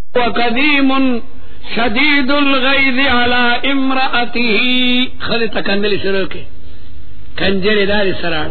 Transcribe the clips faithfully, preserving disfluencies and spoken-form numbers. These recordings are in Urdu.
وقدیم شدید الغیظ علی امرأته خد تکندل شروع کے کنجر دار سراڑ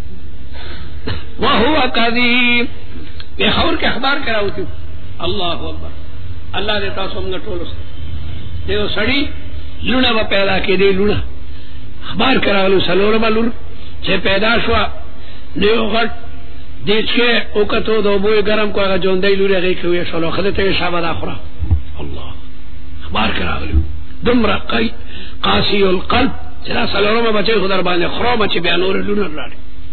وہو قدیم یہ خور کے اخبار کرا ہوتی اللہ اکبر اللہ دیتا سمگا ٹولو سے دیو سڑی لونا با پیدا کی دی لونا اخبار کرا لو سلور با لور چھے پیدا شوا نیو غٹ دیچ کے اوکتو دو بوئی گرم کو اگا جوندائی لوری غی کوئی شلو خدتے شابہ دا خورا اللہ اخبار کرا لو دم رقی قاسی القلب چلا سلورو با بچے خدر بانے خورو مچے بیانور لونا رانی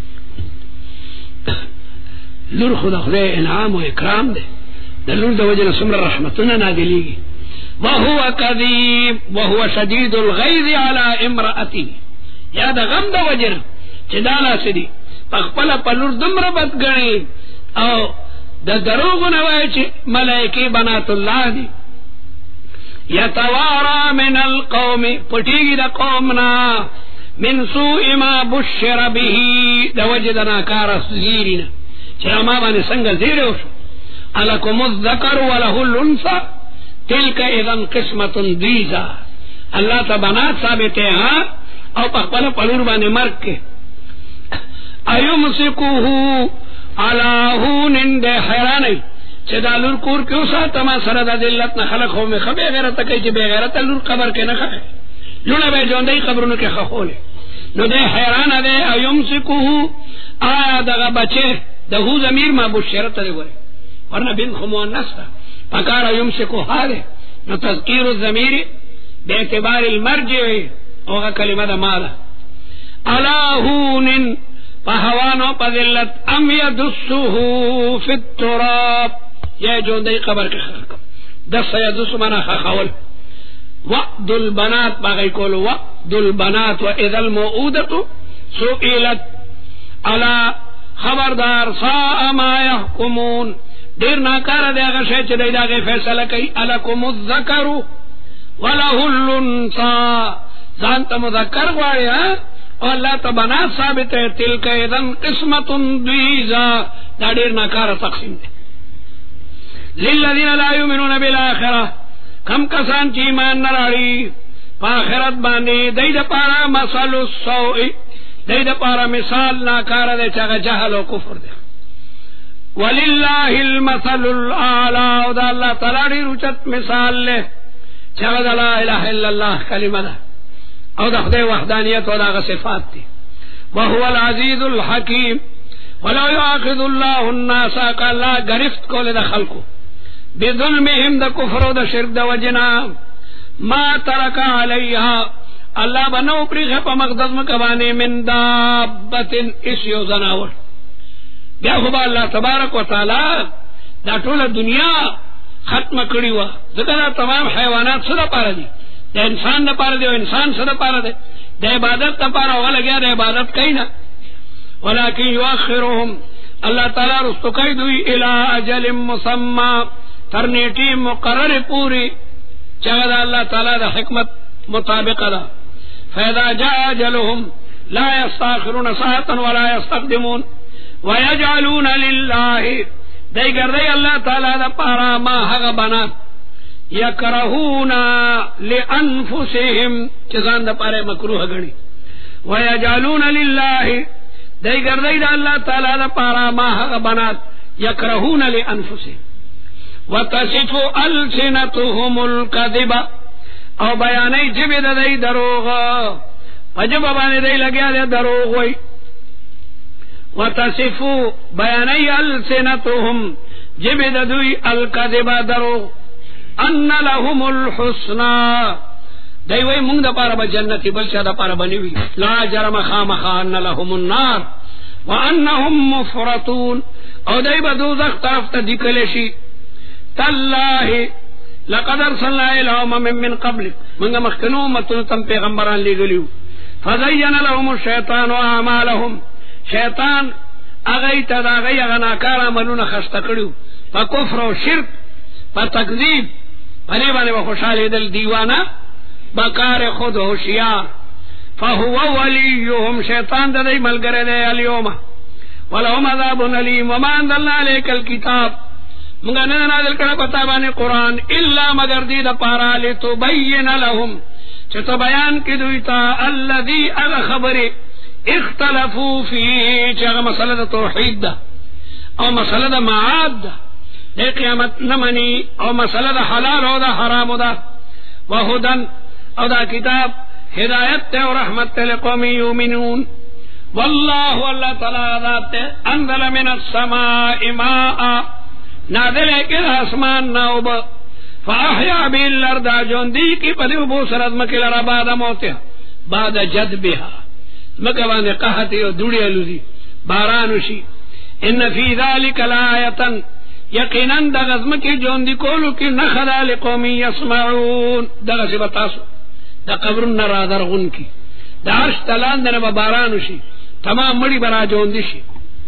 لور خدا خدا انعام و اکرام دے دلور دا وجہ سمر رحمتنا نادلی گی وہو قدیم وہو شدید الغیظ علی امرأتی یا دا غم دا وجہ چدالا سدی پخپلا پلور دمر بد گنی او دا دروغ نوائی چی ملائکی بنات اللہ دی یتوارا من القوم پٹیگی دا قومنا من سوء ما بشر به دا وجہ دا ناکار زیرینا چرا ما بانے سنگ زیر اوشو الکم الذکر ولہ الانسا تلک اذن قسمت دیزا اللہ تا بنات ثابتے ہاں او پخپلا پلور بانے مرک کے ایمسکوہو علا ہونن دے حیرانی چدا لور کور کیوں ساتا ما سرد دلت نخلق ہو میں خبے غیرت کئی چی بے غیرت لور قبر کے نخلے لونا بے جوندئی قبرنو کے خخولے نو دے حیران دے ایمسکوہو آیا دغا بچے دہو ضمیر ما بشرت دے گورے ورنہ بن خمون نستا پکارا یمسکو حالے نو تذکیر الضمیر بے اعتبار المرجع اوغا کلمہ دا مالا علا ہونن پہوانو پذلت ام یدسوہو فی التراب یہ جوندئی قبر کے خرکم دس یدس منا خخول وعد البنات باغی کولو وعد البنات و اذا الموعودتو سئلت علا خبردار ساء ما يحكمون دیر ناکارا دے اگر شے چدائی دا غی فیصلہ کئی الکم الذکر ولہ الانسا زانتا مذکر گواری ہاں اور اللہ تا بنات ثابت ہے تلک اذن قسمت دیزا دا دیر ناکارا تقسیم دے للذین لا یؤمنون بالآخرہ کم کسان چی ایمان نراڑی پاخرت باندی دی دا پارا مثل السوئی دی دا پارا مثال ناکارا دے چاگا جہل و کفر دے وللہ المثل الاعلی دا اللہ تعالی رچت مثال لے چاگا دا لا الہ الا اللہ کلمہ دا او دا خدای وحدانیت و دا صفات دی وہو العزیز الحکیم ولو یاخذ اللہ الناس کا اللہ گرفت کو لے دا خلقو بظلمہم دا کفر و دا شرک دا وجنا ما ترک علیہا اللہ بنو پریخ پا مقدس مکبانے من دابت اسیو زناور بیا خوبا اللہ تبارک و تعالی دا طول دنیا ختم کری ہوا ذکر تمام حیوانات صدا پارا دی دا انسان دا پارا دی و انسان صدا پارا دی دا عبادت دا پارا ہوا لگیا دا عبادت کئی نا ولیکن یؤخرهم اللہ تعالی رستو کئی دوی الى اجل مسمى ترنیٹی مقرر پوری چاہد اللہ تعالی دا حکمت مطابق دا فاذا جاء اجلهم لا يستاخرون ساعة ولا يستقدمون ويجعلون لله دای گردی اللہ تعالی دا پارا ما حق بنا یکرہون لانفسهم چزان دا پارے مکروح گنی ویجعلون للہ دای گردی دا اللہ تعالی دا پارا ما حق بنا یکرہون لانفسهم وتصف السنتهم الكذب او بیانی جب دای دروغ وجب بانے دای لگیا دے دروغ وی وتصفو بیانی السنتهم جب دوی الکذب دروغ ان لهم الحسنى دی وی مونگ دا پارا با جنتی بلچہ دا پارا بنیوی لا جرم خامخا ان لهم النار وانهم مفرطون او دی با دوزخ طرف تا دکلشی تاللہ لقد ارسلنا الى امم من قبل منگا مخکنو متنتم پیغمبران لی گلیو فزین لهم الشیطان اعمالهم شیطان اگئی تدا اگئی اگا ناکار عملون خستا کریو پا کفر و شرک پا تکذیب پنے بانے با خوشحالی دل دیوانا بکار خود ہوشیار فہو ولیہم شیطان دا دی ملگر دے الیوم ولہم عذاب علیم وما انزلنا علیک الکتاب منگا نہ نازل کرا پتا بانے قرآن الا مگر دی دا پارا لتبین لهم چتا بیان کی دویتا الذی اغا خبری اختلفو فی چاگا مسئلہ دا توحید دا او مسئلہ دا معاد دا دے قیامت نمانی او مسئلہ دا حلال او دا حرام دا وہدن او دا کتاب ہدایت تے و رحمت تے لقوم یومنون واللہ اللہ تعالی ذات تے انزل من السماء ماء نازل کے آسمان ناوب فاحیا بالارض جوندی کی پدی بو سرد مکل را بعد موتها بعد جدبها مکوان قحطی و دوڑی الوزی بارانوشی ان فی ذالک لآیتا یقینا دغزم کی جوندی کولو کی نخدا لقومی یسمعون دغسی بتاسو دا قبر نرا درغن کی دا عرش تلان دن بارانوشی تمام مڑی برا جوندی شی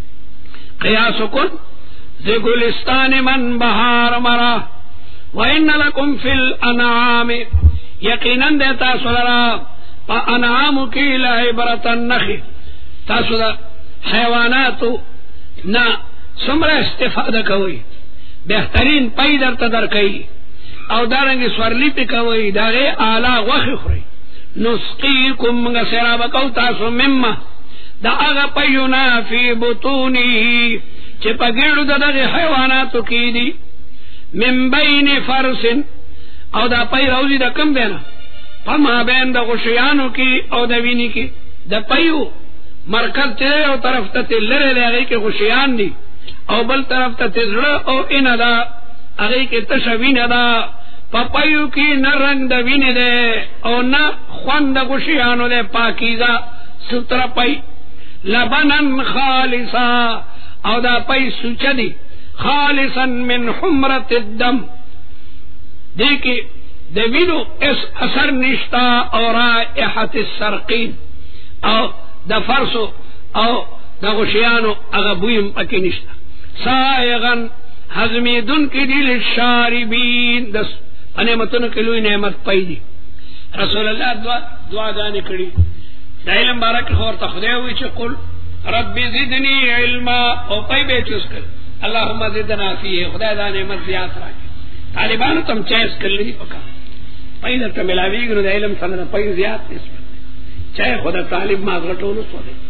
قیاسو کن ذی گلستان من بہار مرا وَإِنَّ لَكُمْ فِي الْأَنْعَامِ یقیناً دے تاسو لرا پا انعامو کی لعبرتا نخی تاسو دا حیواناتو نا سمرا استفادہ کوئی بہترین پای در تدر کئی او دارنگی سورلی پی کوئی داغی آلا وخی خوری نسقیکم منگا سرابکو تاسو مما دا اغا پیونا فی بطونی چی پا گیڑو دا داغی حیواناتو کی دی من بین فرسن او دا پای روزی دا کم دینا پما بین دا غشیانو کی او دا وینی کی دا پایو مرکز چلے او طرف تا تلرے دے اگئی کے غشیان دی او بل طرف تا تزڑا او ان دا اگئی کے تشوین دا پا پایو کی نا رنگ دا وینی دے او نا خوان دا غشیانو دے پاکیزا ستر پای لبنن خالصا او دا پای سوچا دی خالصا من حمرت الدم دیکھیں دوینو اس اثر نشتا اور رائحت السرقین او دا فرسو او دا غشیانو اغبویم اکی نشتا سائغن حزمیدن کی دل الشاربین دس نعمتن کلوی نعمت پائی دی رسول اللہ دعا دعا گانے کری دا علم بارک خور تخدے ہوئی چی قل رب زدنی علما او پائی بے چوز کر اللہم زدنا فیہ خدا دا نعمت زیاد راکی طالبانو تم چیز کر لی پکا پائی در تملاوی گنو دا علم سندر پائی زیاد نسبت چاہے خدا طالب مازغٹونو سو دے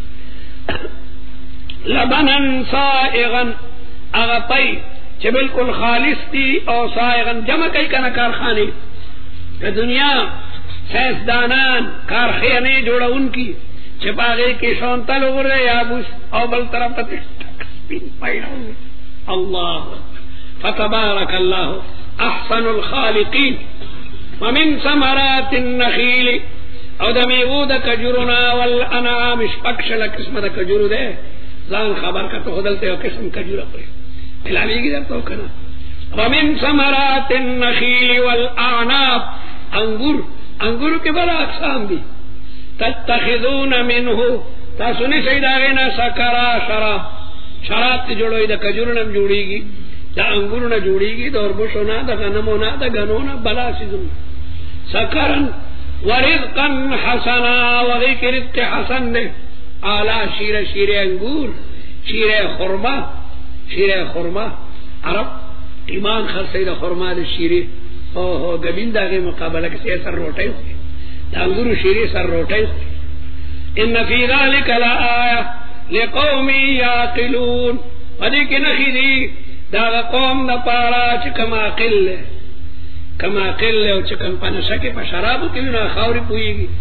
لبنن سائغن اغا پائی چھ بالکل خالص تی او سائغن جمع کئی کنا کارخانے کہ دنیا سیسدانان کارخانے جوڑا ان کی چھپاگے کی شونتا لوگ رہے یابوس او بل طرف تک سپین پائی رہو اللہ فتبارک اللہ احسن الخالقین ومن ثمرات النخیل او دمیغو دا کجرنا والانعام شپکشل قسم دا کجرو دے زان خبر کا تو خدلتے ہو قسم کجرہ پڑے پلاوی گی در تو کنا ومن ثمرات النخیل والاعناب انگور انگور کے بڑا اقسام دی تتخذون منہو تاسونی سیداغینا سکرا شراب شراب تی جوڑوئی دا کجرنم جوڑی گی دا انگورنا جوڑی گی دا اربشونا دا غنمونا دا گنونا بلا سیزن سکرن ورزقا حسنا وغیق رزق حسن دے آلا شیر شیر انگور شیر خرما شیر خرما عرب ایمان خرسی دا خرما دا شیری اوہو گبین دا غی مقابلہ کسی سر روٹے ہوئی دا انگور شیری سر روٹے ہوئی ان فی ذالک لآیہ لقومی یاقلون ودی کی نخی دی دا قوم دا پارا چکما قل لے کما قل لے و چکم پنشکی پا شرابو کلینا خاوری پوئی گی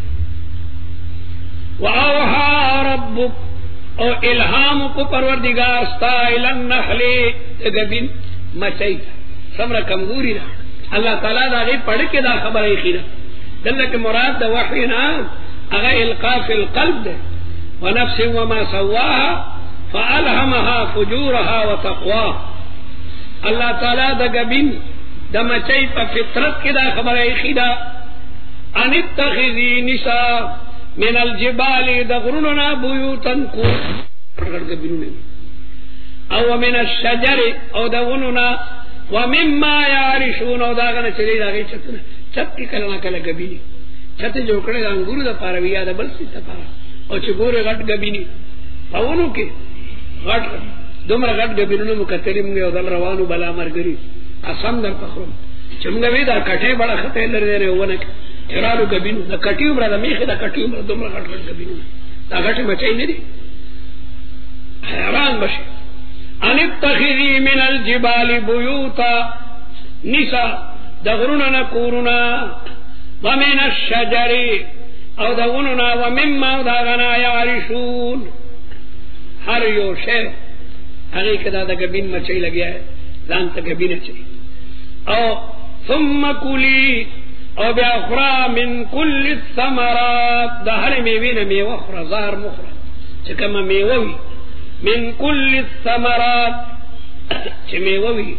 وَأَوْحَا رَبُّكَ او الہام کو پروردگار ستا النحلی گبین مچائی سمرا کمزوری دا اللہ تعالیٰ دا غیب پڑھ کے دا خبر ایخی دا دلک مراد دا وحینا اغا القا فی القلب دے ونفس وما سواها فألهمها فجورها وتقواها اللہ تعالیٰ دا گبین دا مچائی پا فطرت کے دا خبر ایخی دا ان اتخذی نساء من الجبال دغرننا بیوتا کو او من الشجر او دغننا ومما یعرشون او داغنا چلی داغی چتنا چت کی کلنا کل گبینی چت جو کڑے دا انگور دا پارا ویا دا بلسی تا پارا او چی گور غٹ گبینی پاونو کے غٹ دومره غټ ګبینونو مکتلې مونږ یو ځل روانو بلا مرګري قسم در پخوم چې مونږ وی دا کټې بڑا خطه لري نه ونه چرالو ګبینو دا کټي عمره د میخه دا کټي عمره دومره غټ غټ ګبینو دا غټه مچای نه دي حیران بشي. ان اتخذي من الجبال بيوتا نسا دغرنا كورنا ومن الشجر او دغننا ومما دغنا يعرشون ہر یو شے اگے کدا دا گبین مچئی لگیا ہے لان تا گبین چئی او ثم کلی او باخرى من كل الثمرات دا ہر میوین میوہ اخرى ظاہر مخرى چکم میووی من كل الثمرات چمیووی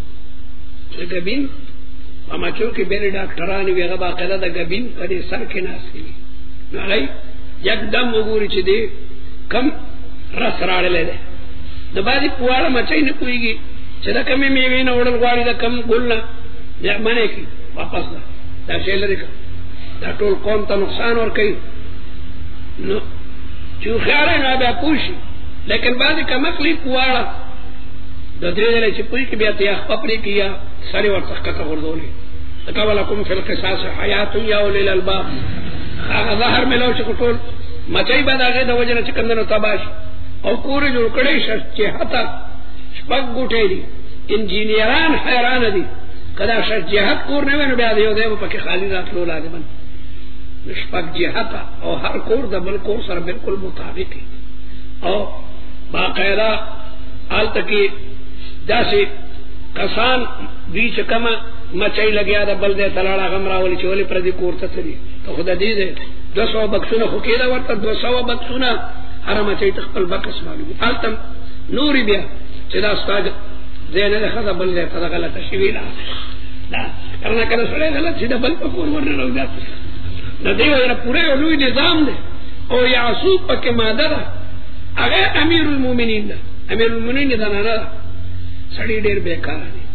گبین اما چونکہ میرے ڈاکٹرانی وی غبا قدا دا گبین پدی سر کے ناسی ناگئی یک دم وگوری چی دی کم رس راڑ لے دے دا بازی پوارا مچائی نکوئی گی چی دا کمی میوین اوڑل گواری دا کم گلنا یا منے کی واپس دا دا شیل دکا دا طول قوم تا نقصان اور کئی نو چو خیارے نا بیا پوشی لیکن بازی کم اقلی پوارا دا دری دلے چی پوئی کی بیا تیاخ پپری کیا ساری ور تخکتا غردولی لکا ولکم فی القصاص حیات یا اولی الالباب آغا ظاہر ملو چکو طول مچائی بعد آگے دا وجنہ چکندنو تباش او کوری جو کڑی شش جہتا شپک گوٹے دی انجینیران حیران دی کدا شش جہت کور نوے نو بیادیو دے وہ پکی خالی رات لولا دے بن شپک جہتا او ہر کور دا بل کور سر بالکل مطابق او باقیدہ آل تکی جاسی کسان بیچ کما مچائی لگیا دا بل دے تلاڑا غمرا ولی چولی پردی کور تسلی تو خدا دی دے دو سو بکسونا خوکیدہ ورطا دو سو بکسونا ہر مچائی تخپل بکس معلوم آلتم نوری بیا چدا استاج زینے دے خدا بل دے تدا غلط شویلا دا کرنا کرنا سڑے غلط چدا بل پکور ورن رو جاتا نا دیو یرا پورے علوی نظام دے او یعصوب پک مادہ دا اگر امیر المومنین دا امیر المومنین دا نانا دا سڑی دیر بیکارا دی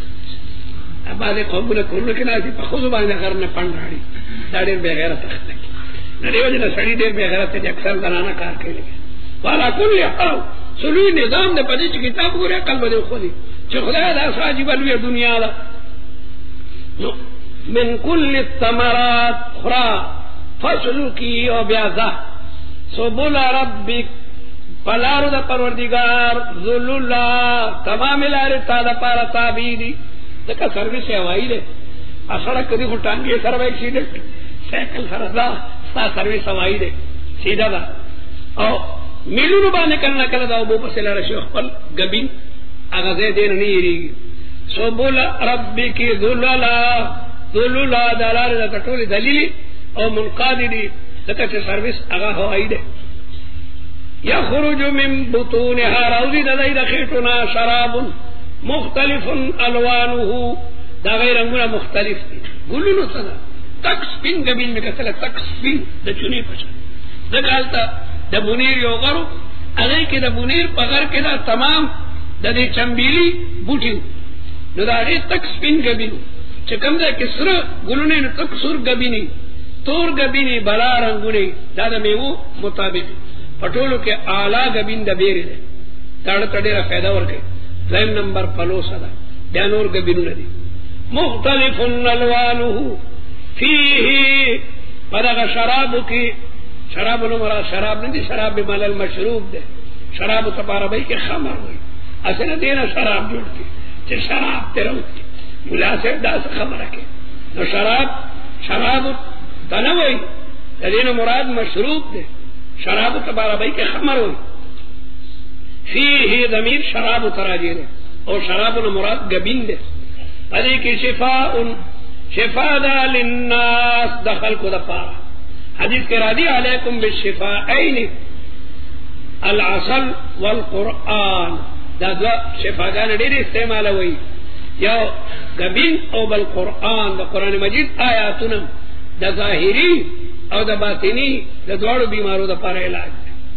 اب آدھے قومونا کرنے کے ناسی پا خوزو باندے غرنا پن راڑی دا دیر بے غیرت اخت لکی ندیو جنا سڑی دیر بے غیرت دی اکثر زنانا کار کے لگے والا کل یحاو سلوی نظام دے پدی چی کتاب گورے قلب دے خودی چی خدا دا ساجی بلوی دنیا دا من کل الثمرات خرا فصلو کی او بیازا سبول ربک پلارو دا پروردگار ذلولہ تمام لاری تا دا پارا تابیدی دکا سرویس ہوائی دے سڑک کدی خٹانگی سرویس سیدھے سیکل سرزا ستا سرویس ہوائی دے سیدھا دا او میلونو بانے کرنا کلا دا ابو پسیلہ رشو اخپل گبین اغازے دین نہیں ریگی سبول ربی کی ذلولہ ذلولہ دلال دا کٹولی دلیلی او منقادی دی دکا چه سرویس اغا ہوائی دے یخرج من بطونها روزی دائی دا خیٹونا شراب مختلف الوانه دا غیر انگونا مختلف دی گلونو صدا تک سپین گبین میں کسلا تک سپین دا چونی پچا دا کالتا دا بنیر یو غرو اگر کی دا بنیر پغر کے دا تمام دا دی چمبیلی بوٹیو نو دا غیر تک سپین گبینو چکم دا کسر گلونے نو تک سر گبینی تور گبینی بلا رنگونی دا دا میوو مطابق پٹولو کے آلہ گبین دا بیری دے تاڑتا دیرہ فیدہ ورکے ذہم نمبر پلوسا دا بیانور گبینو ندی مختلف الوانو فیہی پدغا شرابو کی شرابو نمرا شراب ندی شراب بمال المشروب دے شرابو تپارا بھئی کے خمر ہوئی اسے دینا شراب جوڑ کی چھ شراب تیرہ ہوتی ملاسب دا سے خمر رکھے نو شراب شرابو تنوئی دینا مراد مشروب دے شراب تبارہ بھئی کے خمر ہوئی فیہ ضمیر شراب تراجی دے اور شراب مراد گبین دے ادھی کی شفاء شفاء دا للناس دخل کو دفارا حدیث کے رادی علیکم بالشفاءین العسل والقرآن دا دو شفاء گانا دیر استعمال ہوئی یا گبین او بالقرآن دا قرآن مجید آیاتنا دا ظاہری او دا باطنی دا دوارو بیمارو دا پارا علاج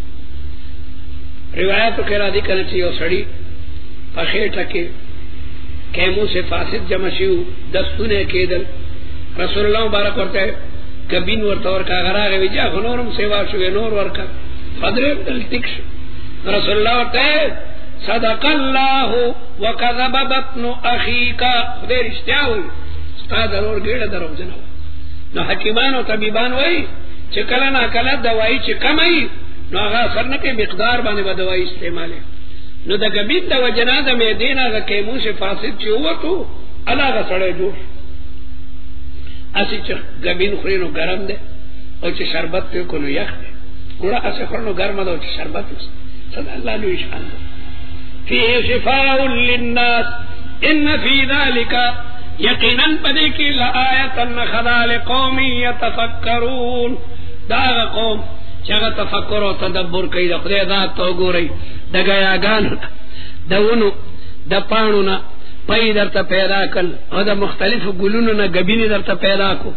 روایتو کہرا دی کرنا چاہیے سڑی پخیٹا کے کیمو سے فاسد جمشیو دستونے کے دل رسول اللہ مبارک ورطا ہے گبین ورطا ورکا غراغ وی جا خنورم سیوا شوئے نور ورکا فدر دل تکش رسول اللہ ورطا ہے صدق اللہ وکذب بطن اخیک، خدای رشتیا ہوئی ستا ضرور گیڑ درو جنو. نو حکیمان و طبیبان ہوئی چھ کلا نا کلا دوائی چھ کم ای نو آغا اثر نکے مقدار بانے با دوائی استعمالے. نو دا گبین دا وجنا دا میدین آغا کیمون سے فاسد چھ ہوا تو اللہ آغا سڑے جوش اسی چھ گبین خورینو گرم دے اور چھ شربت پہ کنو یخ دے گوڑا اسی خورنو گرم دے اور چھ شربت دے صدا اللہ نو اشان دے. فی شفاء للناس ان فی ذالکا یقیناً پدے کی لآیتا خدا لقومی یتفکرون، داغا قوم چاگا تفکر و تدبر کئی دا خدای ذات تو گو رئی دا گیاگانو دا ونو دا پانونا پئی در تا پیدا کل اور دا مختلف گلونو نا گبینی در تا پیدا کو.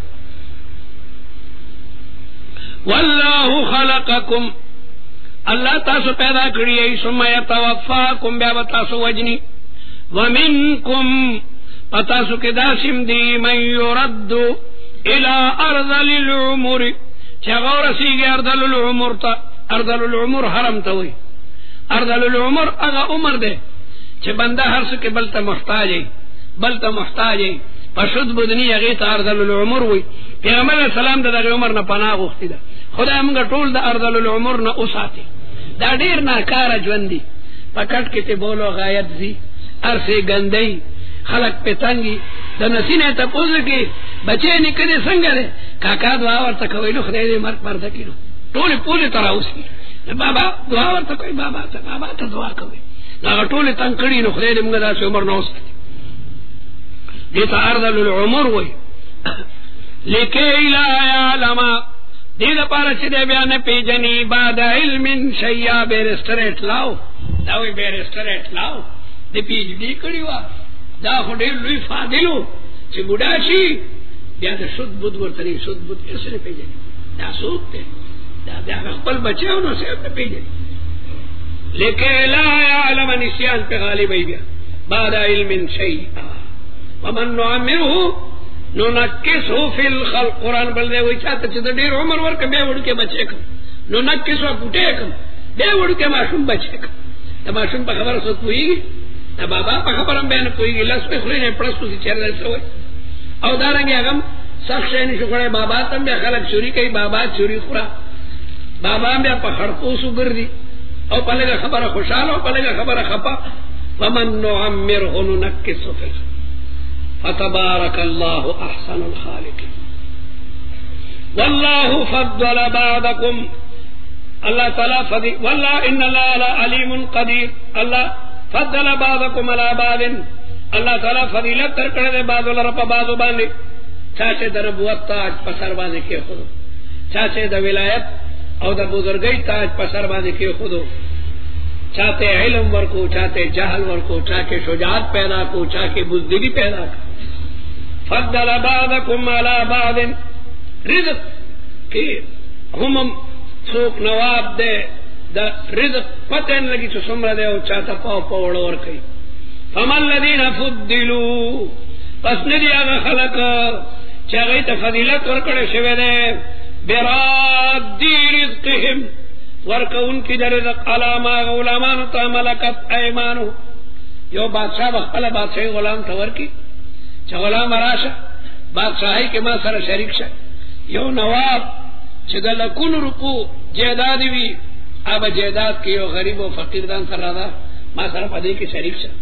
واللہ خلقکم، اللہ تاسو پیدا کریئی، ثم یتوفاکم، بیا بتاسو وجنی، ومنکم پتاسو کے داسم دی من یرد الى ارذل العمر، چغور سیگی ارذل العمر تا، ارذل العمر حرم تا ہوئی، ارذل العمر اگا عمر دے چھ بندہ ہر سکے بلتا محتاج ہے، بلتا محتاج ہے پشد بدنی اگیتا ارذل العمر ہوئی. پیغمبر علیہ السلام دا دا عمر نا پناہ گوختی دا خدا منگا ٹول دا ارذل العمر نا اساتی دا دیر ناکار جوندی پکٹ کے تے بولو غایت زی ارسے گندئی خلق پہ تنگی دا نسینے تا پوز کی بچے نکدے سنگا دے کاکا دعا ورطا کوئی لو خدای دے مرک مرد کی لو ٹولی پولی ترہ اسی بابا دعا ورطا کوئی بابا تا بابا تا دعا کوئی لاغا ٹولی تنکڑی نو خدای دے منگا دا سی عمر نو سکتی دیتا ارذل العمر ہوئی. لکی لا یعلما دیتا پارا چھ دے بیان پی جنی بعد علم شیعہ بیرسٹریٹ لاؤ داوی بیرسٹریٹ لاؤ دی پی جی ڈی کری وا دا خودیر لوی فادلو چھ بڑا چی بیا دا شد بود ورطنی شد بود کس نے پی جنی دا سود تے دا بیا اقبل بچے انہوں سے اپنے پی جنی. لکی لا یعلم نسیان پہ غالب ای بیا بعد علم شیعہ ومن نعمرہو ننکسو فی الخلق. قرآن بلدے ہوئی چاہتا چھتا دیر عمر ورکا بے وڑ کے بچے کم ننکسو پوٹے کم بے وڑ کے معشوم بچے کم. تا معشوم پا خبر سوت ہوئی گی تا بابا پا خبرم بین کوئی گی لس پہ خلین پرس کو سی چیر در سوئی او دارنگی اگم سخت شہنی شکڑے بابا تم بیا خلق چوری کئی بابا چوری خورا بابا بیا پا خرقوسو گردی او پا لگا خبر خوشحال او پا لگا خبر خپا. ومن نعمرہو ننکسو فی الخلق فتبارک اللہ احسن الخالقین. واللہ فضل بعضکم، اللہ تعالیٰ فضل واللہ ان اللہ علیم قدیر، اللہ فضل بعضکم علی بعض، اللہ تعالیٰ فضیلت ترکڑے دے بعض لرپا بعضو باندے چاچے در نبوت تاج پسر باندے کے خودو، چاچے در ولایت او در بزرگی تاج پسر باندے کے خودو، چاہتے علم ورکو چاہتے جہل ورکو چاہتے شجاعت پیدا کو چاہتے بزدلی پیدا کو. فضل بعضکم علی بعض، رزق کی ہم سوک نواب دے دا رزق پتہ لگی تو سمرہ دے او چاہتا پاو پاوڑ ورکی. فمن الذین فضلوا، پس ندی آگا خلق چاہیت فضیلت ورکڑے شوے دے برادی رزقہم ورکا ان کی در رزق علامہ غلامانو تا ملکت ایمانو. یو بادشاہ بخلا بادشاہی غلام تا ورکی چا غلام راشا بادشاہی کے ما سر شریک شا. یو نواب چا دلکون رکو جیدادی وی آبا جیداد کی یو غریب و فقیر دان سر رادا ما سر پدی کی شریک شا.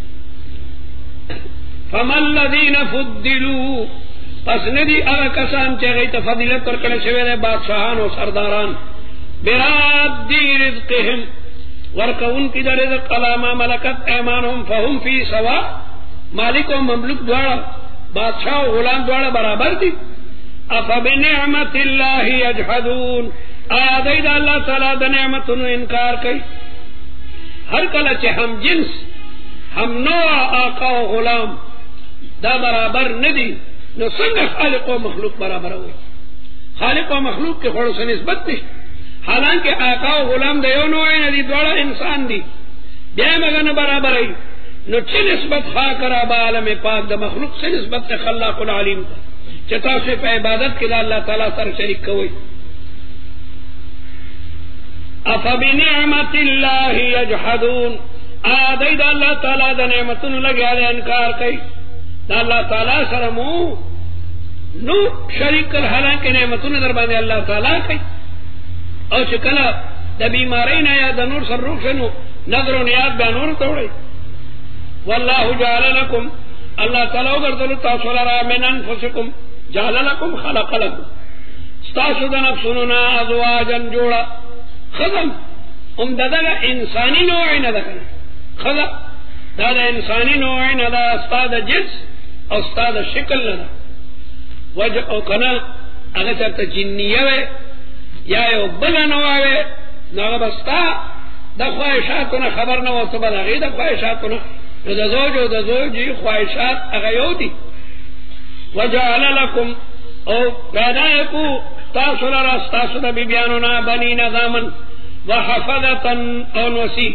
فمن الذین فضلوا، پس ندی اغا کسان چا غیت فضیلت ورکڑے شوے دے بادشاہان و سرداران برادی رزقہم ورکا ان کی در رزق علامہ ملکت ایمانہم فہم فی سوا، مالک و مملک دوارا بادشاہ و غلام دوارا برابر دی. افا بنعمت اللہ یجحدون، آیا دید اللہ تعالیٰ دا نعمتنو انکار کئی. ہر کلا چے ہم جنس ہم نوع آقا و غلام دا برابر ندی نو سنگ خالق و مخلوق برابر ہوئی. خالق و مخلوق کے خورو سے نسبت نہیں، حالانکہ آقا و غلام دیو نوعی ندی دوڑا انسان دی بیا مگن برابر ای نو چی نسبت خواہ کر آبا عالم پاک دا مخلوق سے نسبت خلاق العلیم کا چتا سے پہ عبادت کے دا اللہ تعالیٰ سر شریک کوئی. افبنعمت اللہ یجحدون، آدھائی دا اللہ تعالیٰ دا نعمتن لگیا دے انکار کئی دا اللہ تعالیٰ سرمو نو شریک کر حالانکہ نعمتن در باندے اللہ تعالیٰ کئی او چکلا دا بیماری نا یا دا نور سر روشنو نظر و نیاد با نور توڑی واللہ جعل لکم اللہ تعالیٰ اگر دلو تاسو لرا من انفسکم جعل لکم خلق لکم ستاسو دا نفسننا ازواجن جوڑا خزم ام دا دا انسانی نوعی ندکنا خزم دا دا انسانی نوعی ندا استاد جنس او استاد شکل ندا وجہ او کنا اگر چرتا جنیه وے یا یو بلا نوعی نو بستا دا خواہشاتونا خبر نو سبا دا غی دا خواہشاتونا دا زوج و دا زوجی خواہشات اغیو دی وجعل لکم او پیدا یکو تاسو لرا ستاسو دا بیبیانونا بنی نظامن وحفظتا او نسی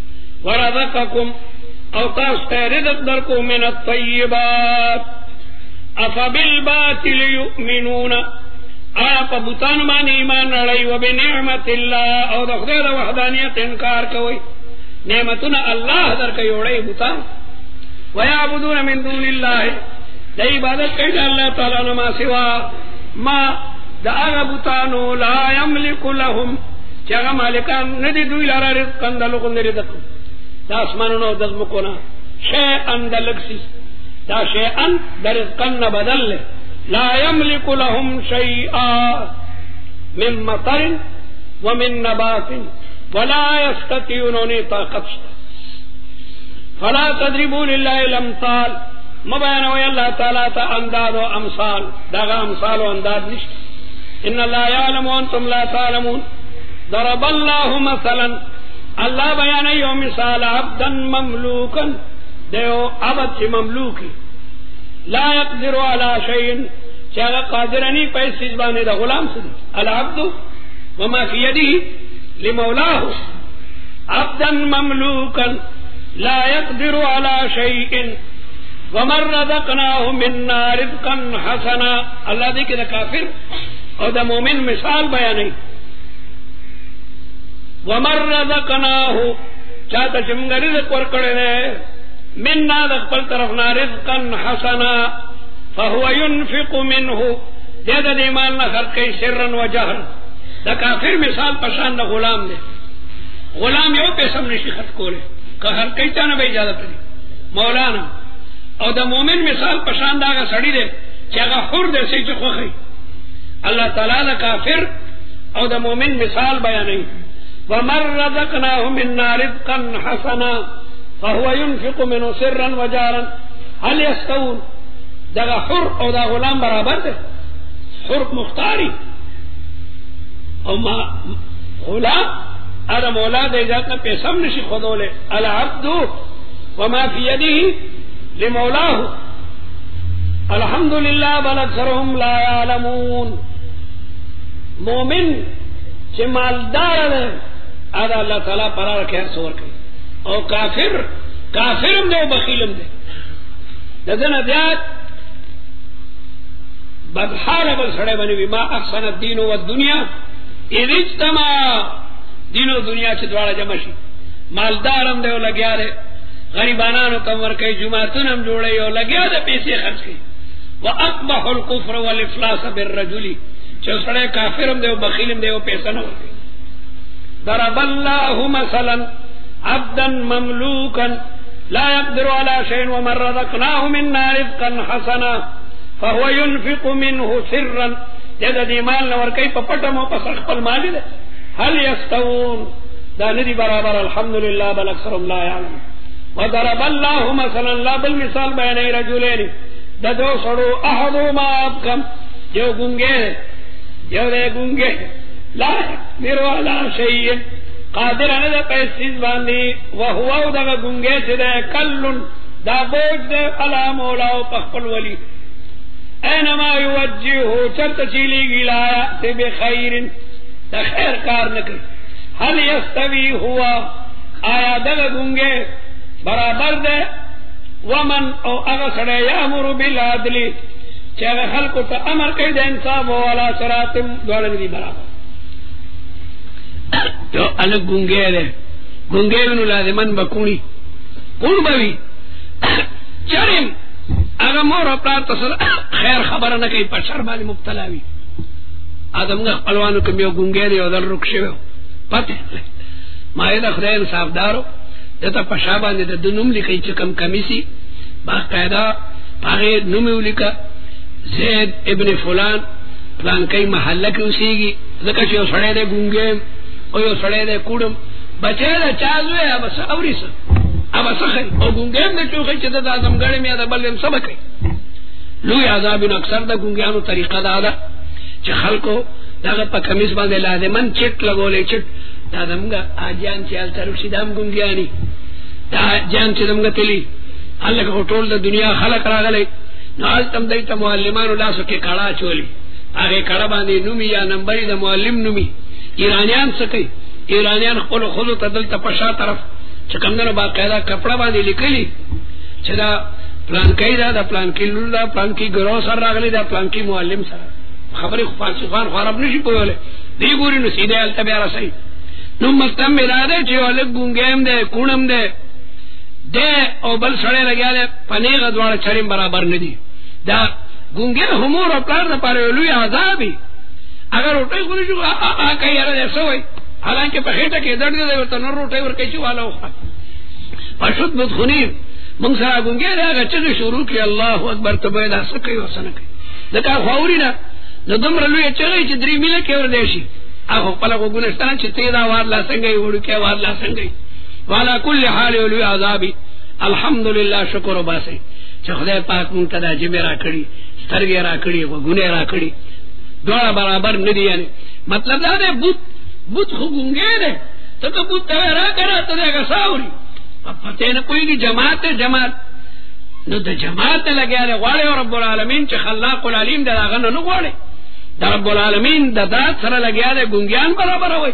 ورزقکم او تاسو تے رزق درکو من الطیبات افا بالباطل یؤمنون آپ بطان مان ایمان رڑی و بنعمت اللہ او دخدر وحدانیت انکار کوئی نعمتنا اللہ در کئی اڑی بطان ویعبدون من دون اللہ دا عبادت کئی دا اللہ تعالیٰ نما سوا ما دا اغا بطانو لا یملک لهم چاگا مالکان ندی دوی لارا رزقن دا لکن دا رزق دا اسمانونو دزمکونا شیئن دا لکسی دا شیئن دا رزقن بدل لے لا يملك لهم شيئا من مطر ومن نبات ولا يستطيعون طاقت فلا تضربوا لله الامثال مبينوا يا الله تعالى انداد وامثال دغ امثال وانداد نشت ان الله يعلم وانتم لا تعلمون ضرب الله مثلا الله بیان یو مثال عبدا مملوکا دیو عبد مملوکی لا يقدر على شيء چاہا قادرانی پیسیز بانے دا غلام سے العبد وما في يده لمولاه عبدا مملوكا لا يقدر على شيء ومن رزقناه منا رزقا حسنا اللہ دیکھے دا کافر اور دا مومن مثال بیانی ومن رزقناه چاہتا چمگا رزق ورکڑے دے منا دخل طرفنا رزقا حسنا فهو ينفق منه دے دا دیمان نہ خرقی سرا و جہر دا کافر مثال پشان دا غلام دے غلام یو پیسم نشی خط کولے کہ خرقی چانا بے اجازت دی مولانا او دا مومن مثال پشان دا گا سڑی دے چاگا حر دے سی چی خوخی اللہ تعالیٰ دا کافر او دا مومن مثال بیانی ومن رزقناه منا رزقا حسنا فهو ينفق منه سرا وجارا هل يستوون دا حر او دا غلام برابر دے حر مختاری او ما غلام ارا مولا دے جاتنا پیسم نشی خودو لے العبد وما في يده لمولاه الحمدللہ بل اکثرهم لا يعلمون مومن چھ مالدار دے ارا اللہ تعالیٰ پرا رکھے سور کئی او کافر کافرم دے و بخیلم دے دزن دیات بدحال بل سڑے بنی بی ما احسن الدین و الدنیا اذ اجتماع دین و دنیا چھ دوارا جمشی مالدارم دے و لگیا دے غریبانانو کمور کئی جماعتونم جوڑے و لگیا دے پیسے خرچ کئی و اقبح القفر والافلاس بالرجلی چھ سڑے کافرم دے و بخیلم دے و پیسہ نور کئی ضرب اللہ مثلا عبدا مملوكا لا يقدر على شيء ومن رزقناه منا رزقا حسنا فهو ينفق منه سرا جد دی مال نور کئی پپٹم و پسخ پل مالی دے هل يستوون دا ندی برابر الحمدللہ بل اکثرهم لا يعلم وضرب الله مثلا لا بالمثال بین رجلین دا دو سڑو احدهما ابکم جو گنگے جو دے گنگے لا يقدر على شيء قادر انا دا پیسیز باندی وہو دا گنگے سے دے کلن دا بوجھ دے علا مولاو پخپل ولی اینما یوجیہو چرت چیلی گلایا تے بخیر دا خیر کار نکل حل یستوی ہوا آیا دا گنگے برابر دے ومن او اغسڑے یامر بالعدلی چاہے خلقو تا امر کئی دے انصاف والا صراطم دوڑن دی برابر جو الگ گنگے دے گنگے انو لازمن بکونی کون بوی چرم اگر مور و پلار تصد خیر خبر نہ کئی پشر بالی مبتلا وی آدم گا خپلوانو کمیو گنگے دی او در رکشے ہو پتہ ماہی دا خدای انصاف دارو دیتا پشا باندی دا دنم لکی چکم کمیسی باقاعدہ پاگے نمیو لکا زید ابن فلان پلان کئی محلہ کی اسی گی ذکر چیو سڑے دے گنگیم او یو سڑے دے کوڑم بچے دا چازوے اب سا اوری سا اب سا خی او گنگیم دا چوخی چیتا دا آدم گڑی میں دا بلدیم سبکی لوی عذابین اکثر دا گنگیانو طریقہ دا دا چی خلقو دا پا کمیس باندے لازمان چٹ لگو لے چٹ دا دمگا آجان چی آلتا روشی دام گنگیانی دا آجان چی دمگا تلی اللہ کا خطول دا دنیا خلق را گلے نو آلتم دیتا معلمانو لاسو کے کڑا چولی آگے کڑا باندے نومی یا نمبری دا معلم نومی ایرانیان سکی ایرانیان خلو خودو تا دلتا پشا طرف چکم دنو باقیدہ کپڑا باندے لکلی چی دا پلان کئی دا دا پلان کی لول دا پلان کی گروہ سر را گلی دا پلان کی معلم سر خبری فارسیخوان خوارب نشی کوئے دی گوری نو سیدے علتا بیارا سی نو مستم ملا دے چی والک گنگیم دے کونم دے دے او بل سڑے لگیا دے پنیغ دوار چرم برابر ندی دا گنگے حمور اپلار دا پارے علوی عذابی اگر روٹے خونی شو آکا یارا دے سوئی حالانکہ پخیٹا کے درد دے ورطا نر روٹے ورکیچی والا ہوا پشد بود خونیم منگ سرا گنگے دے آگا چگی شروع کی اللہ اکبر تبایدہ سکی و سنکی دکا خواوری نا نو دمر لوی چگئی چی دری ملے کے وردیشی آخو پلکو گنستان چی تیدا وار لا سنگئی وڑو کیا وار لا سنگئی والا کل حال علوی عذابی الحمدللہ شکر و باسی چی خدای پاک منتدا جبی را کڑی سترگی را کڑی و گنے را کڑی دوڑا برابر ندی یعنی مطلب دا دے بوت بوت خو گنگے دے تو تو بوت توی را کرا تو دے گا ساوری اب پتے نا کوئی کی جماعت جماعت نو دا جماعت لگیا دے غوڑے و رب العالمین چی خلاق العلیم دے داغن نو غوڑے دا رب العالمین دا داد سر لگیا دے گنگیان برابر ہوئی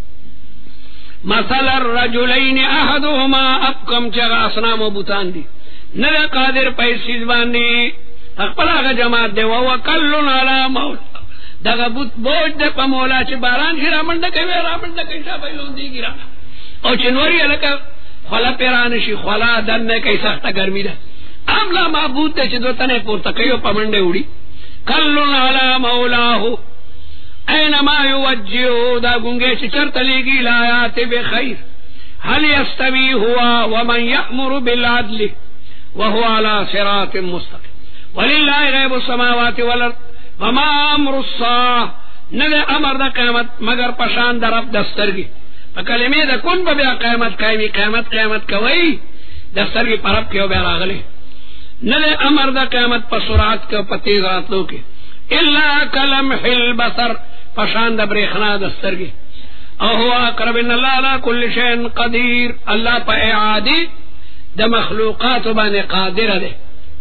مثل الرجلین احدهما ابکم چگا اسنام و بوتان دی ندے قادر پیسیز باندی اقبل آگا جماعت دے وہو کلن علا مولا دا بوت بوج دے پا مولا چی باران شی رامندکے وی رامندکے شا بیلون دی گی رانا او چنوری علکا خلا پیرانشی خلا دننے کئی سخت گرمی دا عاملہ معبود دے چی دو تنے پورتا کئیو پمنڈے اڑی کلن علا مولاہو اینما یوجیو دا گنگے چی چرتلی گی لایات بخیر حل یستوی ہوا ومن یأمر بالعدل وهو على صراط مستقیم وللہ غیب السماوات والارض وما امر الصاح ندے امر دا قیمت مگر پشان دا رب دسترگی کلمے دا کن با بیا قیمت قیمی قیمت قیمت کوئی دسترگی پرب کیو بیا راغلے ندے امر دا قیمت پا سرعت کے پا تیز راتلو کے اللہ کلمح البصر پشان دا بریخنا دسترگی اوہو اقرب ان اللہ علا کل شین قدیر اللہ پا اعادی دا مخلوقات بانے قادر دے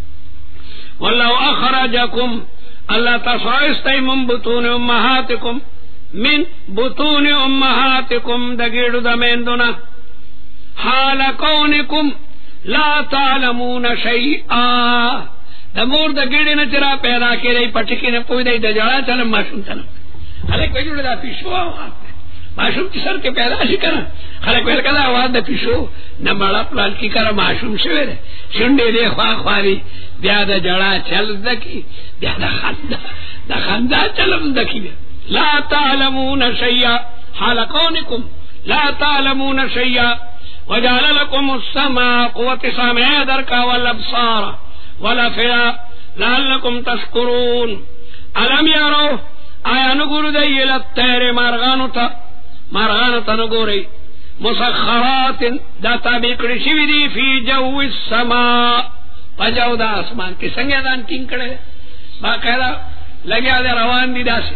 واللہ اخرجکم اللہ تصائستی من بطون امہاتکم من بطون امہاتکم دا گیڑو دا میندونا حال کونکم لا تعلمون شیئا دا مور دا گیڑی نچرا پیدا کی رئی پٹکی نے پوئی دائی دا جڑا چلم معشوم تنم خلق ویجوڑ دا پیشو آوات معشوم کی سر کے پیدا شی کرا خلق ویل کدا آوات دا پیشو نمڑا پلان کی کرا معشوم شوئے دے شنڈے دے خواہ خواہی بیا دا جڑا چل دکی بیا دا خندہ دا خندہ چلم دکی بیا لا تعلمون شیئا حال کونکم لا تعلمون شیئا وجعل لكم السماء قوت سامع درکا والابصار والافئدہ لعلکم تشکرون علم یارو آیا نگورو دی لطیر مارغانو تا مارغانو تا نگوری مسخرات دا تابیکڑی شوی دی فی جو السماء پجاو دا آسمان کی سنگے دان کنکڑے باقیدہ لگیا دے روان دی دا سے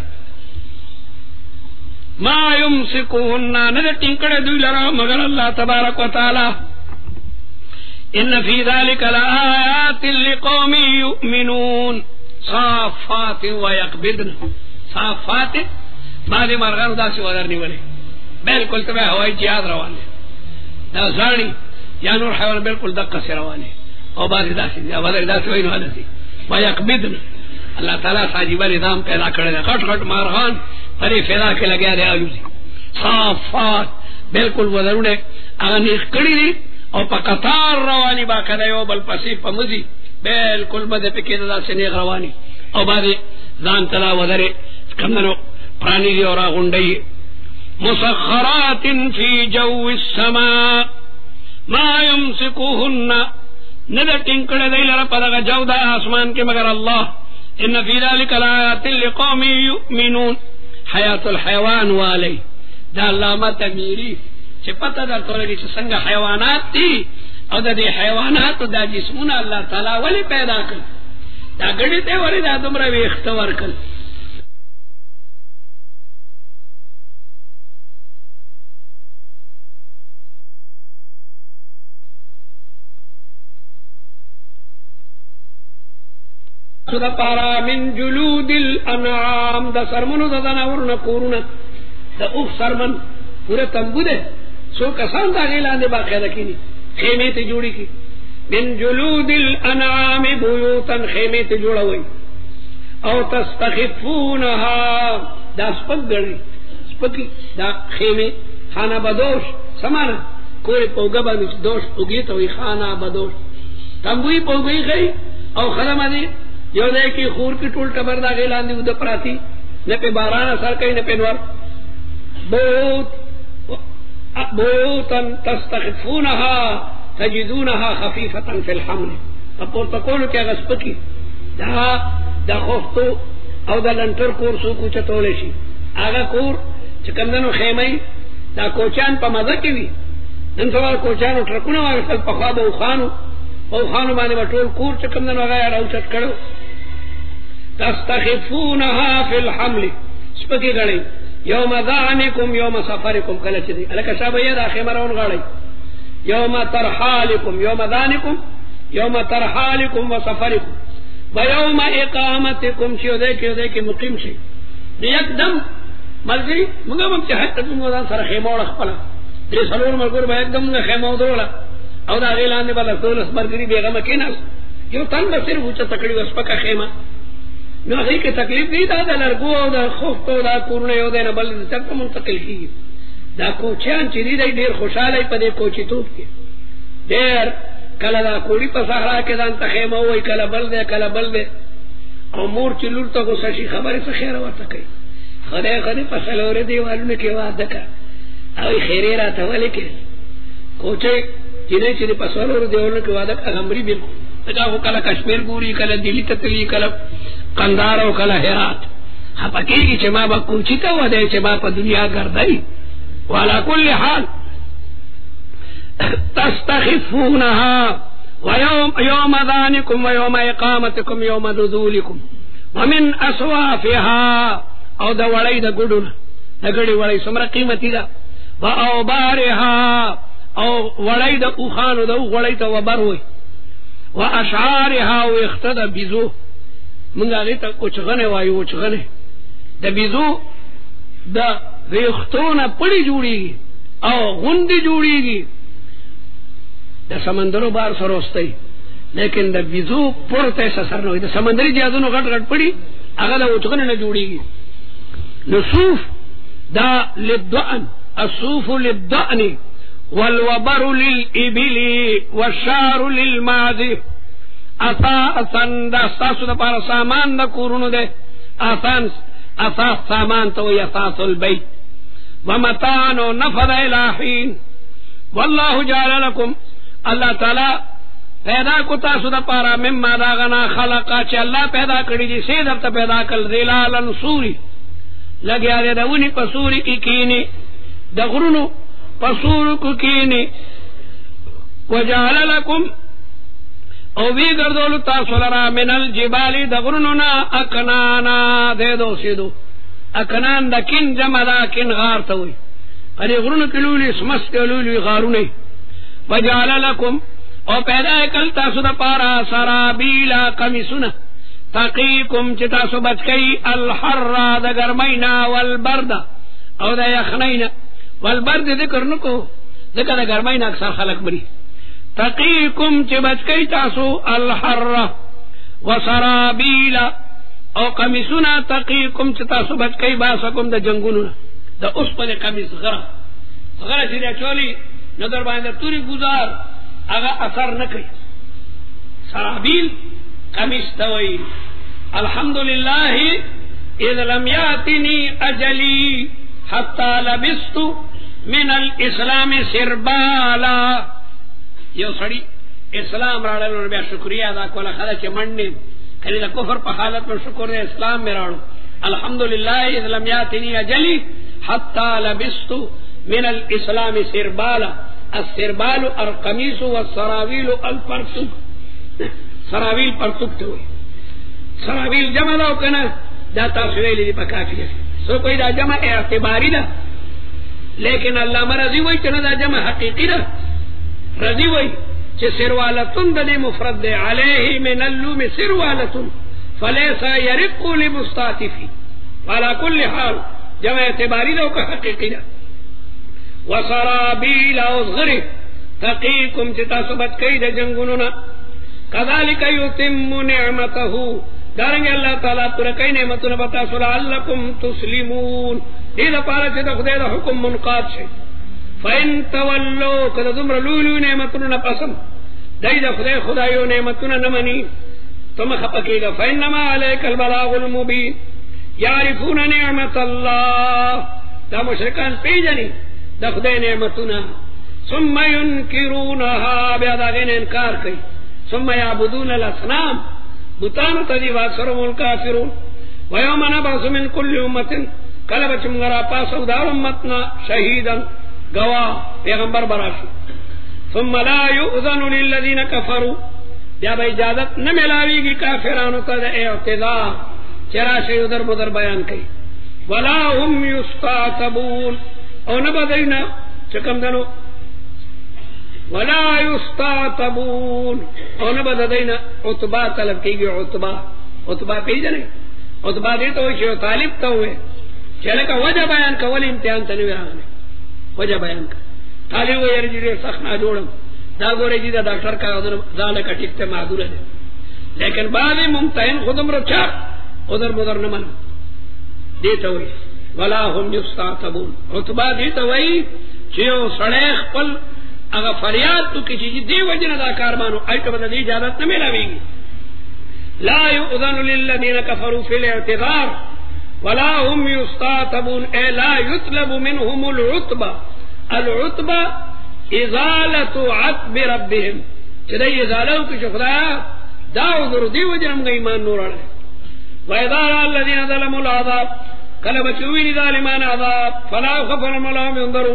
ما یمسکوہن ندے ٹنکڑے دوی لرا مگر اللہ تبارک و تعالی ان فی ذالک لآیات لقوم یؤمنون صافات و یقبضن صافات بعد مرغان دا سے ودر نیولے بالکل تبع ہوائی جہاد روان لے دا زرنی یا نور حیوان بالکل دقا سے روان لے او بعد دا سے ودر دا سے وینو حدا سی و یقبضن اللہ تعالیٰ ساجیبہ نظام پیدا کرے دے خٹ خٹ مارغان پری فیدا کے لگیا دے آلو دی صافات بالکل ودرونے اگر نیخ کڑی دی او په قطار رواني باقاعده یو بل پسې په مزي بالکل بده پکې دا سنې رواني او باندې ځان تلا ودره کمنو پرانی دی اورا غونډي مسخرات فی جو السماء ما يمسكوهن ندر ټینګړه دی لره په دغه جو د اسمان کې مگر الله ان فی ذلک لآیات لقوم یؤمنون حیات الحیوان والی دا علامه تمیری چې پته درته لګي چې څنګه حیوانات دي او د دې حیواناتو دا جسمونه الله تعالی ولی پیدا کړ دا غړي ته وری دا دومره ویخت ورکړ دا پارا من جلود الانعام دا سرمنو دا دناورنا کورنا دا اوخ سرمن پورا تنبو دے سو کسان دا غیلان دے باقیدہ کینی خیمے تے جوڑی کی من جلود الانعام بیوتن خیمے تے جوڑا ہوئی او تستخفونها دا سپک گرنی سپکی دا خیمے خانہ بدوش سمانا کوئی پوگا بانیچ دوش پوگی توی خانہ بدوش تنبوی پوگی گئی او خلما دی یو دے کی خور کی ټول ټبر دا غیلان دی ود پراتی نه په باران اثر کوي نه په نور بوت بوتن تستخفونها تجدونها خفيفه في الحمل اپور تقول کې غسپکی دا دا خوفتو او دا لنټر کور سو کو چتول شي هغه کور چې کمندونو خیمه دا کوچان په مزه کې وي نن سوال کوچانو ټرکونه واغسل په خوا به خانو او خانو باندې ټول کور چې کمندونو هغه راوچت کړو تستخفونها في الحمل سپکی غړی یوم ذعنکم یوم سفرکم کله چې دی الکه شابه یې دا خیمرون غړی یوم ترحالکم یوم ذعنکم یوم ترحالکم وسفرکم ويوم اقامتکم چې دې کې دې کې مقیم شي یکدم ملګری موږ هم چې حتی موږ سره خیمه خپل دې سلور مرګور به یکدم خیمه ودروله او دا غیلان دی بل ټول مرګری بیغمه کیناس یو تن به صرف وچه تکړی وسپکه خیمه نو هغه کې تکلیف دی دا د لرګو او د خوف او د کورونه یو دی نه بل څه منتقل کیږي دا کوچیان چې دی ډیر خوشاله په دې کوچی توپ کې ډیر کله دا کوړی په صحرا کې ځان ته خیمه وای کله بل دی کله بل دی او مور چې لور ته غوسه شي خبره څه خیر ورته کوي خدای خدای په سلوره دیوالونه کې واده کا او خیره راته ولې کې کوچه چې چې په سلوره دیوالونه کې واده کا غمري بالکل دا هو کله کشمیر ګوري کله دلی ته تلی کله قندار او کله هرات هپکیږي چې ما به کوچی ته وده چې ما په دنیا ګرځي وعلى كل حال تستخفونها ويوم يوم ذانكم ويوم اقامتكم يوم نزولكم ومن اصوافها او د وړی د ګډونه د ګډي وړی څومره قیمتي ده او بارها او وړی د اوخانو د وړی ته وبروي واشعارها واختد بزو منګه هغه ته اوچغنه وایو اوچغنه د بيزو د ویختونه پړي جوړيږي او غوندي جوړيږي د سمندرو بار سروستي لیکن د بيزو پورته سر نه وي د سمندري جادونو غټ غټ پړي هغه د اوچغنه نه جوړيږي نصوف دا للدعن الصوف للدعن والوبر للإبل والشعر للماضي اساسن دا ساسو دا پارا سامان دا کورونو دے اساس اساس سامان تو اساس البيت ومتانو نفذ الہین والله جعل لكم اللہ تعالی پیدا کو تاسو دا پارا مما دا غنا خلقا چ اللہ پیدا کړی دي سي درته پیدا کړ ذلالن سوري لګیا دې دونی پسوري کی کینی د غرونو پسورو کو کینی وجعل لكم او وی ګرځول تاسو لرا من الجبال دغرننا اکنانا دے دو سیدو اکنان د کین جمع دا کین غار ته وي اری غرونو کلولی سمس کلولی غارونه وجعل لكم او پیدا کل تاسو د پارا سرابیلا قمیسنا تقیکم چې تاسو بچی الحر د ګرمینا والبرد او د یخنینا والبرد ذکر نکو ذکر د ګرمینا اکثر خلق مری تقیکم چه بچکی تاسو الحر وسرابیل او قمیسونا تقیکم چه تاسو بچکی باسکم دا جنگونونا دا اس پا دا قمیس غرا غرا چه دا چولی ندر باندر توری گزار اگا اثر نہ کئی. سرابیل قمیص توئی. الحمدللہ اذ لم یاتنی اجلی حتی لبست من الاسلام سربالا. یو سڑی اسلام راڑل بیا شکریہ ادا کولا خدا چ مننے کلی دا کفر په حالت میں شکر دے اسلام میں راڑو. الحمدللہ اذ لم یاتنی اجلی حتی لبست من الاسلام سربالا. السربال القمیص والسراویل الپرتک. سراویل پرتک تو سراویل جمع داو کنا دا تاسویلی دی پکافی ہے. سو کوئی دا جمع اعتباری دا لیکن اللہ مرضی وئی چنا دا جمع حقیقی دا رضی وئی چھ سروالتن دا دی مفرد دے علیہ من اللوم سروالتن فلیسا یرقو لمستاتفی. والا کل حال جمع اعتباری دا کا حقیقی دا. وسرابیل اوزغری تقیکم چتا سبت کئی دا جنگنونا کذالک یتم نعمتہو دارنگے اللہ تعالیٰ پورا کئی نعمتنا بتا سو لعلکم تسلمون. ایدہ پارا چتا خدای دا حکم منقاد شئی. فَإِن تَوَلُّوا کذا دمر لولو نعمتنا پسم دیدہ خدای خدایو نعمتنا نمانی تم خپکی گا. فَإِنَّمَا عَلَيْكَ الْبَلَاغُ الْمُبِينُ يَعْرِفُونَ نِعْمَةَ اللَّهِ دا مشرکان پیجنی دا خدای نعمتنا ثم ينکرونها بیاد آگین انکار کئی. ثم يعبدون الاسنام بتانو تدی واکثرهم الکافرون. ویوم نبعث من کل امت کلب چمگرا پاسو دار امتنا شہیدا گواہ پیغمبر براشو. ثم لا یؤذن للذین کفروا بیا با اجازت نہ ملاوی گی کافرانو تد اعتذار چرا شی ادھر بدر بیان کئی. ولا هم یستعتبون او نہ دینا چکم دنو ولا یستعتبون او نہ دینا عتبہ طلب کی گی. عتبہ عتبہ پی جنے عتبہ دی تو شیو طالب تو ہوئے چلے کا وجہ بیان کا ولی امتحان تنوی رہانے وجہ بیان کا طالب ہوئے یار جی سخت نہ جوڑم دا گورے جی دا ڈاکٹر کا ادھر زالے کا ٹکتے معذور ہے لیکن بعد ممتحن خودم رو چاک ادھر مدر نہ منا دیتا ہوئی. ولا هم یستعتبون عتبہ دیتا ہوئی چیو سڑیخ پل اگر فریاد تو کسی جی دی وجہ دا کارمانو ایتا بدا دی اجازت نہ ملاوی گی. لا یؤذن للذین کفروا فی الاعتذار ولا هم یستعتبون اے لا یطلب منهم العتبہ. العتبہ ازالت عتب ربهم چدئی ازالو کچھ خدایا دا عذر دی وجہ ہم گئی ایمان نور آڑے. وَإِذَا رَأَى الَّذِينَ ظَلَمُوا الْعَذَابَ کل بچوین ظالمان عذاب فلا خوف عليهم ولا هم ينظرون.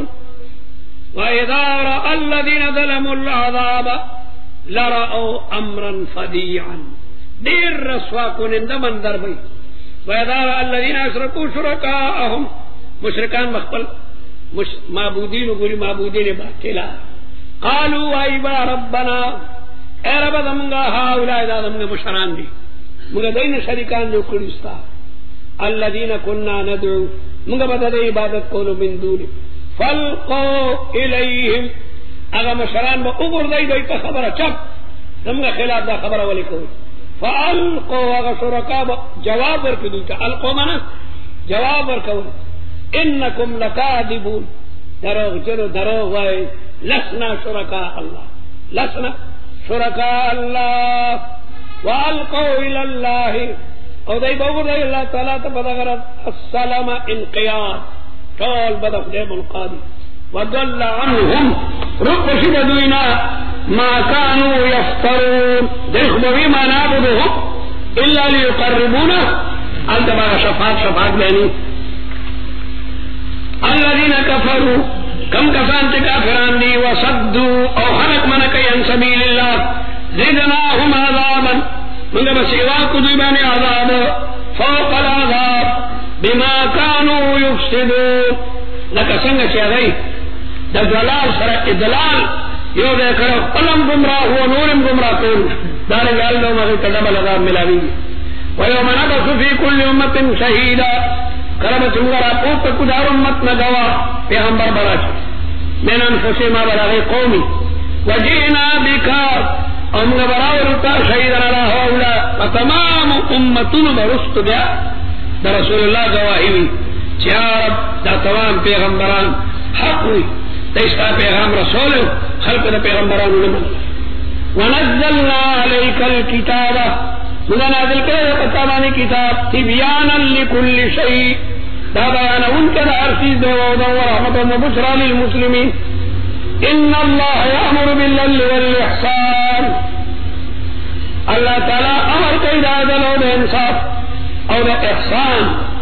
وَإِذَا رَأَى الَّذِينَ ظَلَمُوا الْعَذَابَ لَرَأَوْا أَمْرًا فَظِيعًا دیر رسوا کنندہ منظر بھئی. وَإِذَا رَأَى الَّذِينَ أَشْرَكُوا شُرَكَاءَهُمْ مشرکان مخبل معبودین و گوری معبودین باطلا قالوا ایبا ربنا اے رب دمگا ہاولا دا دمگا مشران دی مگا دین شریکان جو کڑستا الذین کننا ندعو مگا بدا دے عبادت کولو من دونی فالقو الیہم اگا مشران با اگر دے دے تا خبر چپ دمگا خلاف دا خبر ولی کوئی فالقو اگا شرکا با جواب ورکی دوتا القو منا جواب ورکوئی انکم لکاذبون دروغ چلو دروغ وائے لسنا شرکاء اللہ لسنا شرکاء اللہ والقوا الى اللہ او دای بابو دای اللہ تعالی تا بدغرت السلام انقیاد طول بدق دیم القادی وضل عنهم رب شددوینا ما كانوا يفترون دیکھ ما نعبدهم الا ليقربونا انت بارا شفاعت شفاعت بینی الذين كفروا كم كفان كافران دي وصدوا او خلق من كي عن سبيل الله زدناهم عذابا من بسيواك ذبان عذاب فوق العذاب بما كانوا يفسدون لك سنگ شيئا دا دلال سر ادلال یو دے کرو قلم گمراہ ہوا نورم گمراہ کون دارنگ اللہ مغی تدبل عذاب ملاوی. ويوم نبعث في كل امة شهيدا کرم چنگرا پوت کدار امت نگوا پیغمبر براش من انفسهم براغی قومی وجئنا بکا امگ براورتا شہیدن علا ہولا فتمام امتن برست بیا دا رسول اللہ گواہی ہوئی چیا رب دا تمام پیغمبران حق ہوئی تیستا پیغام رسول خلق دا پیغمبران نمن ونزلنا علیک الكتاب منا نازل کرے پتابانی کتاب تبیانا لکل شیء دا بیان ان کا دا ارسیز دے وعدا ورحمت و بشرا للمسلمین ان اللہ یامر بالعدل والاحسان اللہ تعالی امر کئی دا عدل و دا انصاف اور دا احسان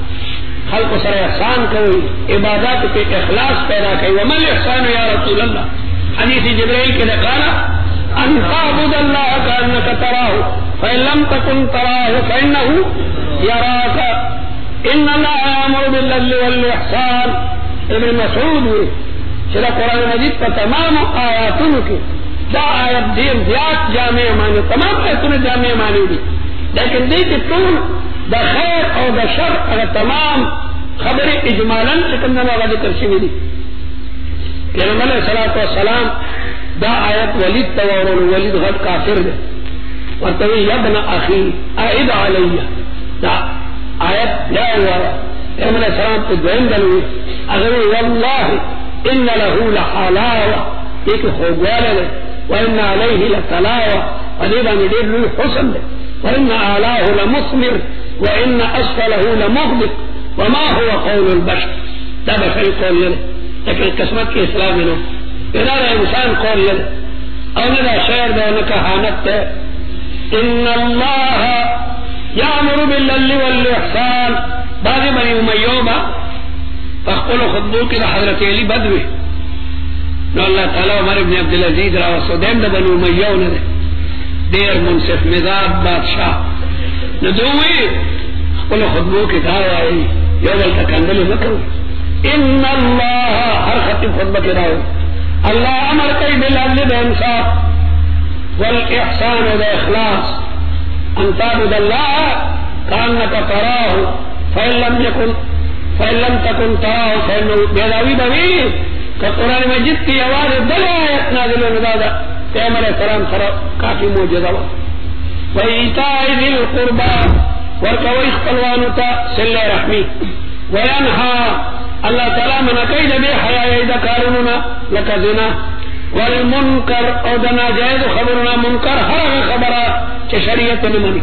خلق سر احسان کوئی عبادات کے اخلاص پیدا کوئی ومن احسان یا رسول اللہ حدیث جبرائیل کے دقالا ان تعبد اللہ کانک تراہ فإن لم تكن تراه فإنه يراك ان اللہ یامر بالعدل والاحسان ابن مسعود ہوئی شرح قرآن مجید پر تمام آیاتوں کے دا آیت دیر زیاد جامع معنی تمام آیتوں نے جامع معنی دی لیکن دی کہ تم دا خیر اور دا شر اگر تمام خبر اجمالاً چکندن والا ذکر شوی دی پیغمبر علیہ الصلوۃ والسلام دا آیت ولید تورون ولید غد کافر دے ورتوی یبن اخی اعد علیہ دا آیت لا ورا پیغمبر علیہ السلام کو دوین دلوی اگر واللہ ان له لحلاوہ ایک خوگوالا دے وان علیہ لتلاوہ ودیبا ندیر له حسن دے وان آلاه لمثمر وان اسفله لمغدق وما هو قول البشر دا بشری قول یلے لیکن قسمت کی اصلاح میں نو پیدا انسان قول یلے اور ندا شعر دے نکہانت دے ان اللہ یامر بالعدل والاحسان بعض بنی امیوبا فقل خطبو کی دا حضرت علی بدوی نو اللہ تعالیٰ عمر ابن عبدالعزیز راو سودیم دا بنی امیو ندے دیر منصف مزاد بادشاہ ندوی قل خطبو کی دعوی آئی یوبل تکندل نکرو ان اللہ ہر خطب خطبہ کی راو اللہ امر کئی بالعدل دا انصاف والاحسان دا اخلاص ان تعبد اللہ کانکا تراہ فإن لم يكن فإن لم تكن تراہ فإنه بیداوی دوی کہ قرآن مجید کی آواز دل آیت نازل و ندادا پیغمبر علیہ السلام سر کافی موجزہ و وَإِيتَاءِ ذِي الْقُرْبَى ورکوی خپلوانتا صلح رحمی وینہا اللہ تعالی منکید بے حیائی دا کارننا لکا زنا والمنکر او دنا جائد خبرنا منکر ہر خبرہ چھ شریعت نمانی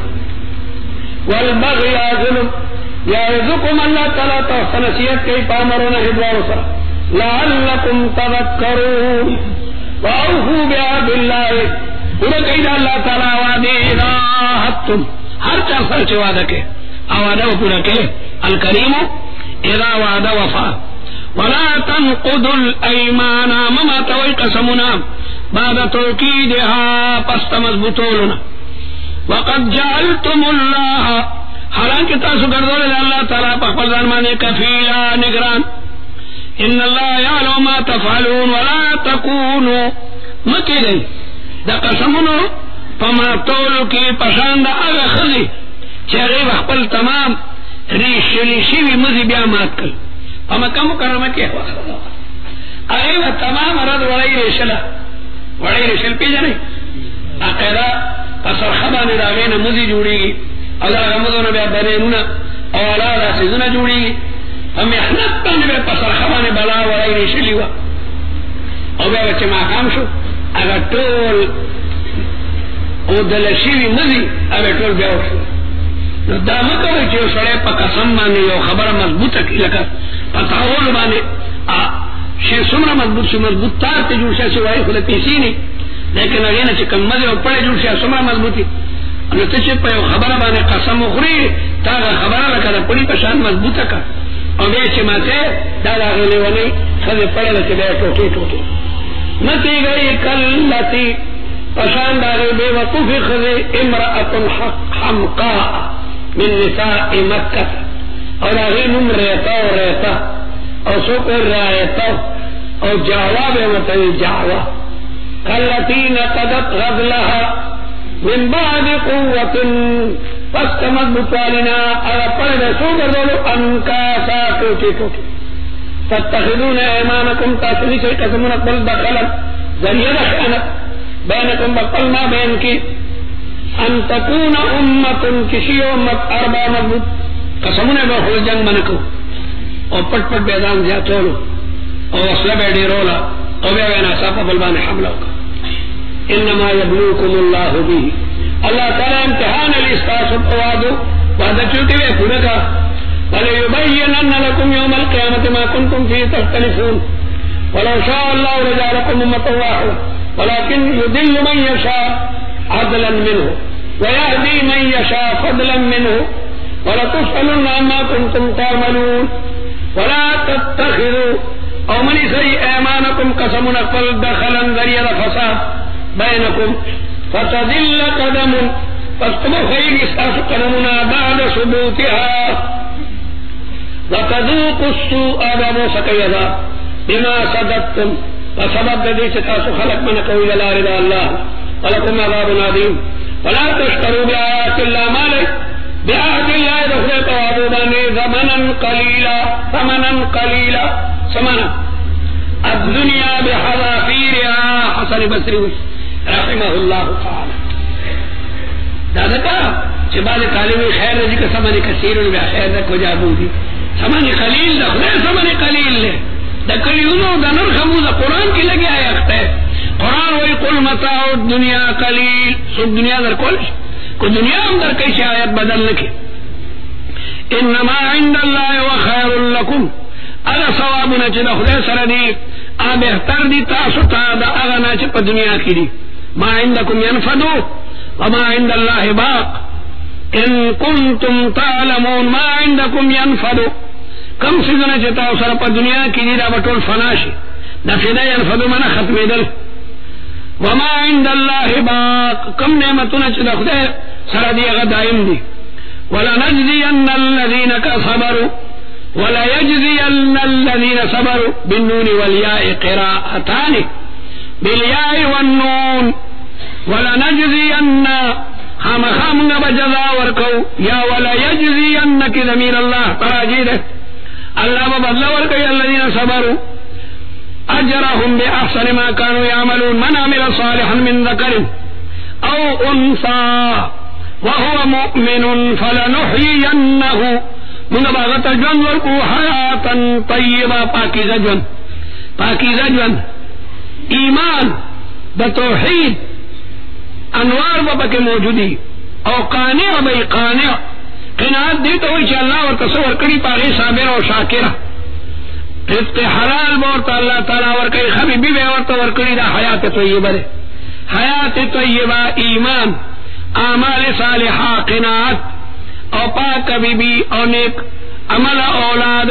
والبغی ظلم یعظکم اللہ تعالی تحسنسیت کئی پامرون حدوار سر لعلکم تذکرون واوفوا بعهد اللہ پورا قید اللہ تعالی وعدے اذا حدتم ہر چاہ سر چھ وعدہ کے آوادہ پورا کے الکریم اذا وعدہ وفا ولا تنقضوا الایمان مما توئی قسمنا بعد توکیدها پس مضبوطولنا وقد جعلتم اللہ حالانکہ تاسو گردول اللہ تعالیٰ پخبر ذرمانے کفیلا نگران ان اللہ یعلم ما تفعلون ولا تکونوا مکی دیں دا قسمونو پما طولو کی پشاند اغا خزی چیغیب اخبر تمام ریش ریشیوی مزی بیا مات کل پما کم کرمہ کی وقت اغیب تمام رد وڑی ریشلا وڑی ریشل پی جانے اقیدہ پسر خبانی داغین مزی جوڑی گی اللہ رمضان بیا بنینونا اولادا سیزونا جوڑی گی ہمیں احنت پانے بیا پسر خبانی بلا وڑی ریشلی وا او بیا بچے ماقام شو اگر طول او دلشیوی مزی اگر طول بیا شو دا مکوی چیو سڑے پا قسم بانے یو خبر مضبوطا کی لکا پا تاول بانے شی سمرا مضبوط شو مضبوط تار تے جوڑ شا سوائی خود پیسی نہیں لیکن اگر نا چکم مزی و پڑے جوڑ شا سمرا مضبوطی انو تچے پا یو خبر بانے قسم اخری تا اگر خبر لکا دا پڑی پشان مضبوطا کا او بے چی ماتے دا دا غلی ونی خود پڑے لکے بے ٹوٹی ٹوٹی نتی گئی کلتی پشان دا غلی بے وقوفی خود امرأت حمقا من نساء مکہ اور آغی نم ریتا و ریتا اور سکر رایتا اور جعواب مطلب جعوہ کلتی نقدت غزلها من بعد قوت فاستمد بطالنا اگر پڑھ دے سکر دولو انکاسا ٹوٹی ٹوٹی تتخذون ایمانکم تاسلی سے قسمون اقبل دخلت ذریعہ دخلت بینکم بقل ما بین کی ان تکون امت کسی امت اربع مضبوط قسمون بخل جنگ منکو اور پٹ پٹ بیدان زیادولو اور وصلہ بیڈی رولا او بیا وینا صاحب بلبان حملہ کا انما یبلوکم اللہ بھی اللہ تعالی امتحان الاستاس وعدو وعدہ چوٹی وے پورا کا وَلَيُبَيِّنَنَّ لَكُمْ يَوْمَ الْقِيَامَةِ مَا كُنْتُمْ فِيهِ تَخْتَلِفُونَ وَلَوْ شَاءَ اللَّهُ لَجَعَلَكُمْ أُمَّةً وَاحِدَةً وَلَكِنْ يُضِلُّ مَن يَشَاءُ عَدْلًا مِّنْهُ وَيَهْدِي مَن يَشَاءُ فَضْلًا مِّنْهُ وَلَتُسْأَلُنَّ عَمَّا كُنْتُمْ تَعْمَلُونَ وَلَا تَتَّخِذُوا أَوْ مَنِ سَيِّ أَيْمَانَكُمْ قَسَمًا قَدْ دَخَلَ ذَرِيعَ فَسَادٌ بَيْنَكُمْ فَتَذِلَّ قَدَمٌ فَاسْتَمُوا خَيْرِ اسْتَاسُ قَدَمُنَا بَعْدَ ثُبُوتِهَا وَتَذُوقُوا السُّوءَ بِمَا بما صدقتم فسبب دې چې تاسو خلق من کوي لا رضا الله ولكم عذاب عظيم ولا تشتروا بآيات الله مالك بآيات الله دخل توابان زمنا قليلا ثمنا قليلا ثمنا الدنيا بحذافيرها حسن بصري رحمه الله تعالى دادا کا چې بعد طالب خیر دې کا ثمن کثیر و خیر کو جابو دي ثمن قلیل دخل ثمن قلیل له دا کلیونو دا نرخمو دا قرآن کی لگی آیت ہے قرآن وی قل متاع الدنیا قلیل سب دنیا در کولش کو دنیا ہم در کیسی آیت بدل لکے انما عند اللہ و خیر لکم اگا ثوابنا چی دا خدای سردی آ بہتر دی تاسو تا دا اغنا چی پا دنیا کی دی ما عندکم ینفدو وما عند اللہ باق ان کنتم تعلمون ما عندکم ینفدو کم سیزنا چتا سر پا دنیا کی دی دا بطول فناشی نفیدہ ینفدو منا ختمی دل وما عند اللہ باق کم نعمتنا چتا خدا سر دی غدائم دی ولنجزین الذین کا صبروا وليجزين الذين صبروا بالنون والياء قراءتان بالياء والنون ولنجزين خام خام بجزا ورکو یا وليجزين ضمیر اللہ تراجید اللہ بدلا ورکو الذين صبروا اجرهم باحسن ما كانوا يعملون من عمل صالحا من ذكر او انثى وهو مؤمن فلنحيينه من باغت جن ورکو حیاتا طیبا پاکیزہ جن پاکیزہ جن ایمان دا توحید انوار بابا کے موجودی او قانع بای قانع قناعت دیتا ہوئی چا اللہ ورتصور کری پاگی صابر و شاکرہ رزق حلال بورتا اللہ تعالی ورکری خبیبی بے ورطا ورکری دا حیات طیبہ دے حیات طیبہ ایمان اعمال صالحہ قناعت او پاک بی بی او نیک عمل اولاد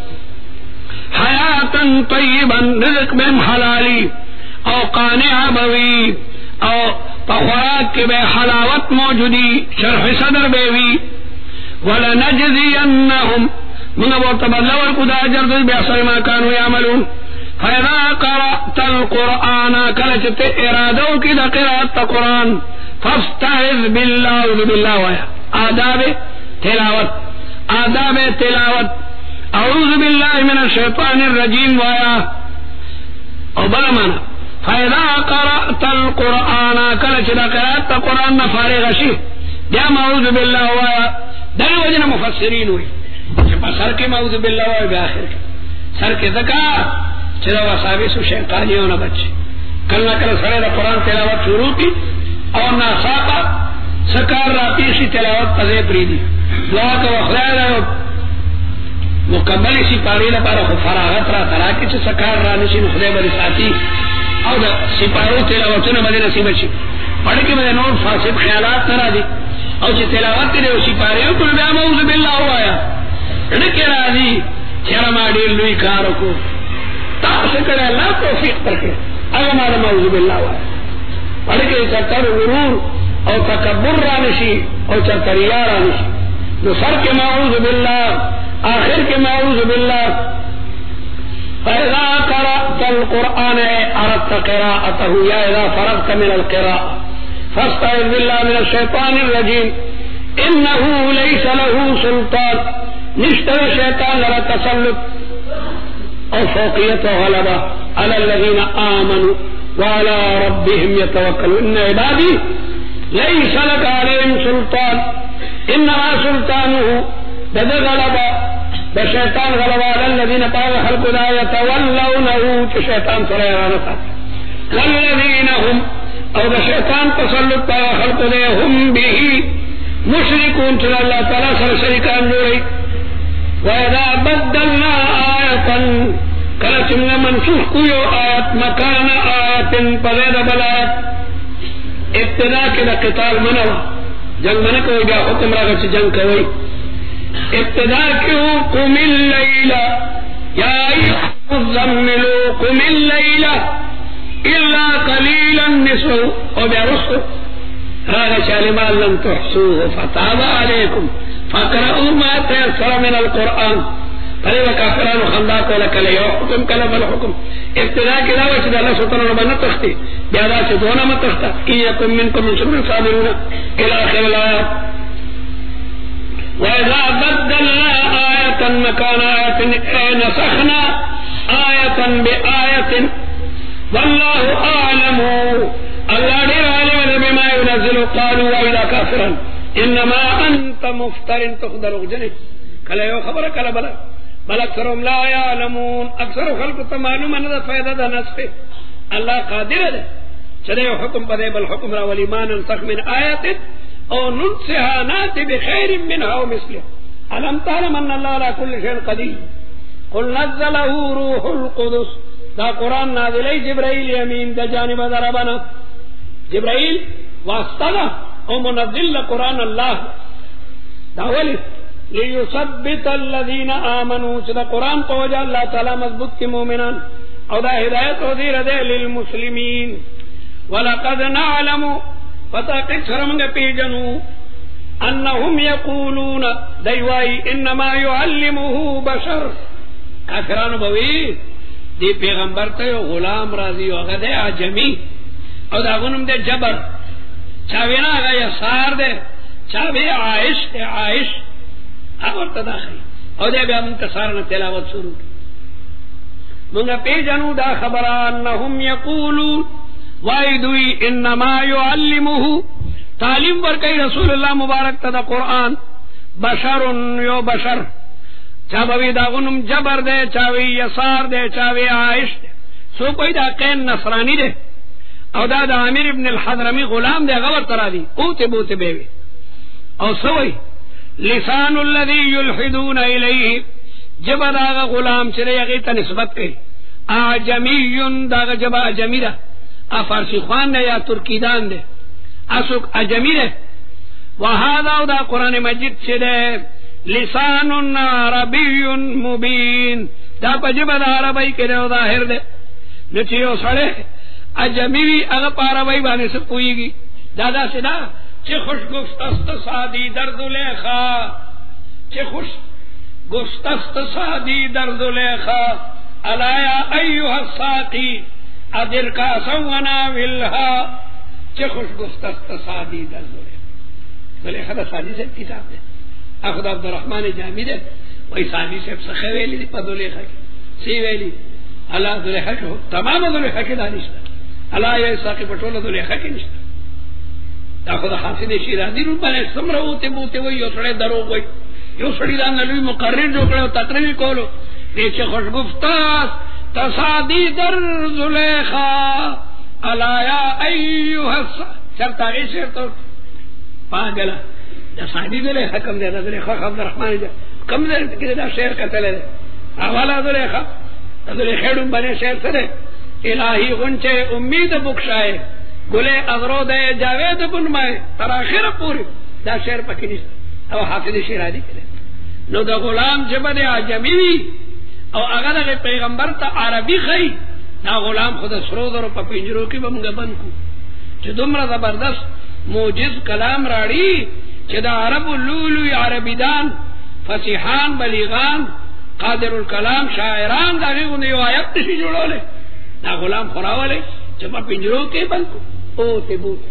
حیاتا طیبا رزق بیم حلالی او قانع بوی او پخوراک کے بے حلاوت موجودی شرح صدر بیوی ولنجزینہم من ابو تبلور کدا جرد بیاسر ما کانو یعملون فیدا قرأت القرآن کلچت ارادو کی دا قرآت قرآن فاستعذ باللہ عوذ باللہ ویا آداب تلاوت آداب تلاوت اعوذ باللہ من الشیطان الرجیم وایا او بلا مانا فاذا قرأت القرآن کلچ دا قرآت تا قرآن نفارغ شی دیام اعوذ باللہ وایا در وجن مفسرین ہوئی چپا سر کے اعوذ باللہ وایا بے آخر کے سر کے دکا چدا وصابیس و شیطانیوں نہ بچے کلنا کل سرے دا قرآن تلاوت شروع کی اور ناساقا سکار راتی سی تلاوت پزے پریدی دعا کا وخلائے رہے مکمل اسی پاری لپارا خود فراغت را تراکی چھ سکار رانشی مخلے بری ساتی او دا سپارو تلاوتو نا بدے نصیب چھ پڑھ کے بدے نور فاسد خیالات نرا دی او چھ تلاوت تے دے اسی پاریو کل بیا موز باللہ ہوا آیا رکے را دی چیرا ما دیر لوی کارو کو تا سکڑے اللہ توفیق کرکے اگر مارا موز باللہ ہوا آیا پڑھ کے سکر غرور او تکبر رانشی او چرکریا رانشی نو سر کے معوذ باللہ آخر کے معوذ باللہ فَإِذَا قَرَأْتَ الْقُرْآنَ أَرَدْتَ قِرَاءَتَهُ يَا إِذَا فَرَغْتَ مِنَ الْقِرَاءَةِ فَاسْتَعِذْ بِاللَّهِ مِنَ الشَّيْطَانِ الرَّجِيمِ إِنَّهُ لَيْسَ لَهُ سُلْطَانٌ نشتر شیطان لرا تسلط او فوقیت و غلبہ علی الذین آمنوا وعلى ربهم يتوكلون ان عبادي ليس لك عليهم سلطان انما سلطانه بد غلبا دا شیطان غلبہ الذین پاگ خلق دا یتولونہو چی شیطان سرائرانتا والذین هم او دا شیطان تسلط پاگ خلق دے هم بھی مشرکون چلا اللہ تعالیٰ سر شرکان جوڑی وَإِذَا بَدَّلْنَا آیَةً کل چنگا منسوخ کیو آیت مکان آیت پغید بلایت ابتدا کے دا قتال منوا جنگ من کوئی بیا حکم راگا چی جنگ کوئی ابتدا کیو قم اللیل یا ایوہ الزملو قم اللیل الا قلیلا نسو او بیا رسو راگا چالمان لم تحسوه فتاب علیکم فقرأوا ما تيسر من القرآن فلما كافران خنداق ولا كلا يو حكم كلا بل حكم ابتداء كلا وشد الله سبحانه وتعالى تختي بهذا سدونا ما تختا إن يكن منكم من شر صابرون إلى آخر الآيات وإذا بدلنا آية مكان آية نسخنا آية بآية والله أعلم الله دير علم بما ينزل قالوا وإذا كافرا انما انت مفتر تخدر جنه کلا یو خبر کلا بلا بل اکثرهم لا يعلمون اکثر خلق تو معلوم نہ فائدہ دا نسخ اللہ قادر ہے چلے حکم پدے بل حکم را ولیمان انسخ من آیت او ننسها نات بخير منها ومثله الم تعلم ان الله على كل شيء قدير قل نزله روح القدس دا قرآن نازل جبرائیل امین دا جانب ربنا جبرائیل واسطہ او منزل قرآن اللہ داولی لیثبت الذین آمنوا چدا قرآن کو وجہ اللہ تعالی مضبوط کی مومنان او دا ہدایت و دیر دے للمسلمین ولقد نعلم فتاقق سرمنگ پی جنو انہم یقولون دیوائی انما يعلمه بشر کافران بوی دی پیغمبر تے غلام راضی وغا دے عجمی او دا غنم دے جبر چاوینا آگا یسار دے چاوی عائش دے عائش آور تداخل او دے بیا منتصارنا تلاوت شروع منگا پی جنو دا خبرانہم یقولون وائدوی انما یعلمه تعلیم ورکی رسول اللہ مبارک تا دا قرآن بشر یو بشر چاوی دا غنم جبر دے چاوی یسار دے چاوی عائش دے سو کوئی دا قین نصرانی دے او دا دا عامر ابن الحضرمی غلام دے غور ترا دی اوتے بوتے بیوی او سوئی لسان الذی یلحدون الیہ جبا دا غلام چلے یغیتا نسبت کئی اعجمی دا جبا اجمی دا افارسی خوان دے یا ترکی دان دے اسوک اجمی دے وہادا دا قرآن مجید چلے لسان عربی مبین دا پا جبا دا عربی کے دے و ظاہر دے نچیو سڑے اجمی اگا پارا بھائی بانے سے پوئی گی دادا سے دا چھ خوش گفتست سادی درد لیخا چھ خوش گفتست سادی درد لیخا علایا ایوہ الساقی ادر کا سونا ولہا چھ خوش گفتست سادی درد لیخا لیخا دا سادی سے کتاب دے اخد عبدالرحمن جامی دے وہی سادی سے سخے ویلی دی پا دو لیخا کی سی ویلی اللہ دو لیخا کی تمام دو لیخا کی دانشتا اللہ یا ساقی پٹولا دو لیخا کی نشتا دا خدا حاصل شیرازی رو بنے سمرہ ہوتے بوتے ہوئی یو سڑے دروگ ہوئی یو سڑی دان نلوی مقرر جو کرے تقریبی کولو نیچے خوش گفتاس تصادی در زلیخا علایا ایوہ السا چرتا غی شیر تو پاگلا دا سادی زلیخا کم دے دا زلیخا عبدالرحمن جا کم دے کسی دا شیر کتلے دے اولا زلیخا دا زلیخیڑوں بنے شیر سدے الہی غنچے امید بکشائے گلے اغرو دے جاوید بنمائے تراخیر پوری دا شیر پکی نیست او حافظ شیرازی کرے نو دا غلام جبا دے آجمی او اگر دا پیغمبر تا عربی خی دا غلام خود سرو درو پا پنجرو کی بمگا بن کو چھ دمرا زبردست موجز کلام راڑی چھ دا عرب اللولوی عربی دان فسیحان بلیغان قادر الکلام شاعران دا غیغن دیو آیت نشی جوڑو لے دا غلام خوراو لے چھ پا پنجرو کی بن کو او تے بوت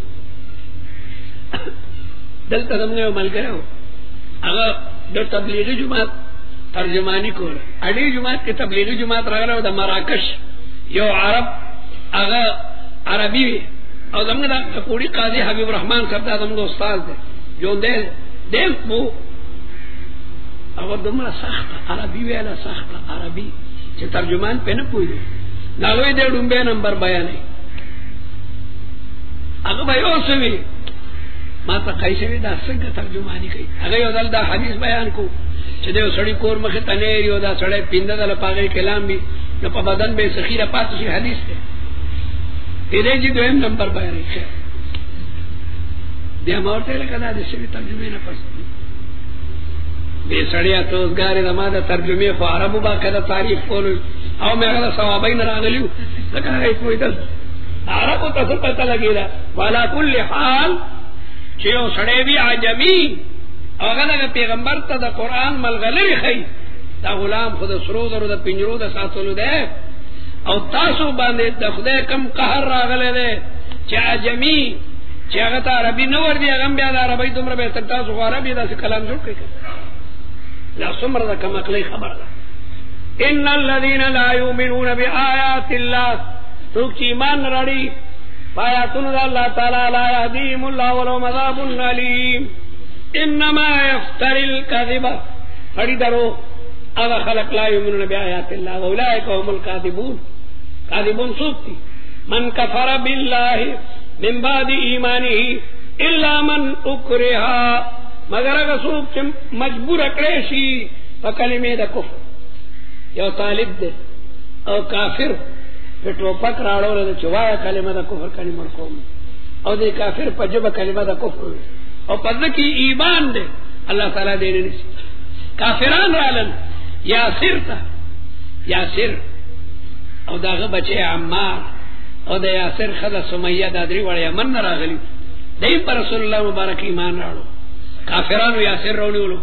دلتا دمگے و مل گرے ہو اگر دو تبلیغی جماعت ترجمانی کو رہا اڈی جماعت کی تبلیغی جماعت رہ رہا ہو دا مراکش یو عرب اگر عربی او دمگے دا پوری قاضی حبیب الرحمن صاحب دا دمگے استاذ دے جو دے دیکھ بو هغه دمره سخت عربي ویله سخت عربي چې ترجمان په نه پوي ناوې دې ډومبه نمبر بیانې هغه به یو سوي ما ته قایسوي دا څنګه ترجمانی کوي هغه یو ځل دا حدیث بیان کو چې دا سړی کور مخه تنه یو دا سړی پینده دل پاګه کلام بي نو په بدن به سخیره پاتې شي حدیث ته دې دې دویم نمبر بیانې ښه دې مورته لکه دا شی ترجمه نه پس به سړیا توسګارې د ما د ترجمه خو عربو با کده تعریف کول او مې هغه ثوابین راغلیو ځکه هغه کوئی د عربو ته څه پته لګیلا والا کل حال چې یو سړی وی عجمی هغه د پیغمبر ته د قران ملغلری خي دا غلام خود سرو درو د پنجرو د ساتلو ده او تاسو باندې د خدای کم قهر راغله ده چې عجمی چې هغه ته عربي نه ور دي هغه بیا د عربی دومره به تر تاسو غو عربي داسې کلام جوړ کړي لا سمره د کم عقلی خبر ده ان الذين لا يؤمنون بآيات الله څوک چې ایمان راړي آیاتونه د الله تعالی لا يهديهم الله ولهم عذاب أليم انما يفتر الكذب هړي درو هغه خلق لا يؤمنون بآيات الله اولئك هم الكاذبون كاذبون سوتي من كفر بالله من بعد ایمانه الا من اکرها مگر هغه څوک چې مجبور کړي شي په کلمې د کفر یو طالب دی او کافر په ټوپک راړو له چوایا کلمه د کفر کلمه کوم او د کافر په جبه کلمه د کفر او په ځکه ایمان دی الله تعالی دې نه نشي کافران رالن یاسر تا یاسر او داغه بچي عمار او د یاسر خدا سمیہ د درې وړیا من راغلی دای پر رسول الله مبارک ایمان راړو کافرانو یاسر راولو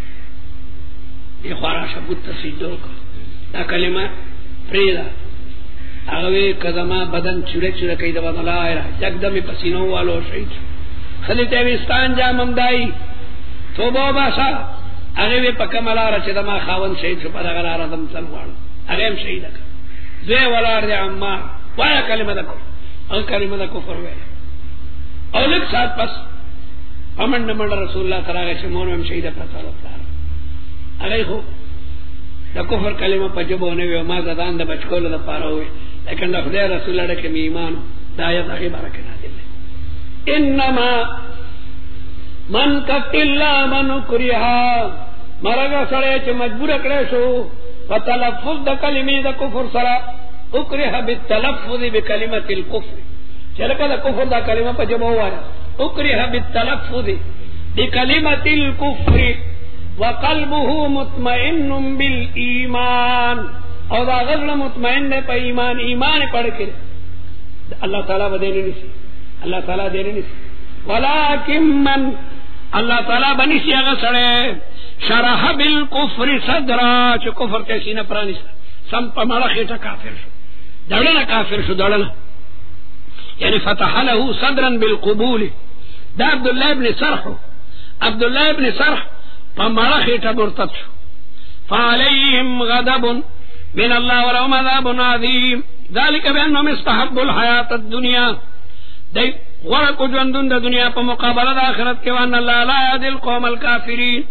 دی خورا شبوت تسیدو دا کلمه پریدا هغه کزما بدن چوره چوره کوي د بدن لا اله یکدم پسینو والو شهید خلی توستان جامم دای توبه باسا هغه په کملاره چې دما خاون شهید شو په هغه لار دم تلوال هغه هم شهید کړ زه ولار دی عمار وایا کلمه د کفر او کلمه د کفر ویل او لک سات پس امن نمبر رسول الله تعالی چې مور هم شهید پتا وکړه هغه خو د کفر کلمه په جبونه وی ما زدان د بچکول د پاره وي لیکن د خدای رسول الله کې ایمان د آیت هغه برکت نازل انما من قتل من کرها مرغه سره چې مجبور کړي شو په تلفظ د کلمې د کفر سره اکره بالتلفظ بکلمه الكفر چرکه د کفر دا کلمه په جبه وایا اکره بالتلفظ بکلمه الكفر وقلبه مطمئن بالایمان او دا غزل مطمئن ہے په ایمان ایمان پڑھ کے اللہ تعالی بدینے نسی اللہ تعالی دینے نسی ولکن من اللہ تعالی بنسی هغه سره شرح بالکفر صدرا چې کفر ته سینه پرانی سم په مړه خېټه کافر شو دړنه کافر شو دړنه یعنی فتح له صدرا بالقبول دا عبد الله ابن سرح عبد الله ابن سرح په مړه خېټه مرتد شو فعليهم غضب من الله ولهم عذاب عظيم ذلك بانهم استحبوا الحياه الدنيا دای ورکو ژوندون د دنیا په مقابله د آخرت کې وان الله لا يهدي القوم الكافرين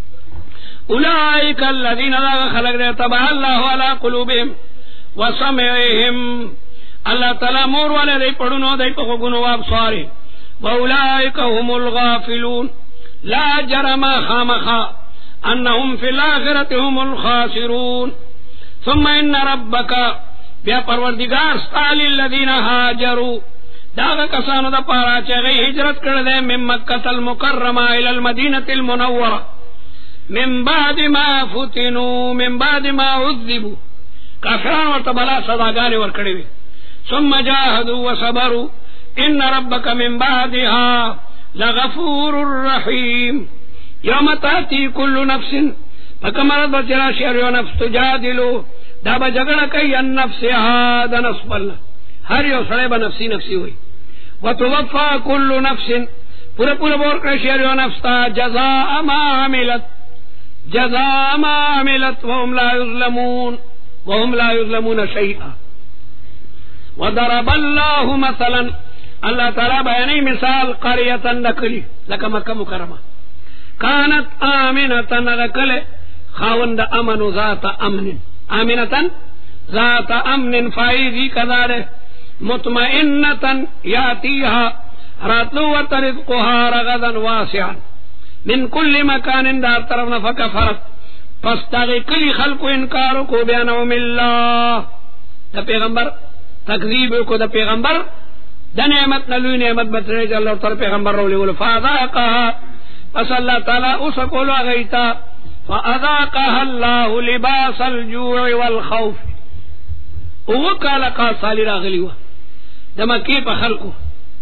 اولئك الذين لا خلق تبع الله على قلوبهم وسمعهم الله تعالی مور والے دای پړونو دای په غوګونو وابصار واولئك هم الغافلون لا جرم خامخا انهم في الاخره هم الخاسرون ثم ان ربك بیا پروردگار استال الذين هاجروا دا کسانو د پاره چې غي هجرت کړل دي من مکه المکرمه الى المدینه المنوره من بعد ما فتنوا من بعد ما عذبوا کافرون ورته بلا صداګانې ورکړې وي ثم جاهدوا وصبروا ان ربك من بعدها لغفور رحيم يوم تأتي كل نفس فكما رضت شر نفس تجادل دا به جګړه کوي ان نفسها د نفس بل هر یو سره به نفسي نفسي وي وتوفى كل نفس پورا پورا ور کړی شر نفس تا جزاء ما عملت جزاء ما عملت وهم لا يظلمون وهم لا يظلمون شيئا وضرب الله مثلا الله تعالی بیانې مثال قريه نکلی لکه مکه مکرمه كانت آمنة نکله خاوند امن ذات امن آمنتن ذات امن فائزی کذارے مطمئنتن یاتیہا راتلو و ترزقها رغدا واسعا من کل مکان دار طرف نفک فرق پس تاغی کلی خلق انکارو کو بیانوم اللہ دا پیغمبر تکذیب کو دا پیغمبر دا نعمت نلوی نعمت بتنے جا اللہ تعالی پیغمبر رولی ولو فاذاقها پس اللہ تعالی اس کولو آگئیتا فاذاقها اللہ لباس الجوع والخوف او کالا کا سالی راغلی ہوا دا مکی پا خلقو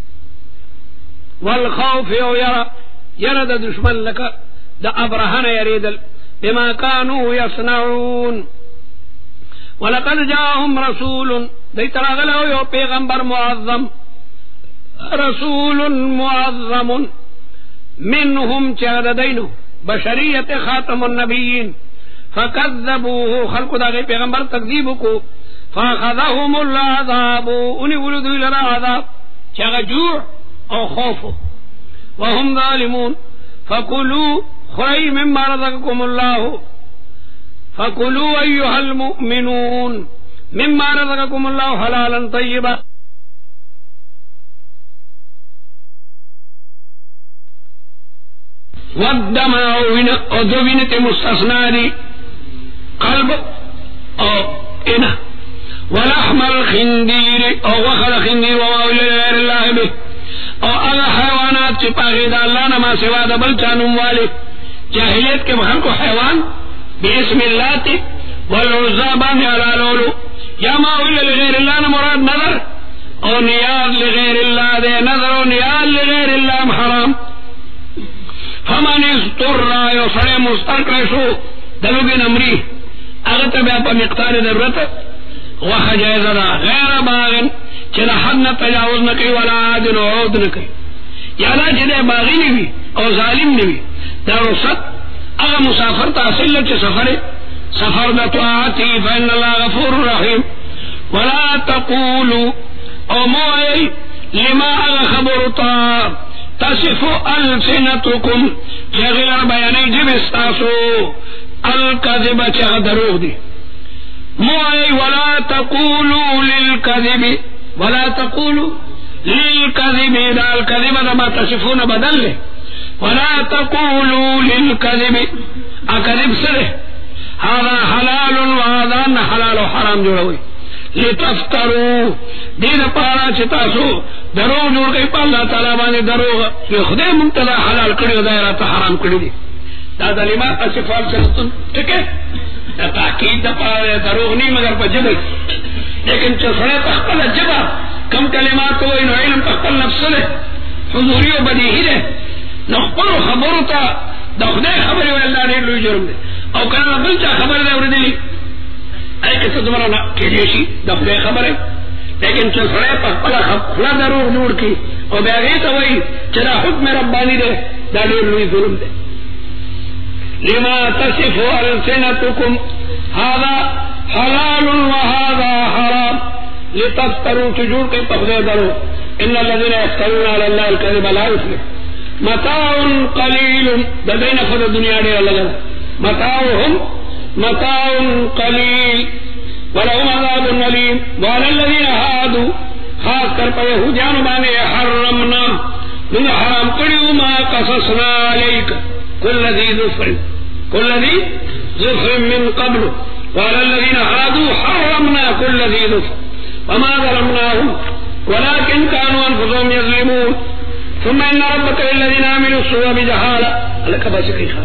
والخوف یو یرا یرا دا دشمن لکا دا ابرہن یریدل بما كانوا يصنعون ولقد جاءهم رسول دیت راغلو یو پیغمبر معظم رسول معظم منهم چاددینو بشریت خاتم النبیین فکذبوه خلق دا غی پیغمبر تکذیب کو فاخذهم العذاب انہی ولدو لنا عذاب چاگا جوع او خوف وهم ظالمون فکلوا خرئی مما رزقكم الله فكلوا أيها المؤمنون مما رزقكم الله حلالا طيبا والدم او دوینت مستثناری قلب او انا ولحم الخندیر او وخل خندیر وما غير الله به او اغا حیوانات چی پاغید اللہ نما سوا دا بلچانم والے جاہلیت کے محل کو حیوان باسم اللہ تی والعزابان علالولو یا ما اولا لغیر اللہ نمراد نظر او نیاز لغیر اللہ دے نظر او نیاز لغیر اللہ حرام فمن استر رائے سڑے مستقر شو دلوگی نمری اغتا بیا پا مقدار ضرورت وخ جائزہ دا غیر باغن چلا حد نہ تجاوز نہ کی ولا عادل عود نہ کی یا نہ جدے باغی نہیں بھی اور ظالم نہیں بھی درست اگر مسافر تاصل چ سفر سفر دا طاعتی فإن اللہ غفور رحیم ولا تقولوا او موئی لما اگر خبرتا تصف السنتکم چغیر بیانی جب استاسو الکذب چغ دروغ دی موئی ولا تقولوا للکذب ولا تقولوا للكذب دا الكذب دا ما تصفون بدل لے ولا تقولوا للكذب اکذب سرے هذا حلال وهذا حلال و حرام جوڑوئی لتفتروا دین پارا چتاسو دروغ جوڑ گئی پا اللہ تعالیٰ بانے دروغ یہ خدای منتظر حلال کری و دائرات حرام کری دی دا دلیمات اصفال سلطن ٹکے دا تحقیق دا پارا دروغ نہیں مگر پا جبل لیکن چسرے تخپل جبا کم کلمات کو انو علم تخپل نفس لے حضوری و بدیہی لے نخبر و خبرو تا دا خدای خبری و اللہ نے لوی جرم دے او کانا بلچا خبر دے ورد لی اے کسا دمرا کیجیشی دا خدای خبر ہے لیکن چسرے تخپل خبلا دروغ نور کی او بیغیتا وی چرا حکم ربانی دے دا دیر لوی ظلم دے لما تصف السنتکم هذا حلال وهذا حرام لتفتروا تجور کے تخدے درو ان الذين يفترون على الله الكذب لا يفلح متاع قليل بدین خود دنیا دے لگا متاعهم متاع قليل ولهم عذاب أليم وعلى الذين هادوا خاص کر پر یہودیان بانے حرمنا من حرام کریو ما قصصنا علیک کل ذی ظفر کل ذی ظفر من قبل وعلى الذين هادوا حرمنا كل ذي ظفر وما ظلمناهم ولكن كانوا أنفسهم يظلمون ثم إن ربك للذين عملوا السوء بجهالة لك بسكيخا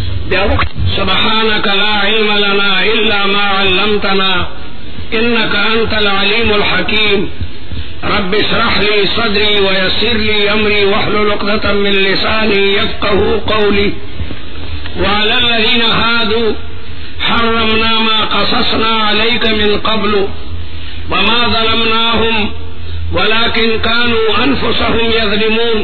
سبحانك لا علم لنا إلا ما علمتنا إنك أنت العليم الحكيم رب اشرح لي صدري ويسر لي أمري واحلل عقدة من لساني يفقه قولي وعلى الذين هادوا حرمنا ما قصصنا عليك من قبل وما ظلمناهم ولكن كانوا أنفسهم يظلمون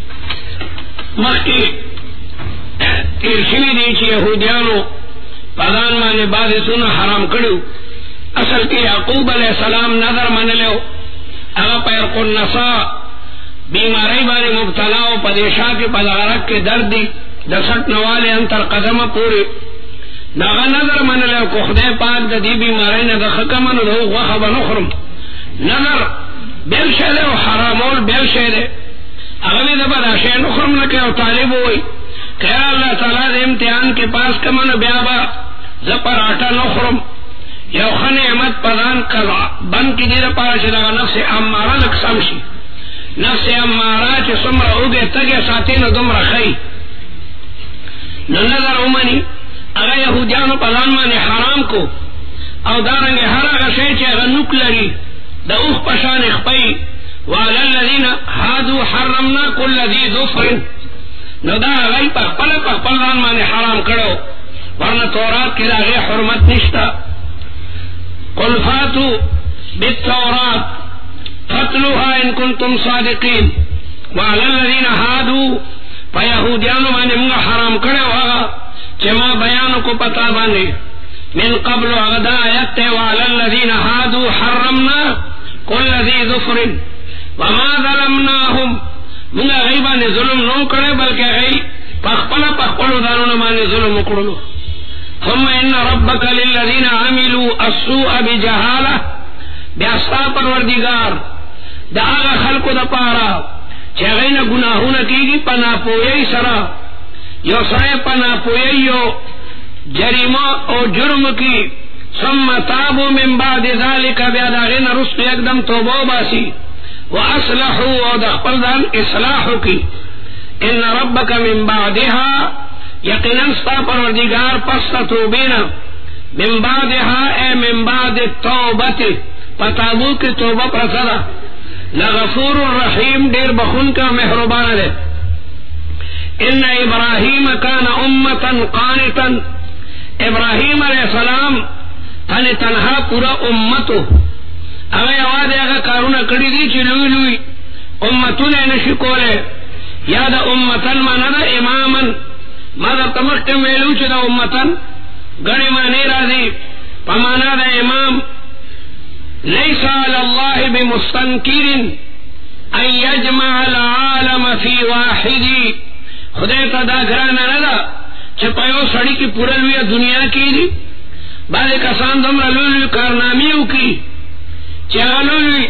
مخي ارشوی دی چی یہودیانو پدان مانے بعضی سنہ حرام کرو اصل کی یعقوب علیہ السلام نظر من لیو اگا پیرق النساء بیماری بانی مبتلاو پدیشا کی پدغرق کے دردی دسٹ نوالے انتر قدم پوری داغا نظر من لے کو خدای پاک دا دی بیماری نے دا خکمن دا غوخ بنخرم نظر بیل شہدے و حرامول بیل شہدے اغلی دا بدا شہ نخرم نکے و طالب ہوئی کہ اللہ تعالیٰ دے امتحان کے پاس کمن بیابا زپر آٹا نخرم یو خن احمد پدان قضا بن کی دیر پارا چی دا نفس امارا لکسم شی نفس امارا چی سمرا اوگے تگے ساتین دم رخی نظر امنی اگر یہودیانو پدان مانے حرام کو او دارنگے ہر اگر شے چے اگر نک لگی دا اوخ پشان اخپئی وعلا الذین حادو حرمنا کل ذی ظفر نو دا اگئی پخ پل پخ پل دان مانے حرام کرو ورنہ تورات کی داغی حرمت نشتا قل فاتو بالتورات فتلوها ان کنتم صادقین وعلا الذین حادو پا یہودیانو مانے منگا حرام کرو آگا چما بیانو کو پتا بانے من قبل اغدا آیت وعلا الذین حادو حرمنا کل ذی ظفر وما ظلمناہم منگا غیبان ظلم نو کرے بلکہ غیب پخپلا پخپلو دانونا مانے ظلم اکڑلو ثم ان ربک للذین عملوا السوء بجہالہ بیاستا پروردگار دا آغا خلق دا پارا چاگئینا گناہونا کی گی پنا پوئی سرا یو سرے پنا پوئی یو جریمہ او جرم کی ثم تابو من بعد ذالک بیادا غین رسل اقدم توبو باسی واصلحو او دخپل دان اصلاحو کی ان ربک من بعدها یقیناً ستا پروردگار پس توبینا من بعدها اے من بعد توبت پتابو کی توبہ پرسدا لغفور الرحیم دیر بخون کا محربان دے ان ابراہیم کان امتا قانتا ابراہیم علیہ السلام تن تنہا پورا امتو اگر آواز اگر کارونا کڑی دی چی لوی لوی امتو نے نشکولے یا دا امتن مانا دا اماما مادا تمکتم ویلو چی دا امتن گڑی مانی رازی پمانا دا امام لیس علی اللہ بمستنکر ان یجمع العالم فی واحدی خدای تا دا گرانا ندا چپایو سڑی کی پورلوی دنیا کی دی بعد کسان دمرا لولوی کارنامیو کی چاہلوی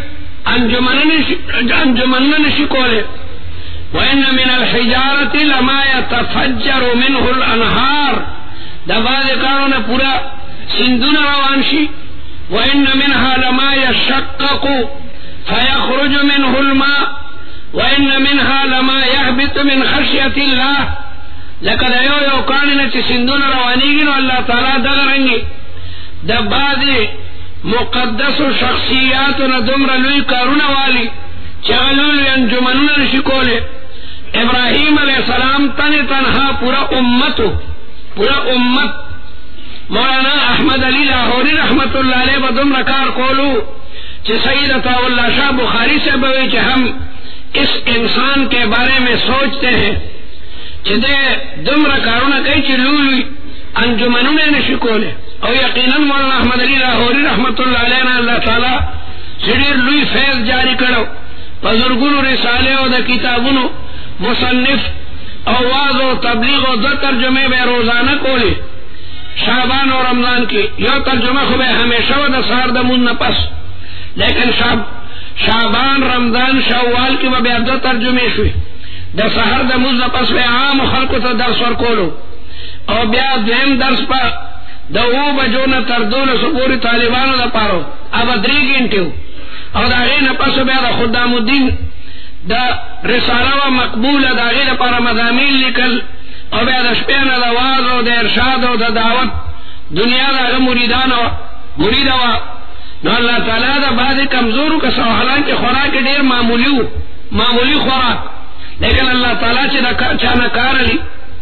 انجمنن شکولے وَإِنَّ مِنَ الْحِجَارَةِ لَمَا يَتَفَجَّرُ مِنْهُ الْأَنْهَارِ دا بعد کارونا پورا سندون روانشی وَإِنَّ مِنْهَا لَمَا يَشَّقَّقُ فَيَخْرُجُ مِنْهُ الْمَاءُ وَإِنَّ مِنْهَا لَمَا يَهْبِطُ مِنْ خَشْيَةِ اللَّهِ لقد ایو یو کاننا چی سندون روانیگی نو اللہ تعالیٰ دغرنگی دا بعد مقدس و شخصیات و ندمر لوی کارونا والی چغلول انجمنون شکولے ابراہیم علیہ السلام تن تنہا پورا امتو پورا امت مولانا احمد علی لاہوری رحمت اللہ علیہ بدم رکار کولو چی سید عطا اللہ شاہ بخاری سے بوئی چی ہم اس انسان کے بارے میں سوچتے ہیں چی دے دم رکارونا کئی چی لولوی انجمنون نشکولے او یقیناً مولانا احمد علی لاہوری رحمت اللہ علیہ اللہ تعالی سڑیر لوی فیض جاری کرو بزرگونو رسالے و دا کتابونو مصنف اواز و تبلیغ و دو ترجمے بے روزانہ کولے شعبان و رمضان کی یو ترجمہ خوبے ہمیشہ و دا سار دا من نپس لیکن شعب شعبان رمضان شوال کی و بے دو ترجمے شوی دا سہر دا من نپس بے عام خلقو تا درس ور کولو او بیا دویم درس پا دا او بجونا تردون سپوری طالبانو دا پارو اب دری گھنٹیو او دا غیر پسو بیا دا خدام الدین دا رسالہ و مقبول دا غیر پارا مضامین لکل او بیا دا شپین دا واز و دا ارشاد و دا دعوت دنیا دا غیر مریدان و مرید و نو اللہ تعالی دا بعد کمزورو کسا حالانکہ خوراک دیر معمولیو معمولی خوراک لیکن اللہ تعالی چی دا چانا کار لی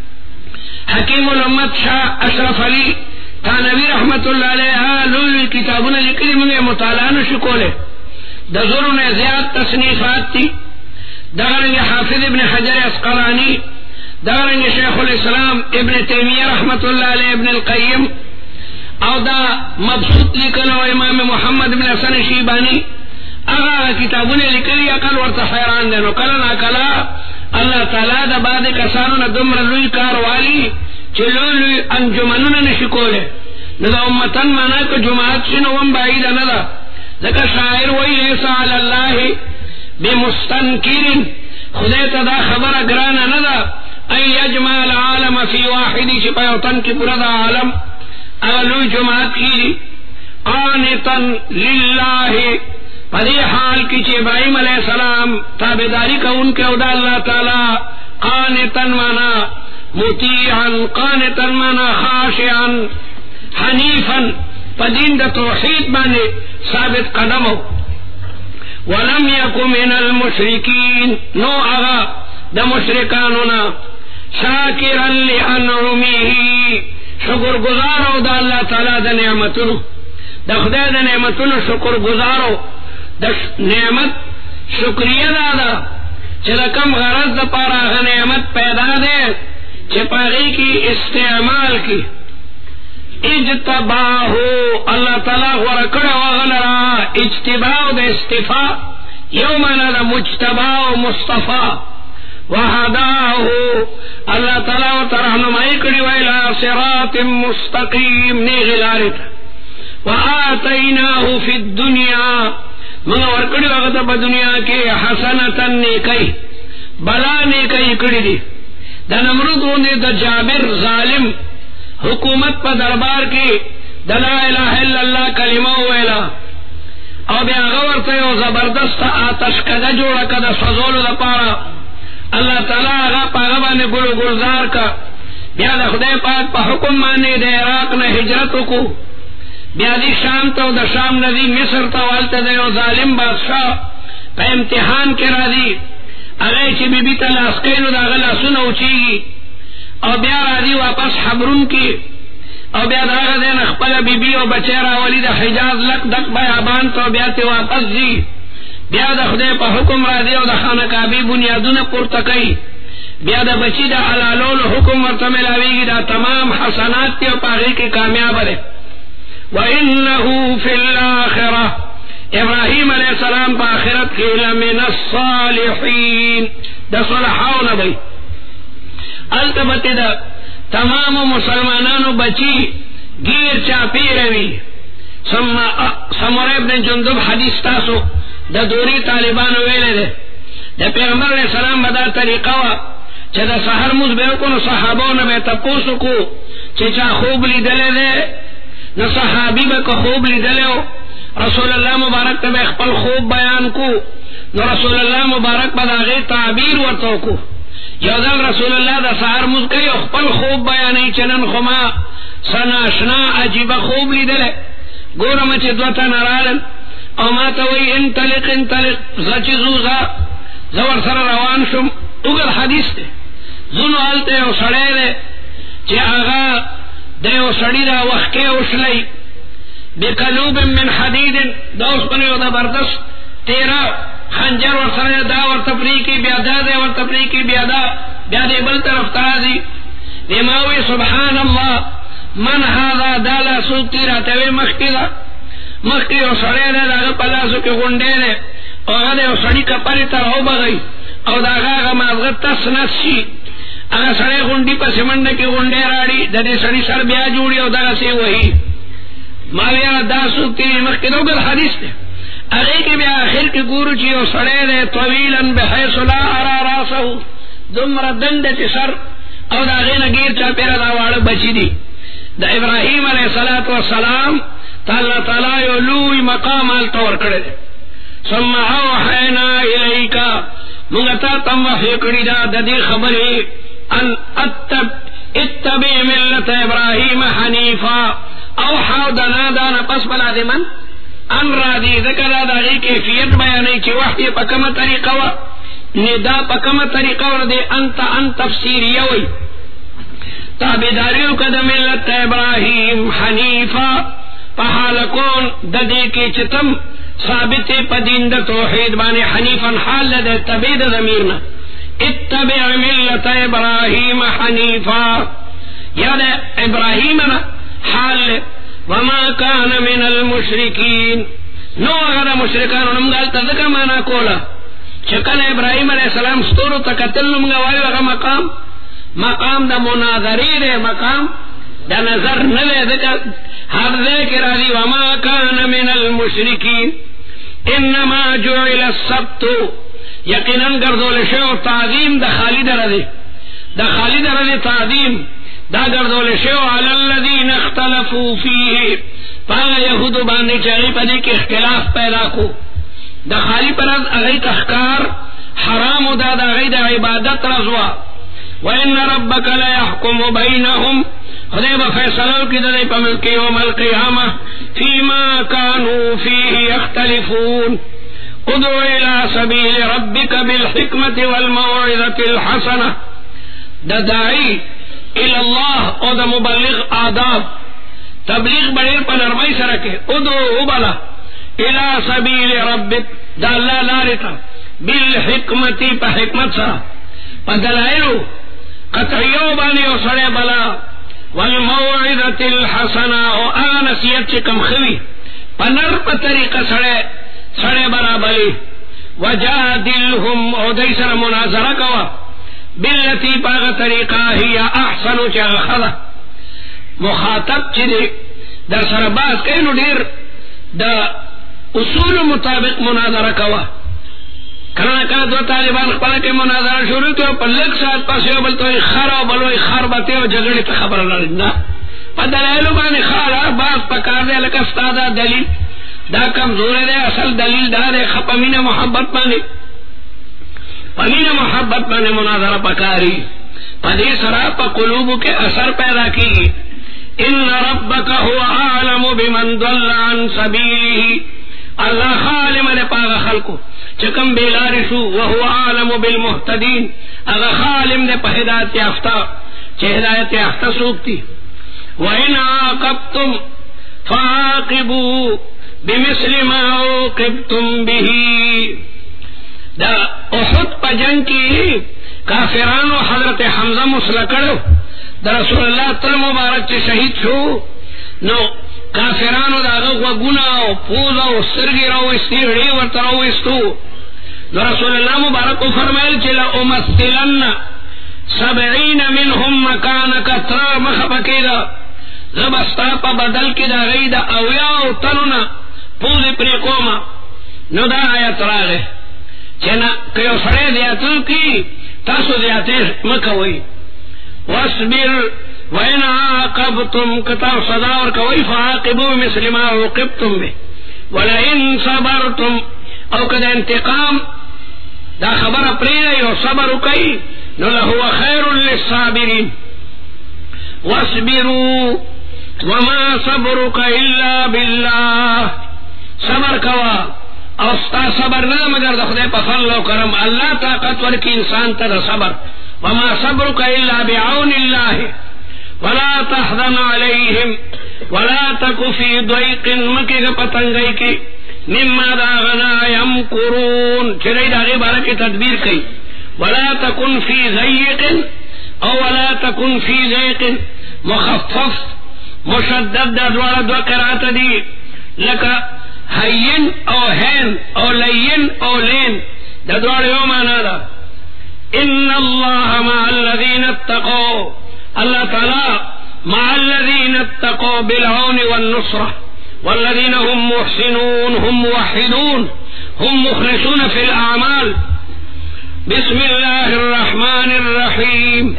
حکیم الامت شاہ اشرف علی تانوی رحمت اللہ علیہ لولی کتابون لکلی منگے مطالعان شکولے دزروں نے زیاد تصنیفات تھی دارنگ حافظ ابن حجر اسقلانی دارنگ شیخ الاسلام ابن تیمیہ رحمت اللہ علیہ ابن القیم او دا مبسوط لکلو امام محمد بن حسن شیبانی اگا کتابوں نے لکلی اقل ورطا حیران دینو کلنا کلا اللہ تعالیٰ دا بعد کسانو نا دمر لوی کار والی چلولوی انجمنون نشکولے ندا امتن مانا کہ جماعت شنوم بعید ندا ذکر شاعر وی لیسا علی اللہ بمستنکرین خدای تدا خبر گرانا ندا ای یجمع العالم فی واحدی شپایوتن کی پورا عالم اغلوی جماعت کی قانتا للہ پدی حال کی چی ابراہیم علیہ السلام تابداری کا ان کے ادا اللہ تعالی قانتا مانا مطیعا قانتا مانا خاشعا حنیفا پدین دا توحید بانے ثابت قدمو ولم یکو من المشرکین نو اغا دا مشرکانونا شاکرا لانعمیہی شکر گزارو دا اللہ تعالی دا نعمتنو دا خدای دا نعمتنو شکر گزارو دا نعمت شکریہ دادا چلا کم غرض دا پارا نعمت پیدا دے چپاگی کی استعمال کی اجتباہو اللہ تعالیٰ ورکڑ وغلرا اجتباہ دا استفاء یومنا دا مجتباہ مصطفیٰ وحداہو اللہ تعالیٰ ترحنمائی کڑی ویلا صراط مستقیم نیغی لارتا وآتیناہو فی الدنیا منگا ورکڑی وغتا با دنیا کے حسنتا نیکی بلا نیکی کڑی دی دا نمرود ہونے دا جابر ظالم حکومت پا دربار کی دا لا الہ الا اللہ کلمہ ویلا او بیا غورتا یو زبردست آتش کدا جوڑا کدا سزولو دا پارا اللہ تعالیٰ آغا پا غبان گلو گلزار کا بیا دا خدای پاک پا حکم مانے دا عراق نا ہجرتو کو بیا دی شام تا دا شام ندی مصر تا والتا دا یو ظالم بادشاہ پا امتحان کرا دی اگئی چی بی بی تا لاسکینو دا غلا سنو چیگی او بیا را دی واپس حبرون کی او بیا دا غا دین اخپل بی بی او بچے را ولی دا حجاز لک دک بیابان تو بیا تی واپس دی بیا دا خدای پا حکم را دی او دا خانکابی بنیادون پورتکی بیا دا بچی دا علالول حکم ورطملاویگی دا تمام حسنات تی او پاگی کی کامیاب رے وَإِنَّهُ فِي الْآخِرَةِ ابراہیم علیہ السلام پا آخرت کی لمن الصالحین دا صلحاؤنا بھئی التبت دا تمام مسلمانانو بچی گیر چاپی روی سمر ابن جندب حدیث تاسو دا دوری طالبانو ویلے دے دا پیغمبر علیہ السلام بدا طریقہ وا چا دا سحر موز بیوکنو صحابونو بے تپوسو کو چا خوب لی دلے دے نہ صحابی بے خوب لی دلے ہو رسول اللہ مبارک تب اخپل خوب بیان کو نو رسول اللہ مبارک بدا غیر تعبیر ورطو کو یودل رسول اللہ دا سحر موز کئی اخپل خوب بیانی چنن خما سناشنا عجیب خوب لی دلے گورا مچی دوتا نرالن او ما توی انتلق انتلق زچی زوزا زور سر روان شم اگر حدیث تے زنو آلتے او سڑے دے چی آغا دے او سڑی دا وخکے اوشلی بکلوب من حدید دا اس پنی او دا بردست تیرا خنجر ور سر دا ور تفریقی بیادا دے ور تفریقی بیادا بیادے بل طرف تازی دے ماوی سبحان اللہ من هذا دالا سوتی را توی مخی دا مخی او سڑے دے دا پلاسو کی گنڈے دے او غدے او سڑی کپری تر ہو بغی او دا غاغا مازغت تس نسی اگا سڑے گنڈی پا سمنڈ کی گنڈے راڑی دا دے سڑی سر بیا جوڑی او دا سے وہی ماویا دا سوتی مخی دو گل حدیث دے اگے کی بیا آخر کی گورو چی او سڑے دے طویلا بحیث لا ارا راسو دمرا دند تی سر او دا غین گیر چا پیرا دا وارا بچی دی دا ابراہیم علیہ السلام تا اللہ تعالیٰ یو لوی مقام آلتا ورکڑے دے ثم اوحینا الیکا منگتا تم وحی کری دا دا دی خبری ان اتب اتبع ملت ابراہیم حنیفا اوحاو دنا دانا پس بلا دی من ان را دی ذکر دا غی کیفیت بیانی چی وحی پا کم طریقہ و ندا پا کم طریقہ و دے انت ان تفسیری وی تابداریو کد ملت ابراہیم حنیفا پہالکون ددی کی چتم ثابت پدین دا توحید بانی حنیفا حال لدے تبید ضمیرنا اتبع ملت ابراہیم حنیفا یاد ابراہیم حال وما کان من المشرکین نو اگر مشرکان نمگال تذکر مانا کولا چکل ابراہیم علیہ السلام ستورو تکتل نمگا وائیو اگر مقام مقام دا مناظری دے، مقام دا نظر نلے دکا ہر دے کے راضی وما کان من المشرکین انما جعل السبت یقیناً گردول شو تعظیم دا خالد رضی دا خالد رضی تعظیم دا گردول شو علی الذین اختلفوا فیہ پاگا یہود باندے چاہی پدی کے اختلاف پیدا کو دا خالی پر از اغی تخکار حرام دا دا اغی دا عبادت رضوا وَإِنَّ رَبَّكَ لَيَحْكُمُ بَيْنَهُمْ خدای با فیصلو کی دے پملک یوم القیامہ فیما کانوا فیہ یختلفون ادعو الى سبیل ربک بالحکمت والموعظۃ الحسنہ دا داعی الى اللہ او دا مبلغ آداب تبلیغ بڑیر پر نرمی سرکے ادعو بلا الى سبیل ربک دا اللہ لارتا بالحکمت پا حکمت سا پا دلائلو قطعیو بانی او سڑے بلا والموعظۃ الحسنہ او آغا نصیحت چکم خوی پنر پا طریقہ سڑے سڑے برابری وجادلہم او دیسر مناظرہ کوا باللتی پاغا طریقہ ہی احسن چاگا خدا مخاطب چی دے در سرباز کئنو دیر دا اصول مطابق مناظرہ کوا کنا کنا دو طالبان خپل کے مناظرہ شروع تو پر لگ ساتھ پاسے بل تو خرا بلوئی خربتے و جگڑی تا خبر لڑنا پا دلائلو بانی خارا باز پکار دے لکا استادا دلیل دا کمزور دے اصل دلیل دا دے خپمین محبت مانے پمین محبت مانے مناظرہ پکاری پا دی سرا پا قلوب کے اثر پیدا کی ان ربک هو اعلم بمن ضل عن سبیلہ اللہ خالم دے پاغا خلقو چکم بیلارشو وہو عالم بالمحتدین اگا خالم دے پا ہدایت یافتہ چہ ہدایت یافتہ سوکتی وَإِنْ عَاقَبْتُمْ فَعَاقِبُوا بِمِثْلِ مَا عُوقِبْتُمْ بِهِ دا احد پا جنگ کی کافرانو حضرت حمزہ مسلکڑو دا رسول اللہ تل مبارک چے شہید شو نو کافرانو دا غو گناو پوزاو سرگی رو استی ریورت رو استو نو رسول اللہ مبارک کو فرمائل چلا امثلن سبعین منہم مکانک ترا مخبکی دا زبستا پا بدل کی دا غی دا اویاو تنونا پوزی پریکوما نو دا آیت را گے چنا کیو سڑے دیاتو کی تاسو دیاتے مکوئی واسبر وَإِنْ عَاقَبْتُمْ كَتَرْ صَدَاوَرْ كَوَيْ فَعَاقِبُوا مِثْلِ مَا عُوقِبْتُمْ بِهِ وَلَئِنْ صَبَرْتُمْ او کدا انتقام دا خبر اپریدئی او صبر اکئی نو لہو خیر للصابرین وَاسْبِرُوا وَمَا صَبْرُكَ إِلَّا بِاللَّهِ صبر کوا او ستا صبر نہ مگر دخدے پا فضل و کرم اللہ طاقت ورکی انسان تا صبر وَمَا صَبْرُكَ إِلَّا بِعَوْنِ اللَّهِ ولا تحزن عليهم ولا تك في ضيق مكي پتنگئی کی مما داغنا يمكرون چرئی داغی بارا کی تدبیر کی ولا تكن في ضيق او ولا تكن في ضيق مخفف مشدد دا دوارا دو قرات دی لکا حین او حین او لین او لین دا دوارا یوم آنا دا ان اللہ مع الذین اتقوا اللہ تعالی مع الذین اتقوا بالعون والنصرہ والذین هم محسنون هم موحدون هم مخلصون في الاعمال بسم اللہ الرحمن الرحیم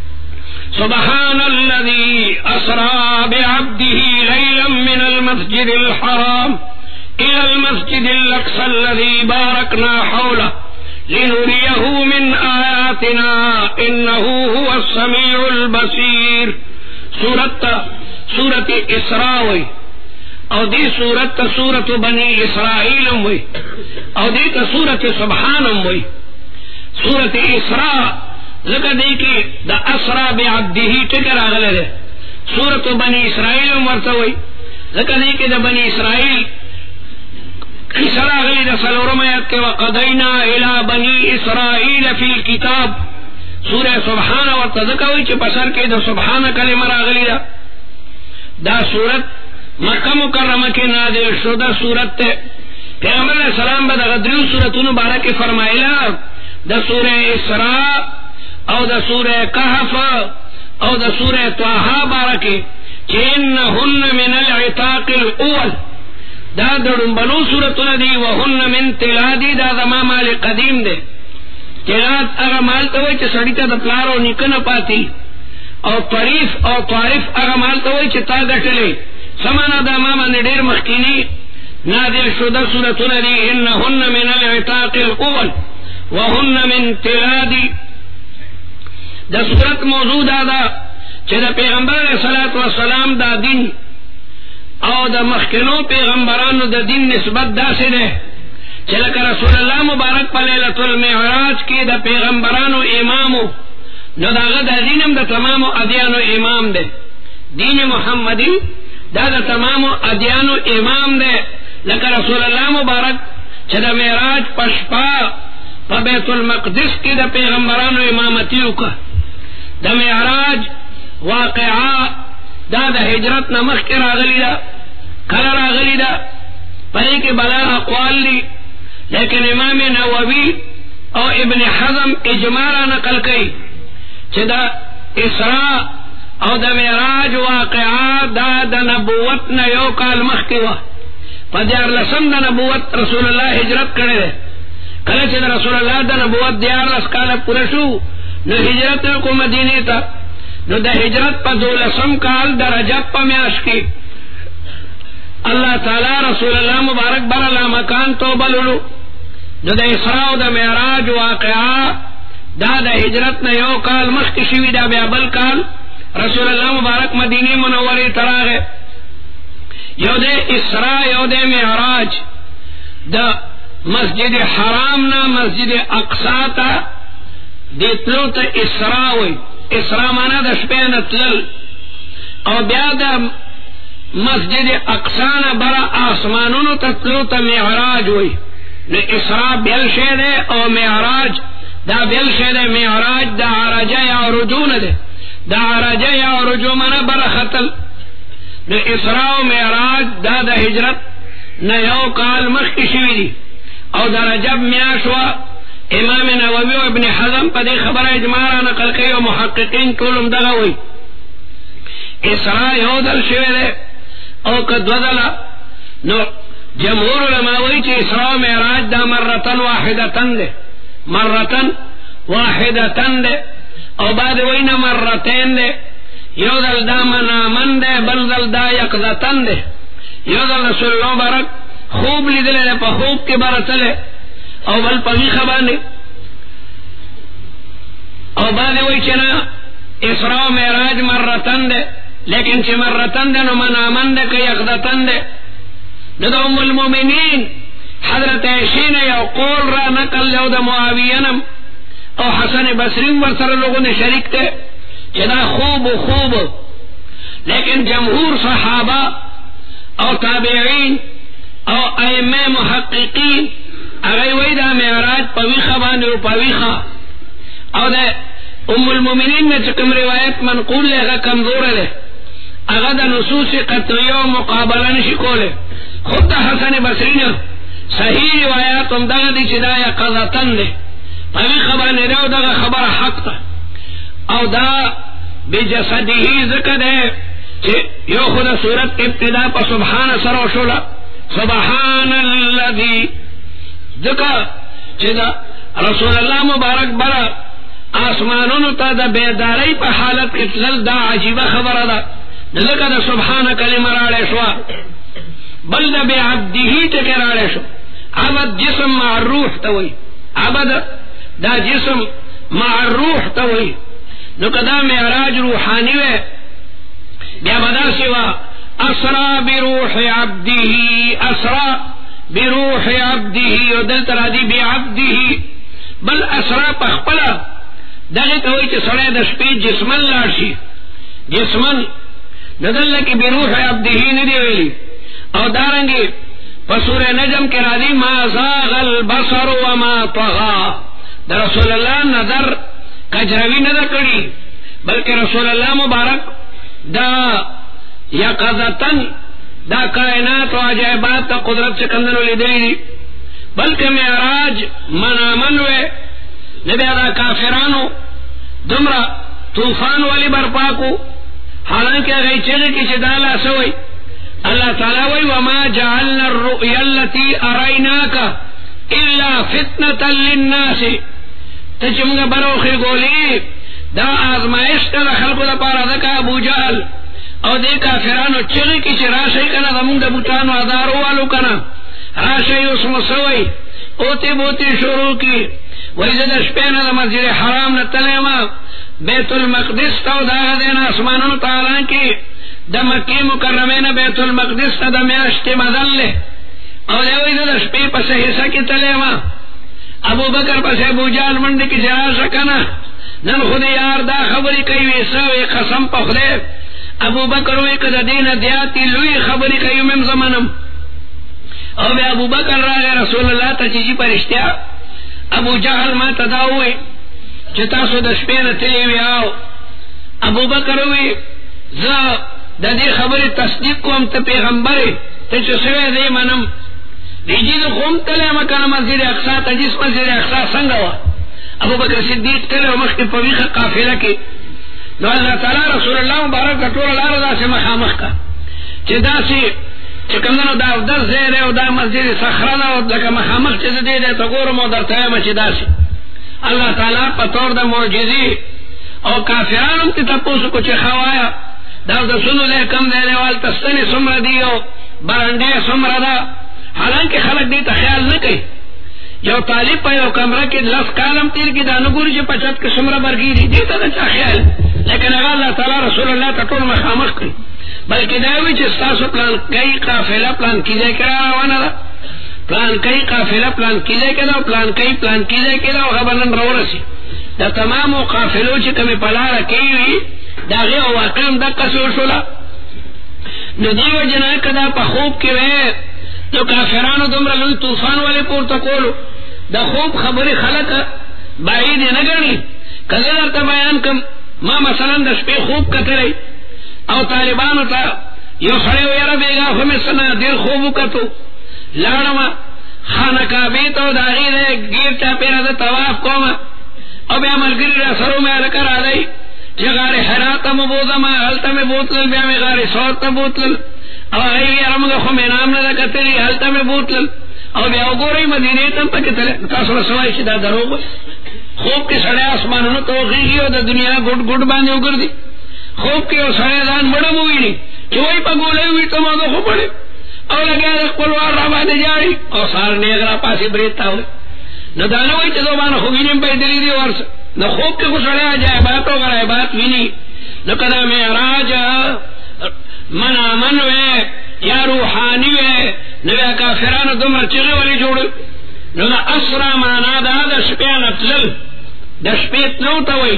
سبحان الذي اسرى بعبده ليلا من المسجد الحرام الى المسجد الاقصى الذي باركنا حوله لنريه من آياتنا إنه هو السميع البصير سورة سورة إسراء او دی سورة سورة بني إسرائيل وي او دی سورة سبحان وي سورة إسراء ذکر دی کی دا اسرا بعبده تکر آگلے دے سورة بني إسرائيل ورطوي ذکر دی کی دا بني إسرائيل قصرا غلی دا سلورم آیت کے وقضینا الى بنی اسرائیل فی الكتاب سورہ سبحان و تذکوی چی پسر کے دا سبحان کلمہ را غلی دا دا سورت مکہ مکرمہ کے نازل شدہ سورت تے پیغمبر علیہ السلام با دا غدریو سورتون بارہ کے فرمائلہ دا سورہ اسراء او دا سورہ کہف او دا سورہ طه بارکی چینہن من العتاق الاول دا دڑن بنو سورتنا دی وہن من تلادی دا دا مال قدیم دے تلاد اغا مال توی چھ سڑیتا دا پلارو نکن پاتی او طریف او طارف اغا مال توی چھ تا گٹلے سمانا دا ماما ندیر مخکینی نادل شدہ سورتنا دی انہن من العتاق الاول وہن من تلادی دا سورت موضوع دا دا چھ دا پیغمبر علیہ الصلوۃ والسلام دا دین او دا مخکنو پیغمبرانو دا دین نسبت دا سے دے چلکہ رسول اللہ مبارک پا لیلۃ المعراج کی دا پیغمبرانو امامو نو دا غدا دینم دا تمامو ادیانو امام دے دین محمدی دا دا تمامو ادیانو امام دے لکہ رسول اللہ مبارک چھ دا معراج پشپا پا بیت المقدس کی دا پیغمبرانو امامتیو کا دا معراج واقعا دا دا ہجرت نمخ کے راغلی دا کل راغلی دا پہلے کے بلا اقوال لی لیکن امام نووی او ابن حزم اجمالا نقل کئی چھ دا اسراء او دا معراج واقعا دا دا نبوت نا یو کال مخ کے وا پا دیار لسم دا نبوت رسول اللہ ہجرت کرے دے کل چھ دا رسول اللہ دا نبوت دیار لس کالا پورشو نو ہجرت کو مدینے تا نو دا ہجرت پا دولسم کال دا رجب پا میاش کی اللہ تعالی رسول اللہ مبارک بر اللہ مکان تو بلولو نو دا اسراء و دا معراج واقعا دا دا ہجرت نا یو کال مخ کی شوی دا بیا بل کال رسول اللہ مبارک مدینی منوری تراغے یو دے اسراء یو دے معراج دا مسجد حرام نا مسجد اقصا تا دیتلو تا اسراء ہوئی اسراء مانا دا شپین تلل او بیا دا مسجد اقصانا برا آسمانونو تتلو تا معراج ہوئی نو اسراء بیل شے او معراج دا بیل شے معراج دا عرجہ یا رجون دے دا عرجہ یا رجو مانا برا خطل نو اسراء و معراج دا دا ہجرت نیو کال مخ کشوی دی او دا رجب میاشوا امام نووی و ابن حزم پا دی خبر اجمارا نقل کئی و محققین کولم دغوی اسراء یو دل شوی دے او کدودلا نو جمہور علماءوی چی اسراء و معراج دا مرتن واحدتن دے مرتن واحدتن دے او بعد وینا مرتین دے یو دل دا منامن دے بل دل دا یقضتن دے یو دل رسول اللہ برک خوب لی دلے دے پا خوب کے برتلے او بل پغی خبانے او بعد وی چنا اسراء و معراج مرتن دے لیکن چی مرتن دے نو منامن دے کہ یقضتن دے نو دا ام المومنین حضرت عائشہ یو قول را نقل لو دا معاوینم او حسن بصریم ورسر لوگوں نے شریک تھے چدا خوب خوب لیکن جمہور صحابہ او تابعین او ائمہ محققین اگئی وی دا معراج پویخا باندے و پویخا او دا ام المومنین نے چکم روایت منقول لے اگا کمزور لے اگا دا نصوص قطعی و مقابلہ نشکو لے خود دا حسن بصری نے صحیح روایات ام دا دی چدا یا قضاتن دے پویخا باندے دا دا خبر حق تا او دا بجسدہی ذکر ہے یو خدا صورت ابتدا پا سبحان سرو شولا سبحان اللذی ذکر چیزا رسول اللہ مبارک برا آسمانونو تا دا بیداری پا حالت اطلال دا عجیبہ خبر دا ذکر دا سبحان کلمہ راڑے شوا بل دا بے عبدہی تکے راڑے شو عبد جسم مع الروح توئی عبد دا جسم مع الروح توئی ذکر دا معراج روحانی وے بیا بدا سوا اسرا بروح عبدہی اسرا بروح عبدہی و دل ترادی بعبدہی بل اسرا پخپلا دغی توی چی سڑے دشپی جسمن لارشی جسمن ندل لکی بروح عبدہی ندی ویلی او دارنگی پسور نجم کے رادی ما زاغ البصر وما طغا در رسول اللہ نظر کجروی نظر کری بلکہ رسول اللہ مبارک دا یقظتن دا کائنات و عجائبات تا قدرت سے کندن ولی دی بلکہ معراج منامن وے نبی دا کافرانو دمرا طوفان والی برپا کو، حالانکہ اگر چلے کی چدالا سوئی اللہ تعالیٰ وی وما جعلنا الرؤیا التي اریناک الا فتنة للناس، تچمگا بروخی گولی دا آزمائش کا دا خلق دا پارا دکا ابو جہل او دے کافرانو چلے کی چی راشای کنا دا منگ دا بوتانو ادارو والو کنا راشای اس مسوئی اوتی بوتی شروع کی ویزد شپینا دا مسجد حرام نتلیما بیت المقدس تا دا دینا اسمانو تعالیٰ کی دا مکی مکرمین بیت المقدس تا دا میاشتی بدل لے او دے ویزد شپی پس حصہ کی تلیما ابو بکر پس ابو جال منڈی کی جرا سکنا نن خود یار دا خبری کئی ویسا وی قسم پخلے ابو بکر وی کدا دین دیاتی لوی خبری کئی من زمانم او بے ابو بکر راگے رسول اللہ تا چیزی پر اشتیا ابو جہل ما تداوئی چتا سو دشپین تلیوی آو ابو بکر وی زا دا دی خبری تصدیق کو ہم تا پیغمبری تا چسوے دی منم دیجی دو خوم تلے مکان مسجد اقصا تا جس مسجد اقصا سنگوا ابو بکر صدیق تلے و مخی پویخ قافلہ کی نو اللہ تعالی رسول اللہ مبارک کا طور اللہ رضا سے مخامخ کا چی دا سی چکندنو دا افدر زیرے و دا مسجد سخرہ و دا مخامخ چیز دے دے تا گورم و در تیمہ چی دا سی اللہ تعالی پتور دا معجزی او کافرانم تی تپوسو کچھ خوایا دا دا سنو دے کم دے دے وال تستنی سمر دیو برنڈے سمر دا حالانکہ خلق دیتا خیال نہ کئی یو طالب پا یو کمرہ کی لس کالم تیر کی دانگوری چی پچت کے سمرہ برگی دی دیتا دا چا خیال لیکن اگر اللہ تعالی رسول اللہ تطور مخامخ کئی بلکہ داوی چی ستاسو پلان کئی قافلہ پلان کیجے کرا روانا دا پلان کئی قافلہ پلان کیجے کرا پلان کئی پلان کیجے کرا و غبرن رو رسی دا تمام قافلو چی کمی پلارا کیوی دا غی و واقعم دا قصور شلا ندیو جنائی کدا پا خوب کی وے جو کافرانو دمرا لوی طوفان والے پورتا کولو دا خوب خبری خلق بعید نگرنی کذر تا بیان کم ما مثلا دا شپی خوب کتری او طالبانو تا یو خڑے ویرا بیگا خمی سنا دیر خوبو کتو لارما خانہ کعبیتو دا غیر گیر چا پیرا دا تواف کوما او بیا ملگری را سرو میں لکر آدائی چی غار حراتا مبوزما حلتا میں بوتلل بیا میں غار سورتا بوتلل او غیر رمگا خمی نام ندا کتری حلتا میں بوتلل او بیا گوری مدینه تم پکی تلے تاثر سوائی چی دا دروگ خوب کی سڑے آسمانونو توقیقی و دا دنیا گوڑ گوڑ باندے اگر دی خوب کی او سڑے دان بڑا موئی نی چی وہی پا گولے ہوئی تو مادو خوب بڑے او لگیا دک پلوار را باندے جاری او سار نیگرا پاسی بریتا ہوئے نو دانوئی چی دو بانا خوبی نیم پای دلی دی ورس نو خوب کی خوشڑے آجائے باتو کرائے بات وینی نو کدا معراج من آمن وے یا روحانی وے نویا کافرانو دمر چیغی والی جوڑ نو دا اسرا مانا دا دا شپیان اتلل دا شپیت نوتوئی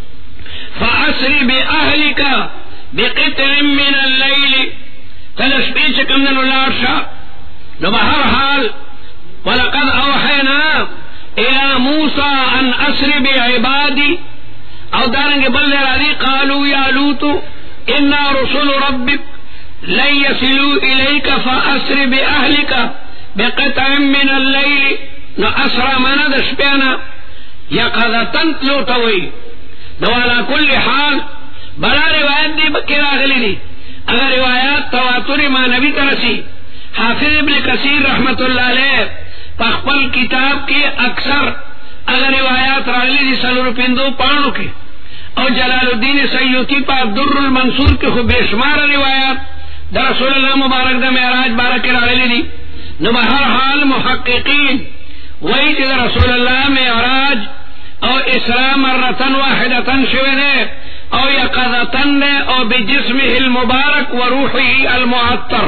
فاسری بی اہلکا بقطع من اللیل تل شپیت چکم دنو لارشا نو بہر حال ولقد اوحینا الى موسیٰ ان اسری بی عبادی او دارنگ بلد رادی قالو یا لوتو انا رسول ربک لن يصلوا إليك فأسر بأهلك بقطع من الليل نو أسرى منا دشبينا يقظة تلوتوي نو على كل حال بلا روایت دی بکر آگلی دی اگر روایات تواتر ما نبی ترسی حافظ ابن کثیر رحمت اللہ علیہ پخپل کتاب کے اکثر اگر روایات راگلی دی سلور پندو پانو کے اور جلال الدین سیوطی پا در المنصور کے خوب بیشمار روایات دا رسول اللہ مبارک دا معراج بارک راغلی دی نو بہر حال محققین وہی چیز رسول اللہ معراج او اسراء مرتن واحدتن شوئے دے او یقظتن دے او بجسمه المبارک و روحی المعطر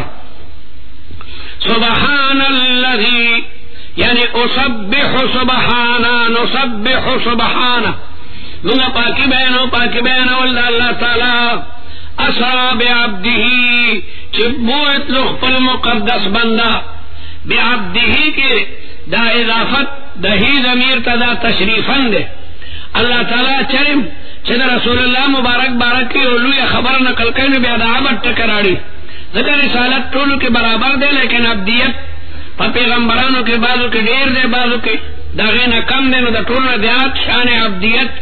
سبحان اللذی یعنی اصبح سبحانا نصبح سبحانا منگا پاکی بینو پاکی بینو اللہ تعالی اسرا بعبدہی چبوت لخ المقدس بندہ بعبدہی کے دا اضافت دا ہی ضمیر تدا تشریفن دے اللہ تعالی چرم چد رسول اللہ مبارک بارک کی اولو یا خبر نقل کرنے بیا دا عبد ٹکراڑی ذکر رسالت طولو کے برابر دے لیکن عبدیت پا پیغمبرانو کے بعضو کے دیر دے بعضو کے دا غینا کم دے نو دا طولو دیات شان عبدیت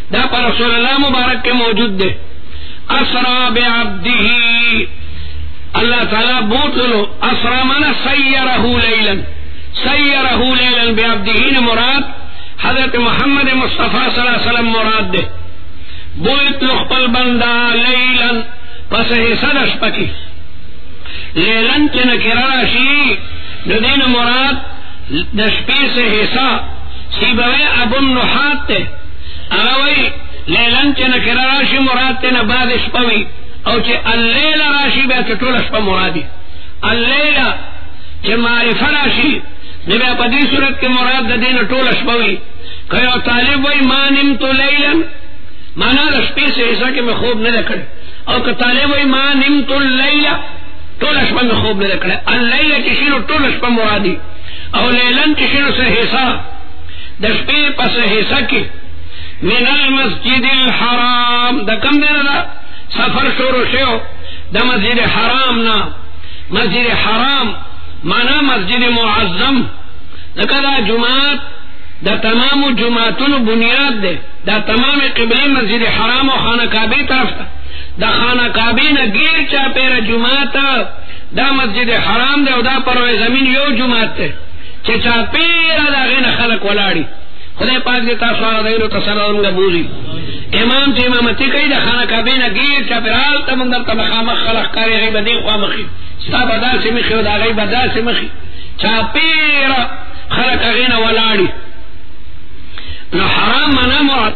دا پر رسول اللہ مبارک کے موجود دے. اسرا بعبدہ اللہ تعالیٰ بوت لو اسرا مانا سیرہ لیلا سیرہ لیلا بعبدہ مراد حضرت محمد مصطفیٰ صلی اللہ علیہ وسلم مراد دے. بوت لو خپل بندہ لیلا پس حصہ دشپکی لیلن کے نکرہ راشی ندین مراد دشپی سے حصہ سیبوے ابو النحات تے اگوی لیلن کے نکرہ راشی مراد تے نباد شپوی او چے اللیل راشی بیت طول شپا مرادی اللیل چے معرفہ راشی نبی پدی صورت کے مراد دین طول شپوی کہو طالب وی ما نمتو لیلن مانا رشپی سے حصہ کہ میں خوب نہ رکھڑ اور کہ طالب وی ما نمتو اللیل طول شپا میں خوب نہ رکھڑ اللیل چشینو طول شپا مرادی او لیلن چشینو سے حصہ دشپی پس حصہ کی من المسجد الحرام دا کم دینا دا سفر شروع شو دا مسجد حرام نا مسجد حرام مانا مسجد معظم لکہ دا جماعت دا تمام جماعتون بنیاد دے دا تمام قبلی مسجد حرام و خانہ کعبی طرف تا دا خانہ کعبی نا گیر چا پیر جماعت دا مسجد حرام دے و دا پروی زمین یو جماعت دے چا چا پیر دا غین خلق ولاڑی خدای پاک دیتا سوارا دیلو تصرارنگا بوزی امام چا امامتی کئی دا خانہ کعبی نا گیر چا پیر حال تا مندر تا مخامخ خلق کاری غیب دین خواہ مخی ستا بدا سی مخی و دا غیب دا سی مخی چا پیر خلق غین ولاڑی نو حرام منا مراد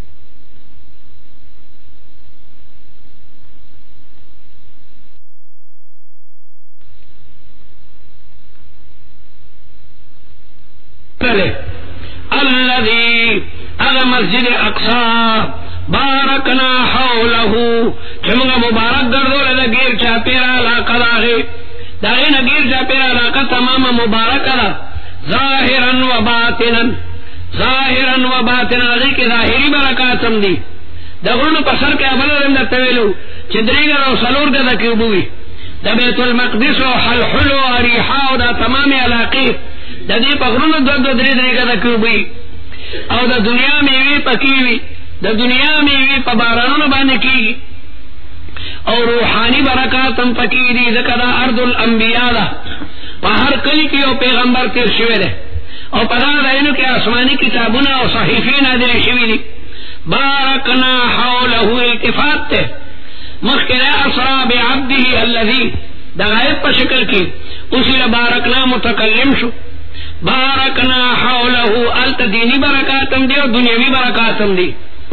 الذي اغا مسجد اقصى بارکنا حوله چمگا مبارک گردو لدہ گیر چاپیرا علاقہ داغی داغی نا گیر چاپیرا علاقہ تمام مبارک دا ظاہرا و باطنا ظاہرا و باطنا غیر کی ظاہری برکاتم دی دا غرون پسر کے ابل رم دا تویلو چدریگر و سلور دا دا کیوبوی دا بیت المقدس و حلحل و ریحا و دا تمام علاقی دا دی پا غرون دو دو دری دری دا کیوبوی او دا دنیا میں وی پکیوی دا دنیا میں وی پا بارانون بانے کی اور روحانی برکاتم پکی دی ذکر ارض الانبیاء دا پا ہر کلی کی او پیغمبر تیر شوے دے اور پدا دینو کہ آسمانی کتابنا اور صحیفین آدھر شوی دی بارکنا حولہو التفات تے مخکر اسرا بعبدہ اللذی دا غائب پا شکل کی اسی لبارکنا متکلم شو بارکنا حولہو الت دینی برکاتم دی اور دنیاوی برکاتم دی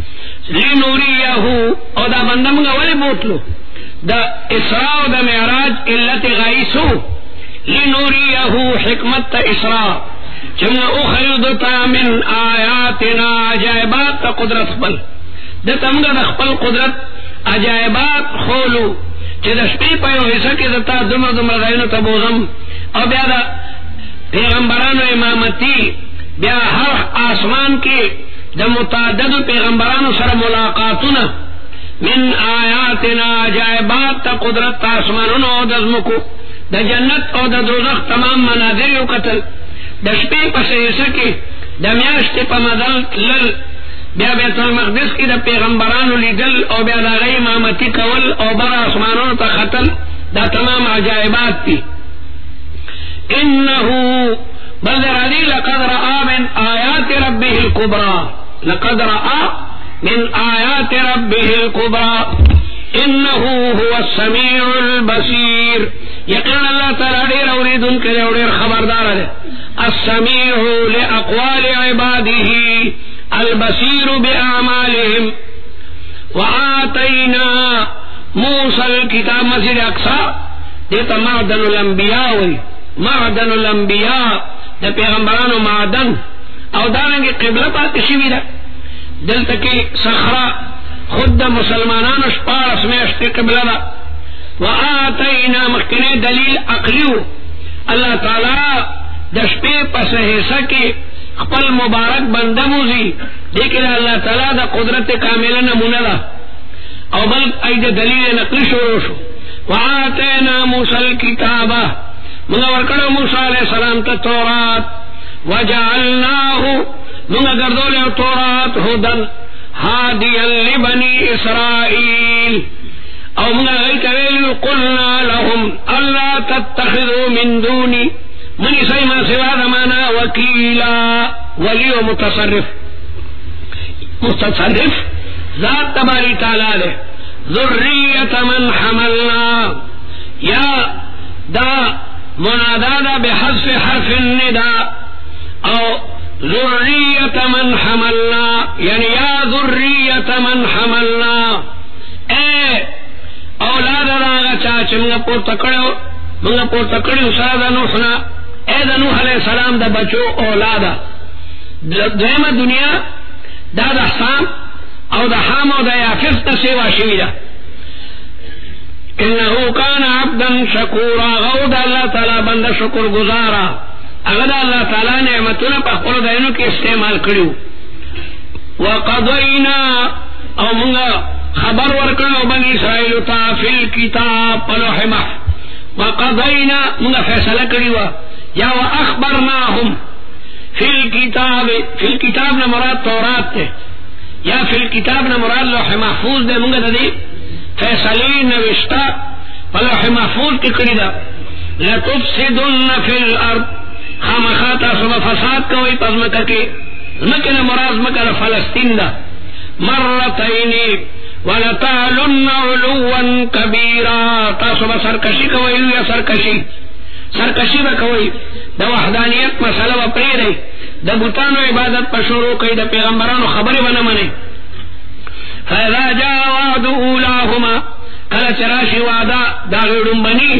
لنوریہو اور دا بندمگا ولی بوتلو دا اسراء و دا معراج علت غائسو لنوریہو حکمت تا اسراء چمنا اخرجتا من آیاتنا عجائبات تا قدرت خبل دا تمگا دا خبل قدرت عجائبات خولو چی دا شپی پایو حصہ کی دتا دمر دمر غینو تا بوزم اور بیا دا پیغمبران و امامتی بیا ہر آسمان کی دا متعدد پیغمبران سر ملاقاتنا من آیاتنا عجائبات تا قدرت تا آسمانونو او دزمکو دا جنت او دا دوزخ تمام مناظر یو قتل دا شپی پس حصہ کی دا میاشتی پا مدل لل بیا بیت المقدس کی دا پیغمبرانو لیدل او بیا دا غی امامتی کول او بر آسمانونو تا قتل دا تمام عجائبات تی انہو بل رضی لقد رآ من آیات ربه الكبرى لقد رآ من آیات ربه الكبرى انہو هو السمیع البصیر یقین اللہ تعالی دیر اورید ان کے دیر خبردار ہے السمیع لأقوال عباده البصیر بأعمالهم وآتینا موسیٰ الكتاب مسجد اقصا دیتا معدن الانبیاء ہوئی معدن الانبیاء دا پیغمبران و معدن او دارنگی قبلہ پاک شوی دا دل تکی صخرہ خود دا مسلمانان شپارس میں اشتی قبلہ دا وآتینا مخکنے دلیل عقلیو اللہ تعالی دشپے پس حصہ کی خپل مبارک بندموزی دیکھیں اللہ تعالی دا قدرت کاملہ نمونہ دا او بل اید دلیل نقل شروع شو وآتینا موسیٰ الکتابہ منگا ورکڑو موسیٰ علیہ السلام تا تورات وجعلناہو منگا گردول تورات ہدن هاديا لبني إسرائيل او من غير قلنا لهم ألا تتخذوا من دوني من سيما سوى زمانا وكيلا ولي ومتصرف متصرف ذات تباری تعالی دے ذریت من حملنا یا دا منادا دا بحذف حرف النداء او ذریت من حملنا یعنی یا ذریت من حملنا اے اولاد راغا چاچ منگا پور تکڑو منگا پور تکڑو سر دا نوحنا اے دا نوح علیہ السلام دا بچو اولادا دویم دنیا دا دا حسام او دا حام او دا یافف تا سیوا شوی دا انہو کان عبدا شکورا غود اللہ تعالی بند شکر گزارا اگر اللہ تعالی نعمتنا پا خور دینو کی استعمال کریو وقضینا او منگا خبر ورکلو بنی اسرائیل تا فی الكتاب پلوح محف وقضینا منگا فیصلہ کریو یا واخبرناهم فی الكتاب فی الكتاب نمراد تورات تے یا فی الكتاب نمراد لوح محفوظ دے منگا دا دی فیصلی نوشتا فلوح محفوظ کی کری دا لتفسدن فی الارض خامخاتا صبح فساد کوئی پزمکا کی مکن مراز مکن فلسطین دا مرتینی ولتعلن علوا کبیرا تا صبح سرکشی کوئی یا سرکشی سرکشی با کوئی دا وحدانیت مسئلہ و پری رہی دا بوتانو عبادت پر شروع کئی دا پیغمبرانو خبری بنا منے فَإِذَا جَاءَ وَعْدُ أُولَاهُمَا کل چراشی وعدا دا غیرن بنی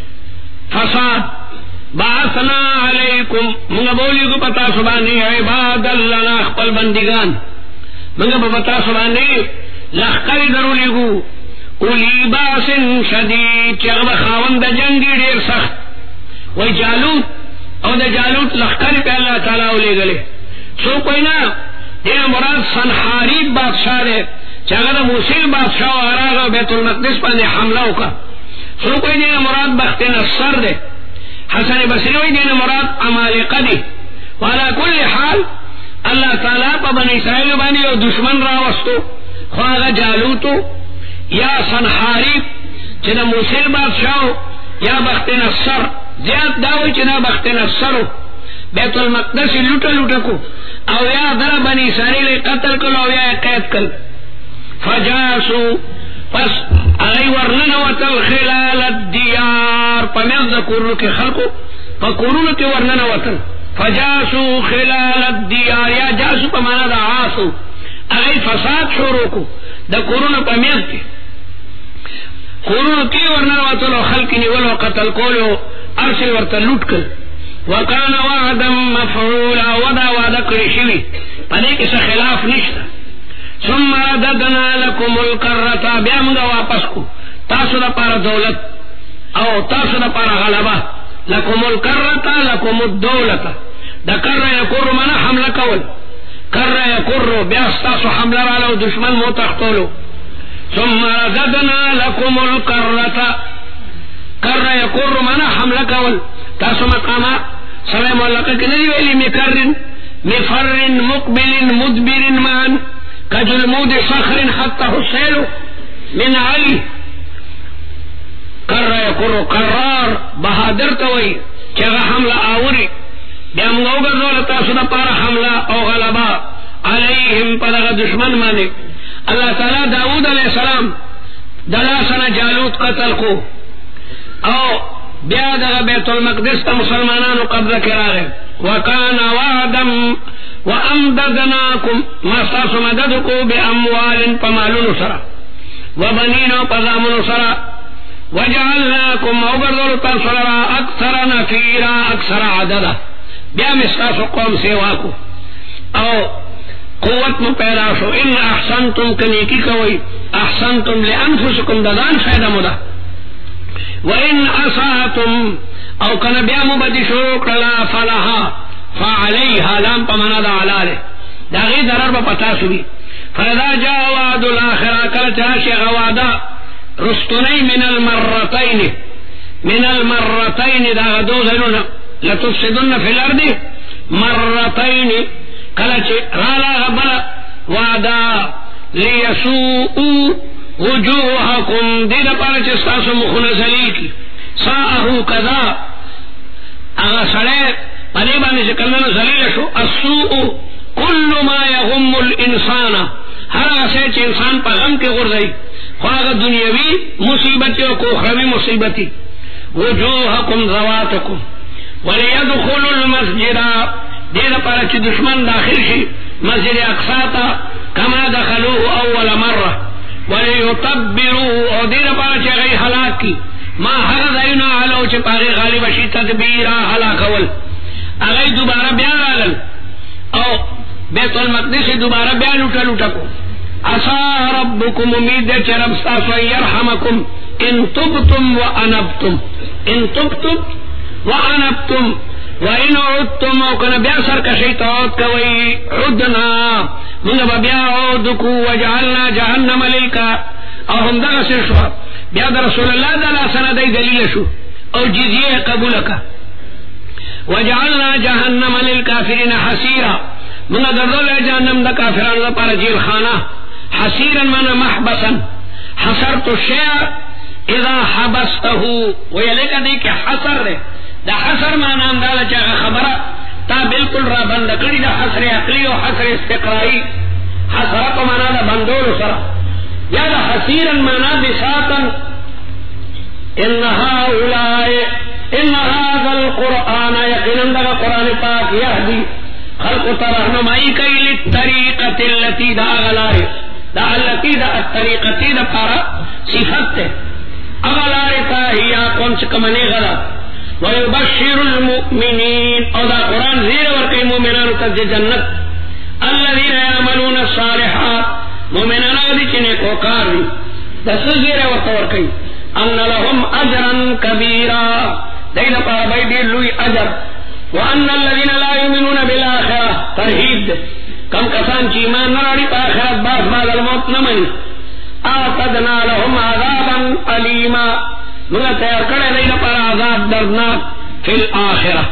فساد بعثنا علیکم منگا بولی کو پتا سبانی عباد اللہ اخپل بندگان منگا پتا سبانی لخکری درولی کو اولی باس شدید چغب خاون دا جنگی دیر سخت وی جالوت او دا جالوت لخکری پہ اللہ تعالیٰ اولی گلے سو کوئی نا دینا مراد سنحاریب بادشاہ دے چاگہ دا موسیل بادشاہ و عراق و بیت المقدس پاندے حملہ کا سو کوئی دینا مراد بخت نصر دے حسن بصری وی دینا مراد عمالقہ دی وعلا کل حال اللہ تعالیٰ پا بنی اسرائیل بانی و دشمن راوستو خواہ جالوتو یا سنحاریب چنا موسیل بادشاہ یا بخت نصر زیاد داوی چنا بخت نصر بیت المقدس لوٹا لوٹا کو او یا در بنی اسرائیل قتل کل او یا قید کل فجاسو پس اغی ورنن وطل خلال الدیار پا میز دا کورنو کے خلقو پا کورنو کے ورنن وطل فجاسو خلال الدیار یا جاسو پا مانا دا عاسو اغی فساد شورو کو دا کورنو پا میز کے کورنو کے ورنن وطل و خلقی نیول و قتل کولو ارسل ورطل لوٹ کل وکان وعدا مفعولا ودا وعدا کرشوی پدے کسا خلاف نشتا ثم رددنا لکم القرطا بیامگا واپس کو تاسو دا پارا دولت او تاسو دا پارا غلبا لکم القرطا لکم الدولتا دا کر یکر منا حملہ کول کر یکر بیاستاسو حملہ رالا دشمن موتختولو ثم رددنا لکم القرطا کر یکر منا حملہ کول تاسو مقاما سوائے مولقہ کی نہیں ویلی مکرن مفرن مقبل مدبر مان کجلمود صخر حتی حسیلو من علی کر رہے کرو قرار بہادر توئی چگہ حملہ آوری بیامگو گزول تاسو دا پارا حملہ او غلبا علیہم پدغ دشمن مانے اللہ تعالی داود علیہ السلام دلاسنا جالوت قتل کو او بیا دا بیت المقدس تا مسلمانانو قبضہ کرا رہے وکان وعدا وامددناکم مستاسو مددکو بی اموال پمالون سرا وبنینو پزامون سرا وجعلناکم اوگردولو تنصرا اکثر نفیرا اکثر عددا بیا مستاسو قوم سیواکو او قوت مو پیدا شو ان احسنتم کنیکی کوئی احسنتم لانفسکم ددان فیدہ مدا وَإِنْ أَسَاتُمْ او کن بیامو بدی شروع کرلا فَلَهَا فَعَلَيْهَا لام پا منا دا علالے دا غی ضرر با پتا سوی فَلَذَا جَا وَعْدُ الْآخِرَةِ کل چراشی غوادا رستنی من المرتین من المرتین دا دو ذلون لتفسدن فی الارض مرتین کل چرالا غبلا وعدا لیسوءوا وجوہکم دید پارا چستاسو مخنزلی کی ساہو کذا اغا سڑے پریبانی سے کلنا زلیل شو السوء کل ما یغم الانسان ہر اسے چ انسان پا غم کے غرزئی خواہ دنیاوی مصیبتی و کوخروی مصیبتی وجوہکم ذواتکم ولیدخل المسجد دید پارا چ دشمن داخل شی مسجد اقصاتا کما دخلوه اول مرہ ولیتبروا او دید پارا چ غی حلاک کی ما حرد اینا علو چ پاگی غالب شی تدبیرا حلاکول اگئی دوبارہ بیان آلل او بیت المقدس دوبارہ بیان لوٹا لوٹا کو عسى ربكم امید چ رب تاسو یرحمکم ان تبتم وانبتم ان تبتم وانبتم وان عدتم وكن بیا سر کا شیطان کوي عدنا من بیا عودکو وجعلنا جهنم للکا او هم دا سر شو بیا رسول الله تعالی سره دی دلیل شو او جزیه قبول کا وجعلنا جهنم للكافرين حسيرا من درول جهنم دا کافرانو دا پارا جیل خانہ حسیرا من محبسا حسرت الشیء اذا حبسته ویلکا دی کہ حسر دے دا حسر مانا اندالا چاہا خبرہ تا بالکل را بند کری دا حسر عقلی و حسر استقرائی حسرہ کو مانا دا بندول سرا یا دا حسیرا مانا بساطا انہا اولائے ان هذا القرآن یقیناً دا قرآن پاک یہدی خلق ترحنمائی کئی للطریقت اللتی دا اغلائے دا اللتی دا الطریقتی دا پارا صفت تے اغلائے تا ہی آقون چکمنی غدا ویبشر المؤمنین او دا قرآن زیر ورکی مومنان تج جنت الذین یعملون الصالحات مومنان آدی چنے کوکار دی دا سزیر ورکی ان لهم اجرا کبیرا دینا پارا بھائی دیر لوی اجر وان الذین لا یؤمنون بالآخرہ ترہیب دے کم کسان چی ایمان نراڑی پا آخرت باس بعد الموت نمانی آتدنا لهم عذابا علیما مگا تیار کرے دینا پارا عذاب دردناک فی الآخرہ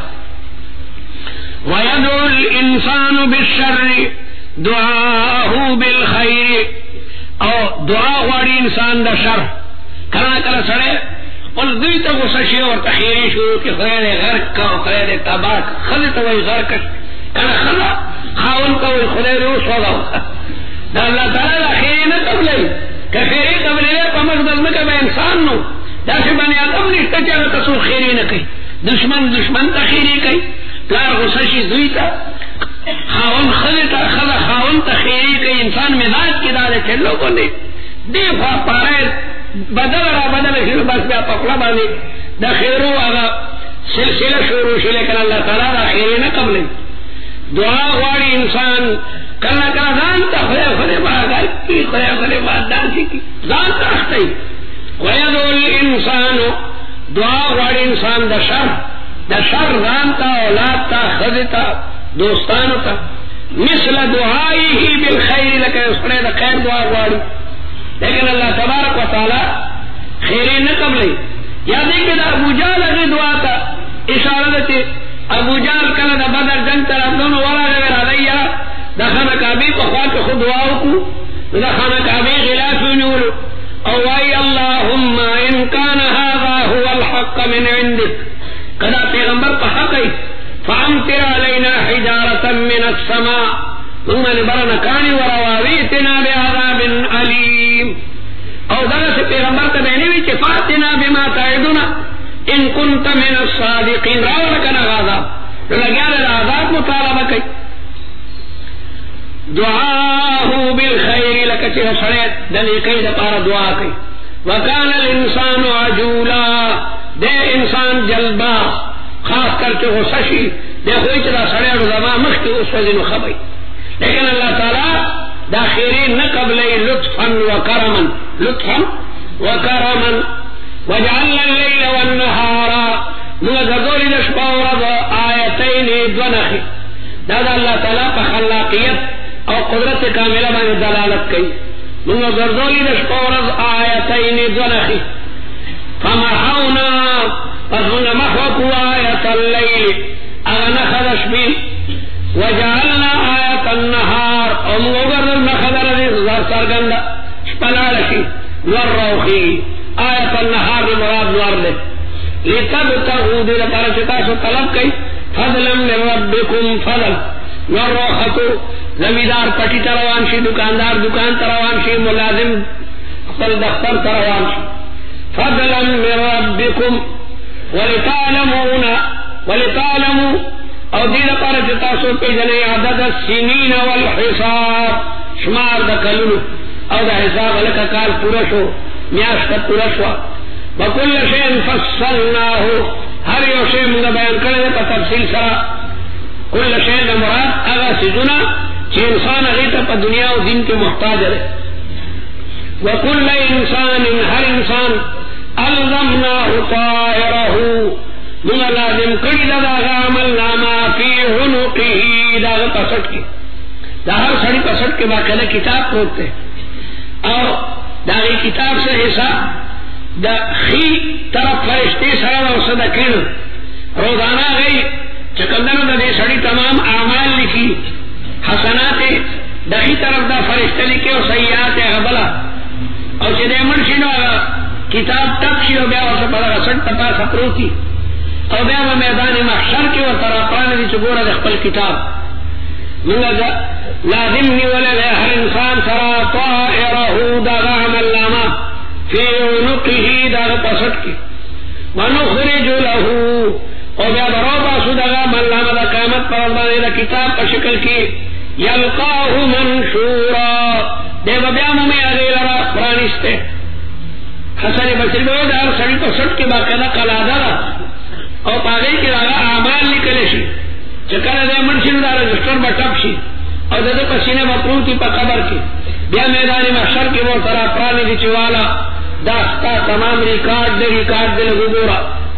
ویدعو الانسان بالشر دعاہو بالخیر او دعا غواری انسان دا شر کنا کنا سڑے قل دیتا غصشی اور تخیری شروع کی خیر غرق کا و خیر تباہ خلط وی غرقش کنا خلا خاون کا وی خیر روش وضا دا اللہ تعالی خیری نا قبلی کہ خیری قبلی لے پا مقدل مکہ با انسان نو دا سی بنی آدم نشتا چاہتا تصور خیری نا کئی دشمن دشمن تخیری کئی پلار غصشی دیتا خاون خلطا خلا خاون تخیری کئی انسان مزاج کی دارے چلو کو دے دے فا پارے بدل را بدل شروع بس بیا پکڑا باندھی دا خیرو آگا سلسلہ شروع شی لیکن اللہ تعالیٰ دا خیری نہ قبل دعا غواری انسان کلا کلا زانتا خدا خدا باگر کی خدا خدا بادان سی کی زانتا اختی ویدو الانسان دعا غواری انسان دا شر دا شر زانتا اولاد تا خدتا دوستانو تا مثل دعائی ہی بالخیر لکہ اس پر دا خیر دعا غواری لیکن اللہ تبارک و تعالی خیری نہ قبلی یا دیکھیں دا ابو جال اگی دعا تا اشارہ تے ابو جال کنا دا بدر جنگ تر ابنون والا غیر علیہ دا خانہ کعبی کو خواہ کے خود دعاو کو دا خانہ کعبی غلاف نور او وائی اللہم ان کان هذا هو الحق من عندك کدا پیغمبر پا حقی فامتر علینا حجارتا من السماء ثم نبرنا کانی ورواویتنا بعذاب علیم او دغه سے پیغمبر ته ویلي چې فاتنا بما تعدنا ان كنت من الصادقين راو کنا عذاب لګیاله عذاب مطالبه کوي دعاءه بالخير لك چې سره د نیکۍ لپاره دعا کوي وکانه الانسان عجولا دے انسان جلبا خاص کر کے غصہ شي دے کوئی چې دا سره د زما مخ کې اوس ودینو خبري لیکن اللہ تعالی داخرین نہ قبل لطفا وکرما لطفا وکرما وجعلنا الليل والنهار نغذر نشبا ورد آیتین دونخی دادا اللہ تعالی پا خلاقیت او قدرت کاملہ بانی دلالت کئی نغذر نشبا ورد آیتین دونخی فمحونا فهنا محوکو آیت اللیل اغنخدش بین وجعلنا آیت النهار او مغرر نخدر زار سرگند شپلاړشي نور روخي آیت النهار مراد نور دے لتبتغوا دې لپاره چې تاسو طلب کړئ فضلا من ربکم فضل نور روحتو زمیدار پټی تروان شي دکاندار دکان تروان شي ملازم خپل دفتر تروان شي فضلا من ربکم ولتعلمون ولتعلموا او دې لپاره چې تاسو پیژنئ عدد السنین والحساب شمار د کلونو او د حساب لکه کال پوره شو میاشت پوره شو وکل شیء فصلناه هر یو شی موږ بیان کړی په تفصیل سره کل شیء مراد هغه سيزونه چې انسان هغه ته په دنیا او دین کې محتاج دی وکل انسان هر انسان الزمناه طائره موږ لازم کړی دا عمل نامه فی عنقه دا پسټ کې دا هر سړي پسټ کې باقاعده کتاب پروت دی اور دا کتاب سے حساب دا خی طرف فرشتے سره او صدقین روزانہ گئی چکندنو دا دے سڑی تمام اعمال لکھی حسنات دا ہی طرف دا فرشتے لکھے اور سیئات غبلا اور چدے منشنو کتاب تک شیو بیا اور سپڑا رسٹ تپا سپروتی اور بیا وہ میدان محشر کی اور طرفان دی چگورا دے خپل کتاب منگا لازم نیولے دے ہر انسان سرا طائرہو دا عمل نامہ فی عنقه دا پسٹ کی ونخرج له اور بیا برو باسو دا عمل نامہ دا قیامت پر اللہ دا کتاب پر شکل کی یلقاہ منشورا دے بیا ممی آگئی لرا پرانستے حسن بصری بہو دا سڑی پسٹ کی باقیدہ قلادہ دا اور پاگئی کی راگا اعمال نکلے شی چکر دے منشن دا رجسٹر بٹپ شی اور دے پسینے مپروتی پا قبر کی بیا میدان محشر کی وہ طرح پرانی دی چوالا داستا تمام ریکارڈ دے ریکارڈ دے لگو گورا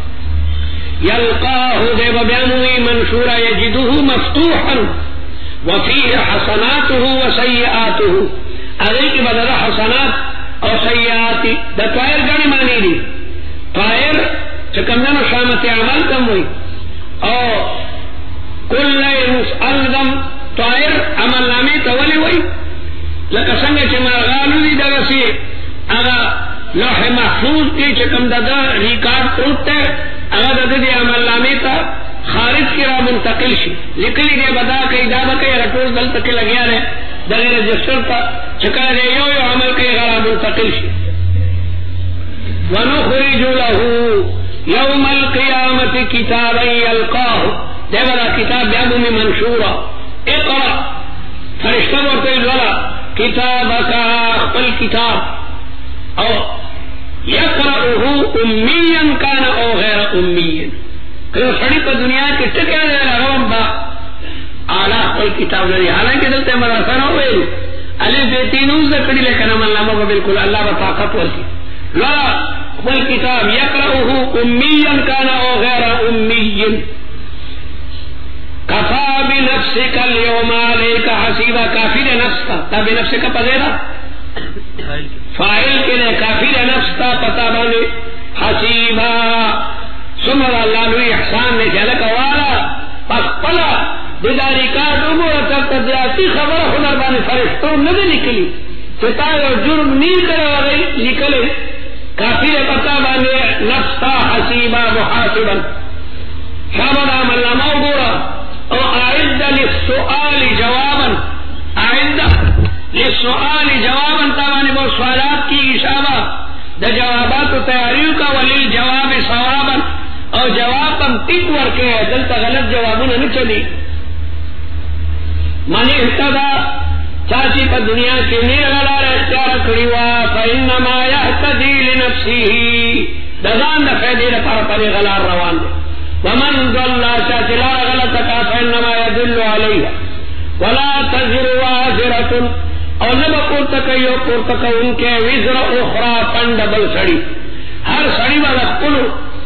یلقاہ دے بیانوی منشورا یجدوہ مفتوحا وفیہ حسناتہ وسیئاتہ اگر کی بدل حسنات اور سیئاتی دا طائر گانی مانی دی طائر چکمدن و شامت عمل کم ہوئی اور کل الزم طائر عمل نامی تولی ہوئی لکا سنگ چمارغالو دی دغسی اگا لوح محفوظ کی چکم دادا ریکارڈ پروتے اگا دادا دی عمل نامی تا خارج کی را منتقل شی لکلی دی بدا کئی دابا کئی رٹوز دل تکی لگیا رہے دلی رجسٹر تا چکا دے یو یو عمل کئی غرا منتقل شی ونخرج له یوم القیامت کتابا یلقاہ دے بدا کتاب بیابو میں منشورا اقرأ فرشتہ ورطے الولا کتابکا اقبل کتاب او یقرأه امیا کانا او غیر امیا کہ سڑی پا دنیا کے ٹکے دے لغم با آلہ اقبل کتاب لدی حالانکہ دلتے مدرسہ نہ ہوئے علیہ بیتینوز دکڑی لیکن عمل نامہ با بالکل اللہ با طاقت ورکی لولا اقبل کتاب یقرأه امیا کانا او غیر امیا کفا بنفسک اليوم علیک حسیبا کافی دے نفس تا تا بنفسک پذیرا فائل کے لئے کافی دے نفس تا پتا بانے حسیبا سمر اللہ نوی احسان نے جلک والا پس پلا بداری کار دمو رتب تدیاتی خبر خدر بانے فرشتوں ندے نکلی فتائی اور جرم نہیں کرے وغی نکلے کافی دے پتا بانے نفس تا حسیبا محاسبا شامد عمل نامو گورا او اعد للسؤال جوابا اعد للسؤال جوابا تاوانی بہت سوالات کی اشابہ دا جوابات و تیاریوں کا ولیل جواب ثوابا اور جواب ہم ٹک ورکے ہے دلتا غلط جوابوں نے چلی منی احتدا چاچی پر دنیا کی نیر غلار اختیار کریوا فإنما يهتدي لنفسه دزان دا فیدی دا پر پر غلار روان دے ومن ضل شاكلا غلطك فإنما يدل عليها ولا تزر وازرة اور نہ پورتک یو پورتک ان کے وزر اخرى پنڈبل سڑی ہر سڑی والا کل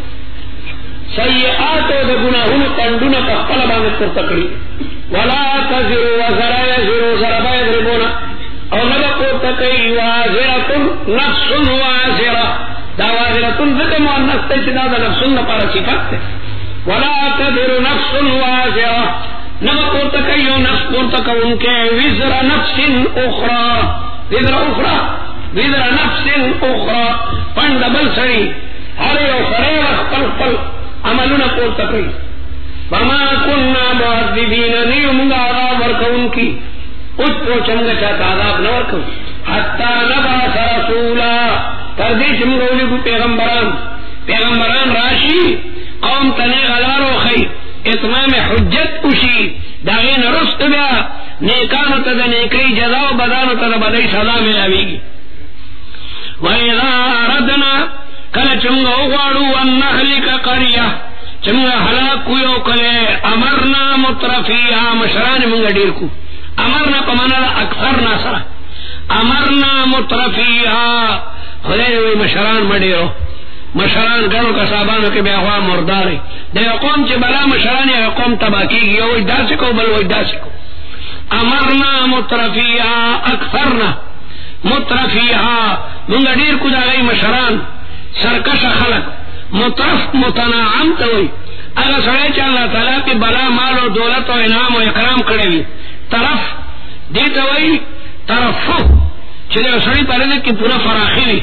سیئات و گناہوں پنڈون کا قلبہ میں پورتکڑی ولا تزر وزر يزر زربا يضربون اور نہ پورتک وازرة نفس وازرة دا وازرة ذکر مؤنث تجدا دا نفس نپارا صفت ہے ولا تدر نفس وازرة نہ پورتک یو نفس پورتک ان کے وزر نفس اخرى وزر اخرى وزر نفس اخرى پند بل سڑی ہر یو سڑے خپل خپل عملونه پورته کوي. وما كنا معذبين نیوم عذاب ورکون کی اس پوچھنگا چاہتا عذاب نہ ورکو حتی نبعث رسولا تردیش مگولی کو پیغمبران پیغمبران راشی قوم تنے غلارو خی اتمام حجت اشی داغین رست بیا نیکانو تا دا نیکی جزاو بدانو تا دا بدای سزا ملاویگی. وَإِذَا أَرَدْنَا کل چنگا اغوارو وَالنَّحْلِكَ قَرِيَةً چنگا حلاکو یو کلے امرنا مترفیہ مشران منگا دیر کو امرنا پمانا اکثر ناسرا امرنا مترفیہ خدای وی مشران مڈیرو مشران گنو کسابانو کے بے اخوان مرداری دے قوم چی بلا مشران یا قوم تباکی گی وی دا سکو بل وی دا سکو امرنا مترفیہ اکثرنا مترفیہ منگا دیر کو دا گئی مشران سرکش خلق مترف متناعم توئی اگر سڑے چا اللہ تعالیٰ کی بلا مال و دولت و انعام و اکرام کرے گی طرف دیتا وئی طرفو چلے سڑی پردے کی پورا فراخی لی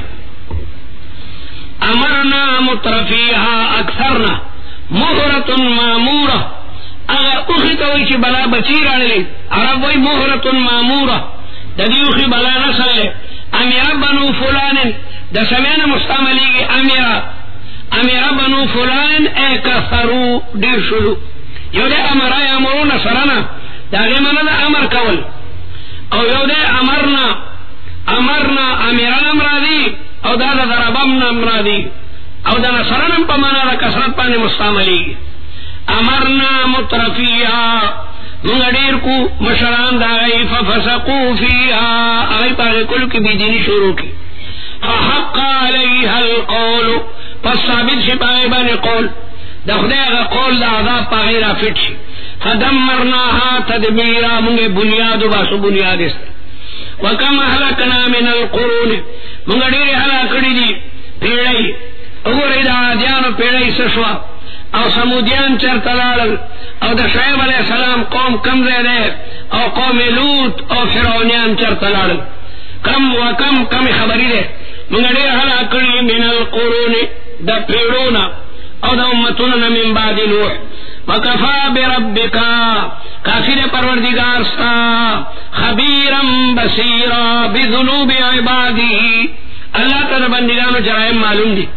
امرنا مترفیہا اکثرنا مہرت مامورہ اگر اخی توئی چی بلا بچی رانے لی عرب وئی مہرت مامورہ ددی اخی بلا نسل لے امیرہ بنو فلان دا سمین مستعملی گی امیرہ امیرہ بنو فلان اے کثرو دیر شلو you they امرہ امرون Sarna the غیمانا the Amar cool O you دے امرنا امرنا امیرہ امرہ دی او دا دا ضربمنا امرہ دی او دا نصرنا پمانا دا کثرت پانے مستعملی گی امرنا مترفیہ منگا دیر کو مشران دا غی ففسقو فیہا اغی پاگے کل کی بیدینی شروع کی فحق علیہا القول پس ثابت شی پاگے بانی قول دا خدای اغا قول دا عذاب پاگے را فٹ شی فدمرناها تدمیرا منگے بنیادو باسو بنیاد است وکم احلکنا من القرون منگا دیر حلاکڑی دی پیڑی اگر دا آدیانو پیڑی سشوا او سمودیان چرتلال او دا شعیب علیہ السلام قوم کم زیدے او قوم لوت او فرعونیان چرتلال کم و کم کم خبری دے منگا دیر حلاکڑی من القرون دا پیڑونا او دا امتونا من بعد نوح وکفا بربکا کافی دے پروردگار ستا خبیرم بصیرا بذنوب عبادی اللہ تعالی بندگانو جرائم معلوم دی.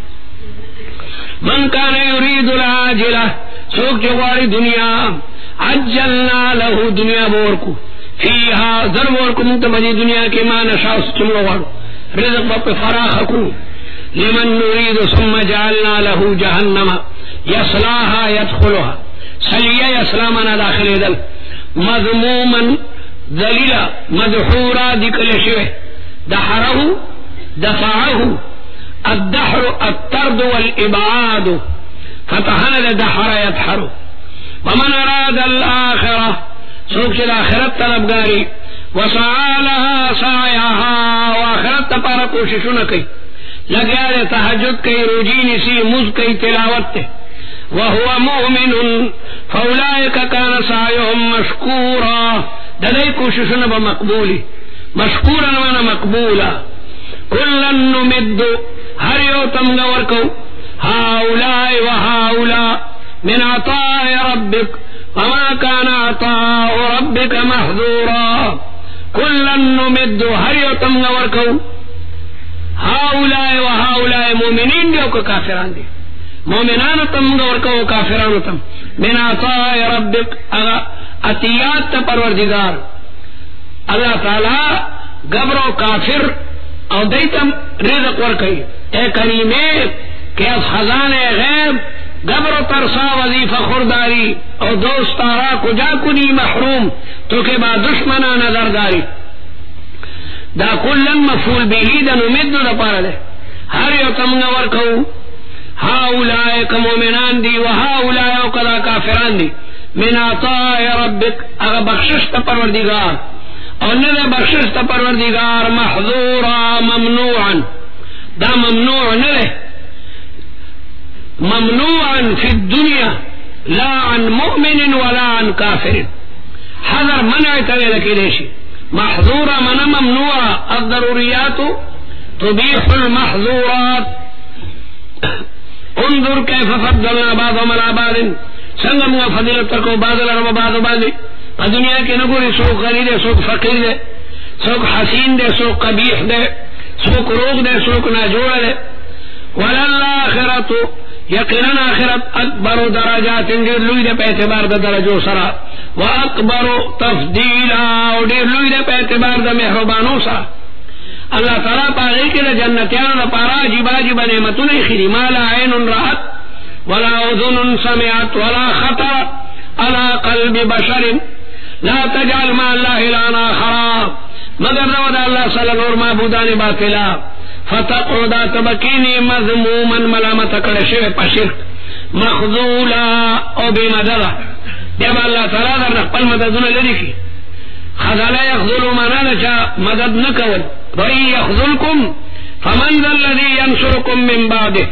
من کان یرید العاجلہ سوک جواری دنیا عجلنا لہو دنیا بورکو فیہا ذر بورکو منتبجی دنیا کی ما نشاء سچملو وارو رزق باپ فراخکو لمن نرید ثم جعلنا له جہنم یصلاها یدخلها سلیہ یسلامنا داخل دل مذموما ذلیلا مدحورا دکل شوه دحره دفعه الدحر الطرد والابعاد فتحنا دحر يدحر ومن اراد الاخرة سوک الاخرت طلبگاری وسعى لها سعيها واخرت پارا کوششوں نہ کی لگیا دے تہجد کئی روجین سی مز کئی تلاوت تے وهو مؤمن فاولئک کان سعیهم مشکورا دلی کوششوں نہ مقبولی مشکورا وانا مقبولا کلن نمد ہر یو تم گور کو هؤلاء وهؤلاء من عطاء ربك وما كان عطاء ربك محظورا کلن نمد ہر یو تم گور کو هؤلاء وهؤلاء مومنین دیو کو کافران دی مومنان تم گور کو کافران تم من عطاء ربك عطیات تا پروردگار اللہ تعالی گبر و کافر او دیتم رزق ورکی اے کریمے کہ از خزان غیب گبر و ترسا وظیفہ خورداری او دوست آرا کجا کنی محروم تو کہ با دشمنا نظر داری دا کلن مفعول بیہی دا نمد دا پارا دے ہر یو تمگا ورکو ہاؤلائے کا مومنان دی و ہاؤلائے او کدا کافران دی من عطاء ربک اگا بخشش تا پروردگار اور نہ بخشش تا پروردگار محظورا ممنوعا دا ممنوع نہ ممنوعا فی الدنیا لا عن مؤمن ولا عن کافر حضر منع تغیر کی دیشی محظورة من ممنوعة، الضروريات تبيح المحظورات. انظر كيف فضلنا بعضهم على بعض، سنگم و فضیلت ترکو بعض لرم بعض بعضی. دنیا کے نگوری سوک غریب دے، سوک فقیر دے، سوک حسین دے، سوک قبیح دے، سوک روغ دے، سوک ناجوڑ دے. وللآخرت، یقیناً آخرت اکبر درجات دیر لوی دے پہ اعتبار دا درجو سرا، و اکبر تفضیلا، و دیر لوی دے پہ اعتبار دا محربانو سرا. اللہ تعالیٰ پاگئی کے دا جنتیان دا پارا عجیب عجیب نعمتون خیری، ما لا عین رأت ولا اذن سمعت ولا خطر على قلب بشر. لا تجعل مع الله الہا آخر، مگر نو دا اللہ صلی اللہ اور معبودان باطلا، فتقعد تبکینی مذموما ملامت کڑشے پشرک، مخذولا او بے مدد. جب اللہ تعالیٰ در نقبل مددون لدی کی خذلا یخذلو مانا نچا مدد نکول، وَإِن يَخْذُلْكُمْ فَمَنْ ذَا الَّذِي يَنْصُرُكُمْ مِنْ بَعْدِهِ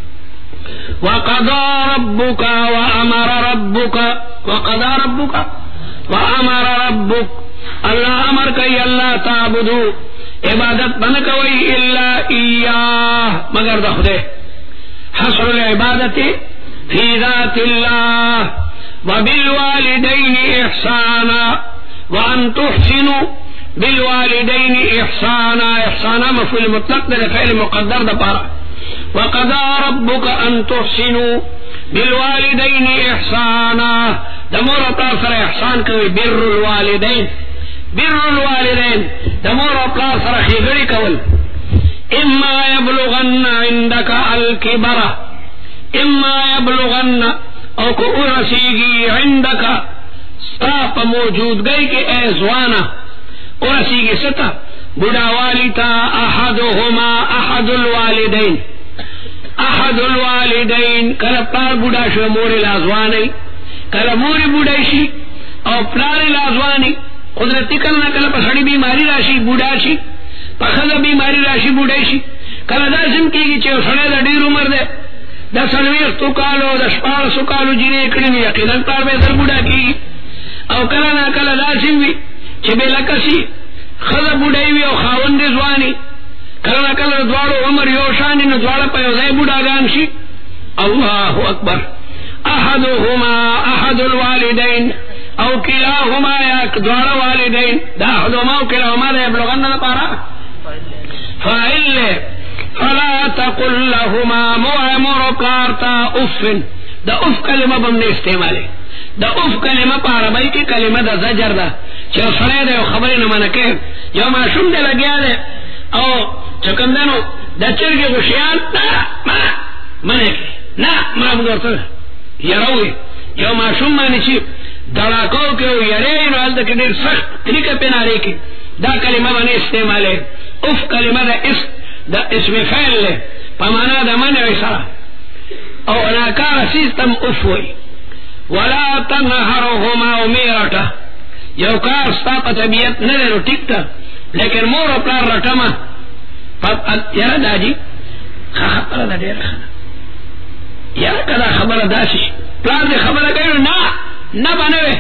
وَقَضَى رَبُّكَ وَأَمَرَ رَبُّكَ وَقَضَى رَبُّكَ وَأَمَرَ رَبُّكَ. اللہ امر کئی اللہ تعبدو، عبادت بن کوئی الا ایاہ، مگر دخدے. حصر العبادت فی ذات اللہ، وبالوالدین احسانا، وان تحسنوا بالوالدین احسانا. احسانا مفعول مطلق دے فعل مقدر دا پارا. وقضى ربك ان تحسنوا بالوالدین احسانا، دمور اپلار سر احسان کوئی، بر الوالدین، بر الوالدین دمور اپلار سر خیگری کول. اما یبلغن عندك الکبر، اما یبلغن او کو ارسیگی عندك ستاپ موجود گئی کہ اے زوانا ارسیگی ستا بڑا والتا، احدهما احد الوالدین، احد الوالدین کل پلار بڑا شو موری لازوانی، کل موری بڑا شی او پلار لازوانی. قدرتی کلنا کل پسڑی بیماری راشی بڑا شی، پخد بیماری راشی بڑا شی. کل دا سم کی گی چیو سڑے دا دیر عمر دے، دا سلویختو کالو دا شپارسو کالو جینے اکڑی یقیناً پلار بیتر بڑا کی. او کلنا کل دا سم وی چی بے لکسی خد بڑائی وی او خاون دے زوانی، کلنا کلنا دوارو عمر یوشانی نو دوارا پا یوزائی بڑا گان شی. اللہ اکبر. احدهما احد الوالدین او کلاہما یا دوارا والدین، دا احدهما او کلاہما دا یبلغن نا پارا فائل لے. فلا تقل لهما معمر پلارتا افن، دا اف کلمہ بمنے استعمالے. دا اف کلمہ پارا بائی کی کلمہ دا زجر دا، چو سرے دے خبری نمانکے یو معشوم دے لگیا دے او چکندنو دا چرگی غشیان نا ما منے کے نا ما بگرتا یروی یو معشوم مانی چی دڑاکو کے یرین والدہ کے دیر سخت طریقہ پینارے کی دا کلمہ بنے استعمالے. اف کلمہ دا اس دا اسم فعل لے پمانا دا من ویسا او اناکار سیستم اف ہوئی. ولا تنہرهما امیرتا، یو کار ستا پا طبیعت ندے رو ٹک تا، لیکن مور و پلار رٹما یرا دا جی خبر دا دیر خانا یرا کدا خبر دا سی پلار دے خبر گئے نا نا بنوے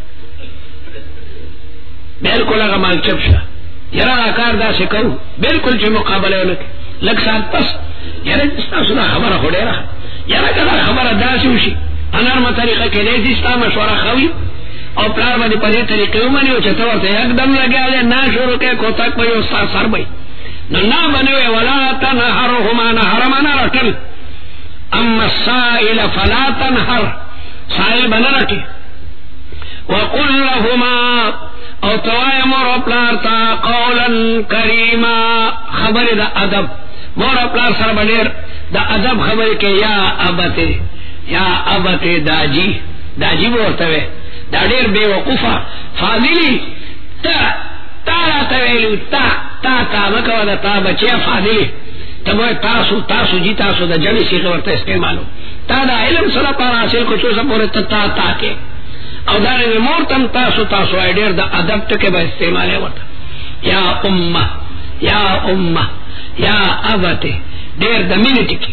بالکل اگا مال چپ شا یرا آکار دا سی کرو بالکل چی مقابلے انک لگ سات پس یرا جستا سنا خبر خوڑے رہا یرا کدا خبر دا سی وشی انارم طریقہ کے لیزی ستا مشورہ خوی اور پلار با دی پدی طریقے امانی ہو چھتا ورتے یک دم لگیا دے نا شروع کے کوتاک بھئی استاد سر بھئی نو نا بنوے. ولا تنہرهما نہرمانا رٹل، اما السائل فلا تنہر سائل بنا رٹی. وقل لهما او توائے مور پلارتا قولا کریما، خبر دا ادب مور پلار سر بنیر دا ادب خبر کے یا ابتے یا ابتے داجی داجی بورتوے دا دیر بے وقوفا فاضلی تا تا را تویلو تا تا تا مکو دا تا بچیا فاضلی تبوی تاسو تاسو جی تاسو دا جمعی سیخ ورطا استعمالو تا دا علم صلاح پار حاصل کو چوسا پورے تا تا تا کے او دارنگی مورتم تاسو تاسو اے دیر دا ادب تکے با استعمالے ورطا یا امہ یا امہ یا ابتے دیر دا منٹی کی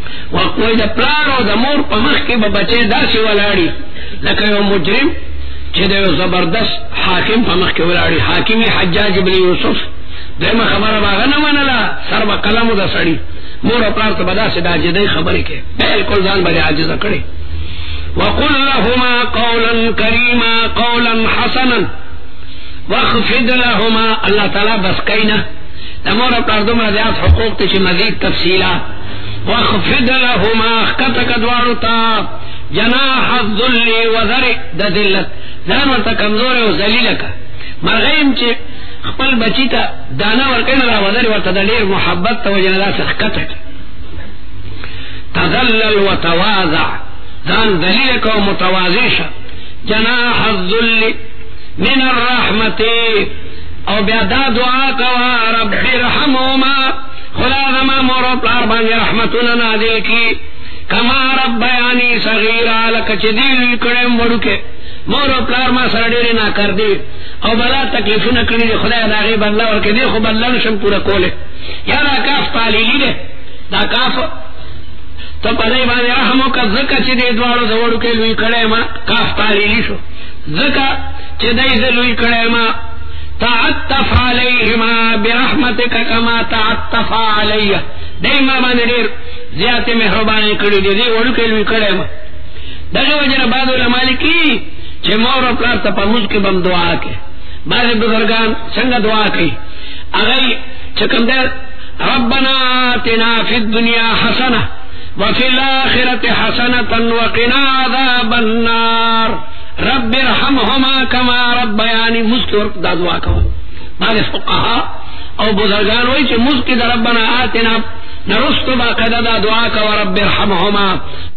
وقوی دا پلار او دا مور پا مخ کی با بچے دا سی والاڑی لکہ یو مجرم چې د زبردست حاکم په مخ کې ولاړی، حاکم حجاج ابن یوسف دغه خبره باغ نه منله، سر به قلم د سړی مور او پلار ته بدا سي دا جدي خبرې کې بالکل ځان باندې عاجز کړي. وقل لهما قولا كريما قولا حسنا واخفض لهما، الله تعالی بس کینا د مور او پلار دومره زیات حقوق ته چې مزید تفصیلات. واخفض لهما خطك دوارتا جناح الذل وذر د ذلت، ځان ورته کمزور او ذلیل کا مرغیم چې خپل بچی ته دانا ورکړي را وذر ورته د ډیر محبت ته وجنه سخته تذلل وتواضع، ځان ذلیل کو متواضع شه. جناح الذل من الرحمت، او بیا دا دعا کوا رب ارحمهما، خدا زما مور و پلار باندې رحمتونه نازل کی، کما ربیانی صغیرا، لکه چې دی کړم ورکه مور او پلار ما سره ډېر نه کړ دي او بلا تکلیفونه کړی، خدای دا غي بدلا ورکه دی خو بدلا نشم پورا کوله. یا دا کاف تعلیلی ده، دا کاف ته په دې باندې رحم وکړه زکه چې دې دوالو زوړو کې لوی کړه ما کاف تعلیلی شو، زکه چې دې لوی کړه ما تعطف علیهما برحمتک کما تعطف علیه، دې ما باندې ډېر زیاته مهرباني کړې دې دې وړو کې لوی کړه ما. دغه وجنه بعض علماء لیکي چې مور او پلار ته په موږ کې بم دعا کوي، بعض بزرگان څنګه دعا کوي هغه چې کوم ده ربنا آتنا فی الدنیا حسنه وفي الآخرة حسنة وقنا عذاب النار رب ارحمهما كما ربياني مسکر دا دعا کوا. بعض فقهاء او بزرگان وی چې مسکر ربنا آتنا نرست باقاعدہ دا دعا کوا رب ارحمهما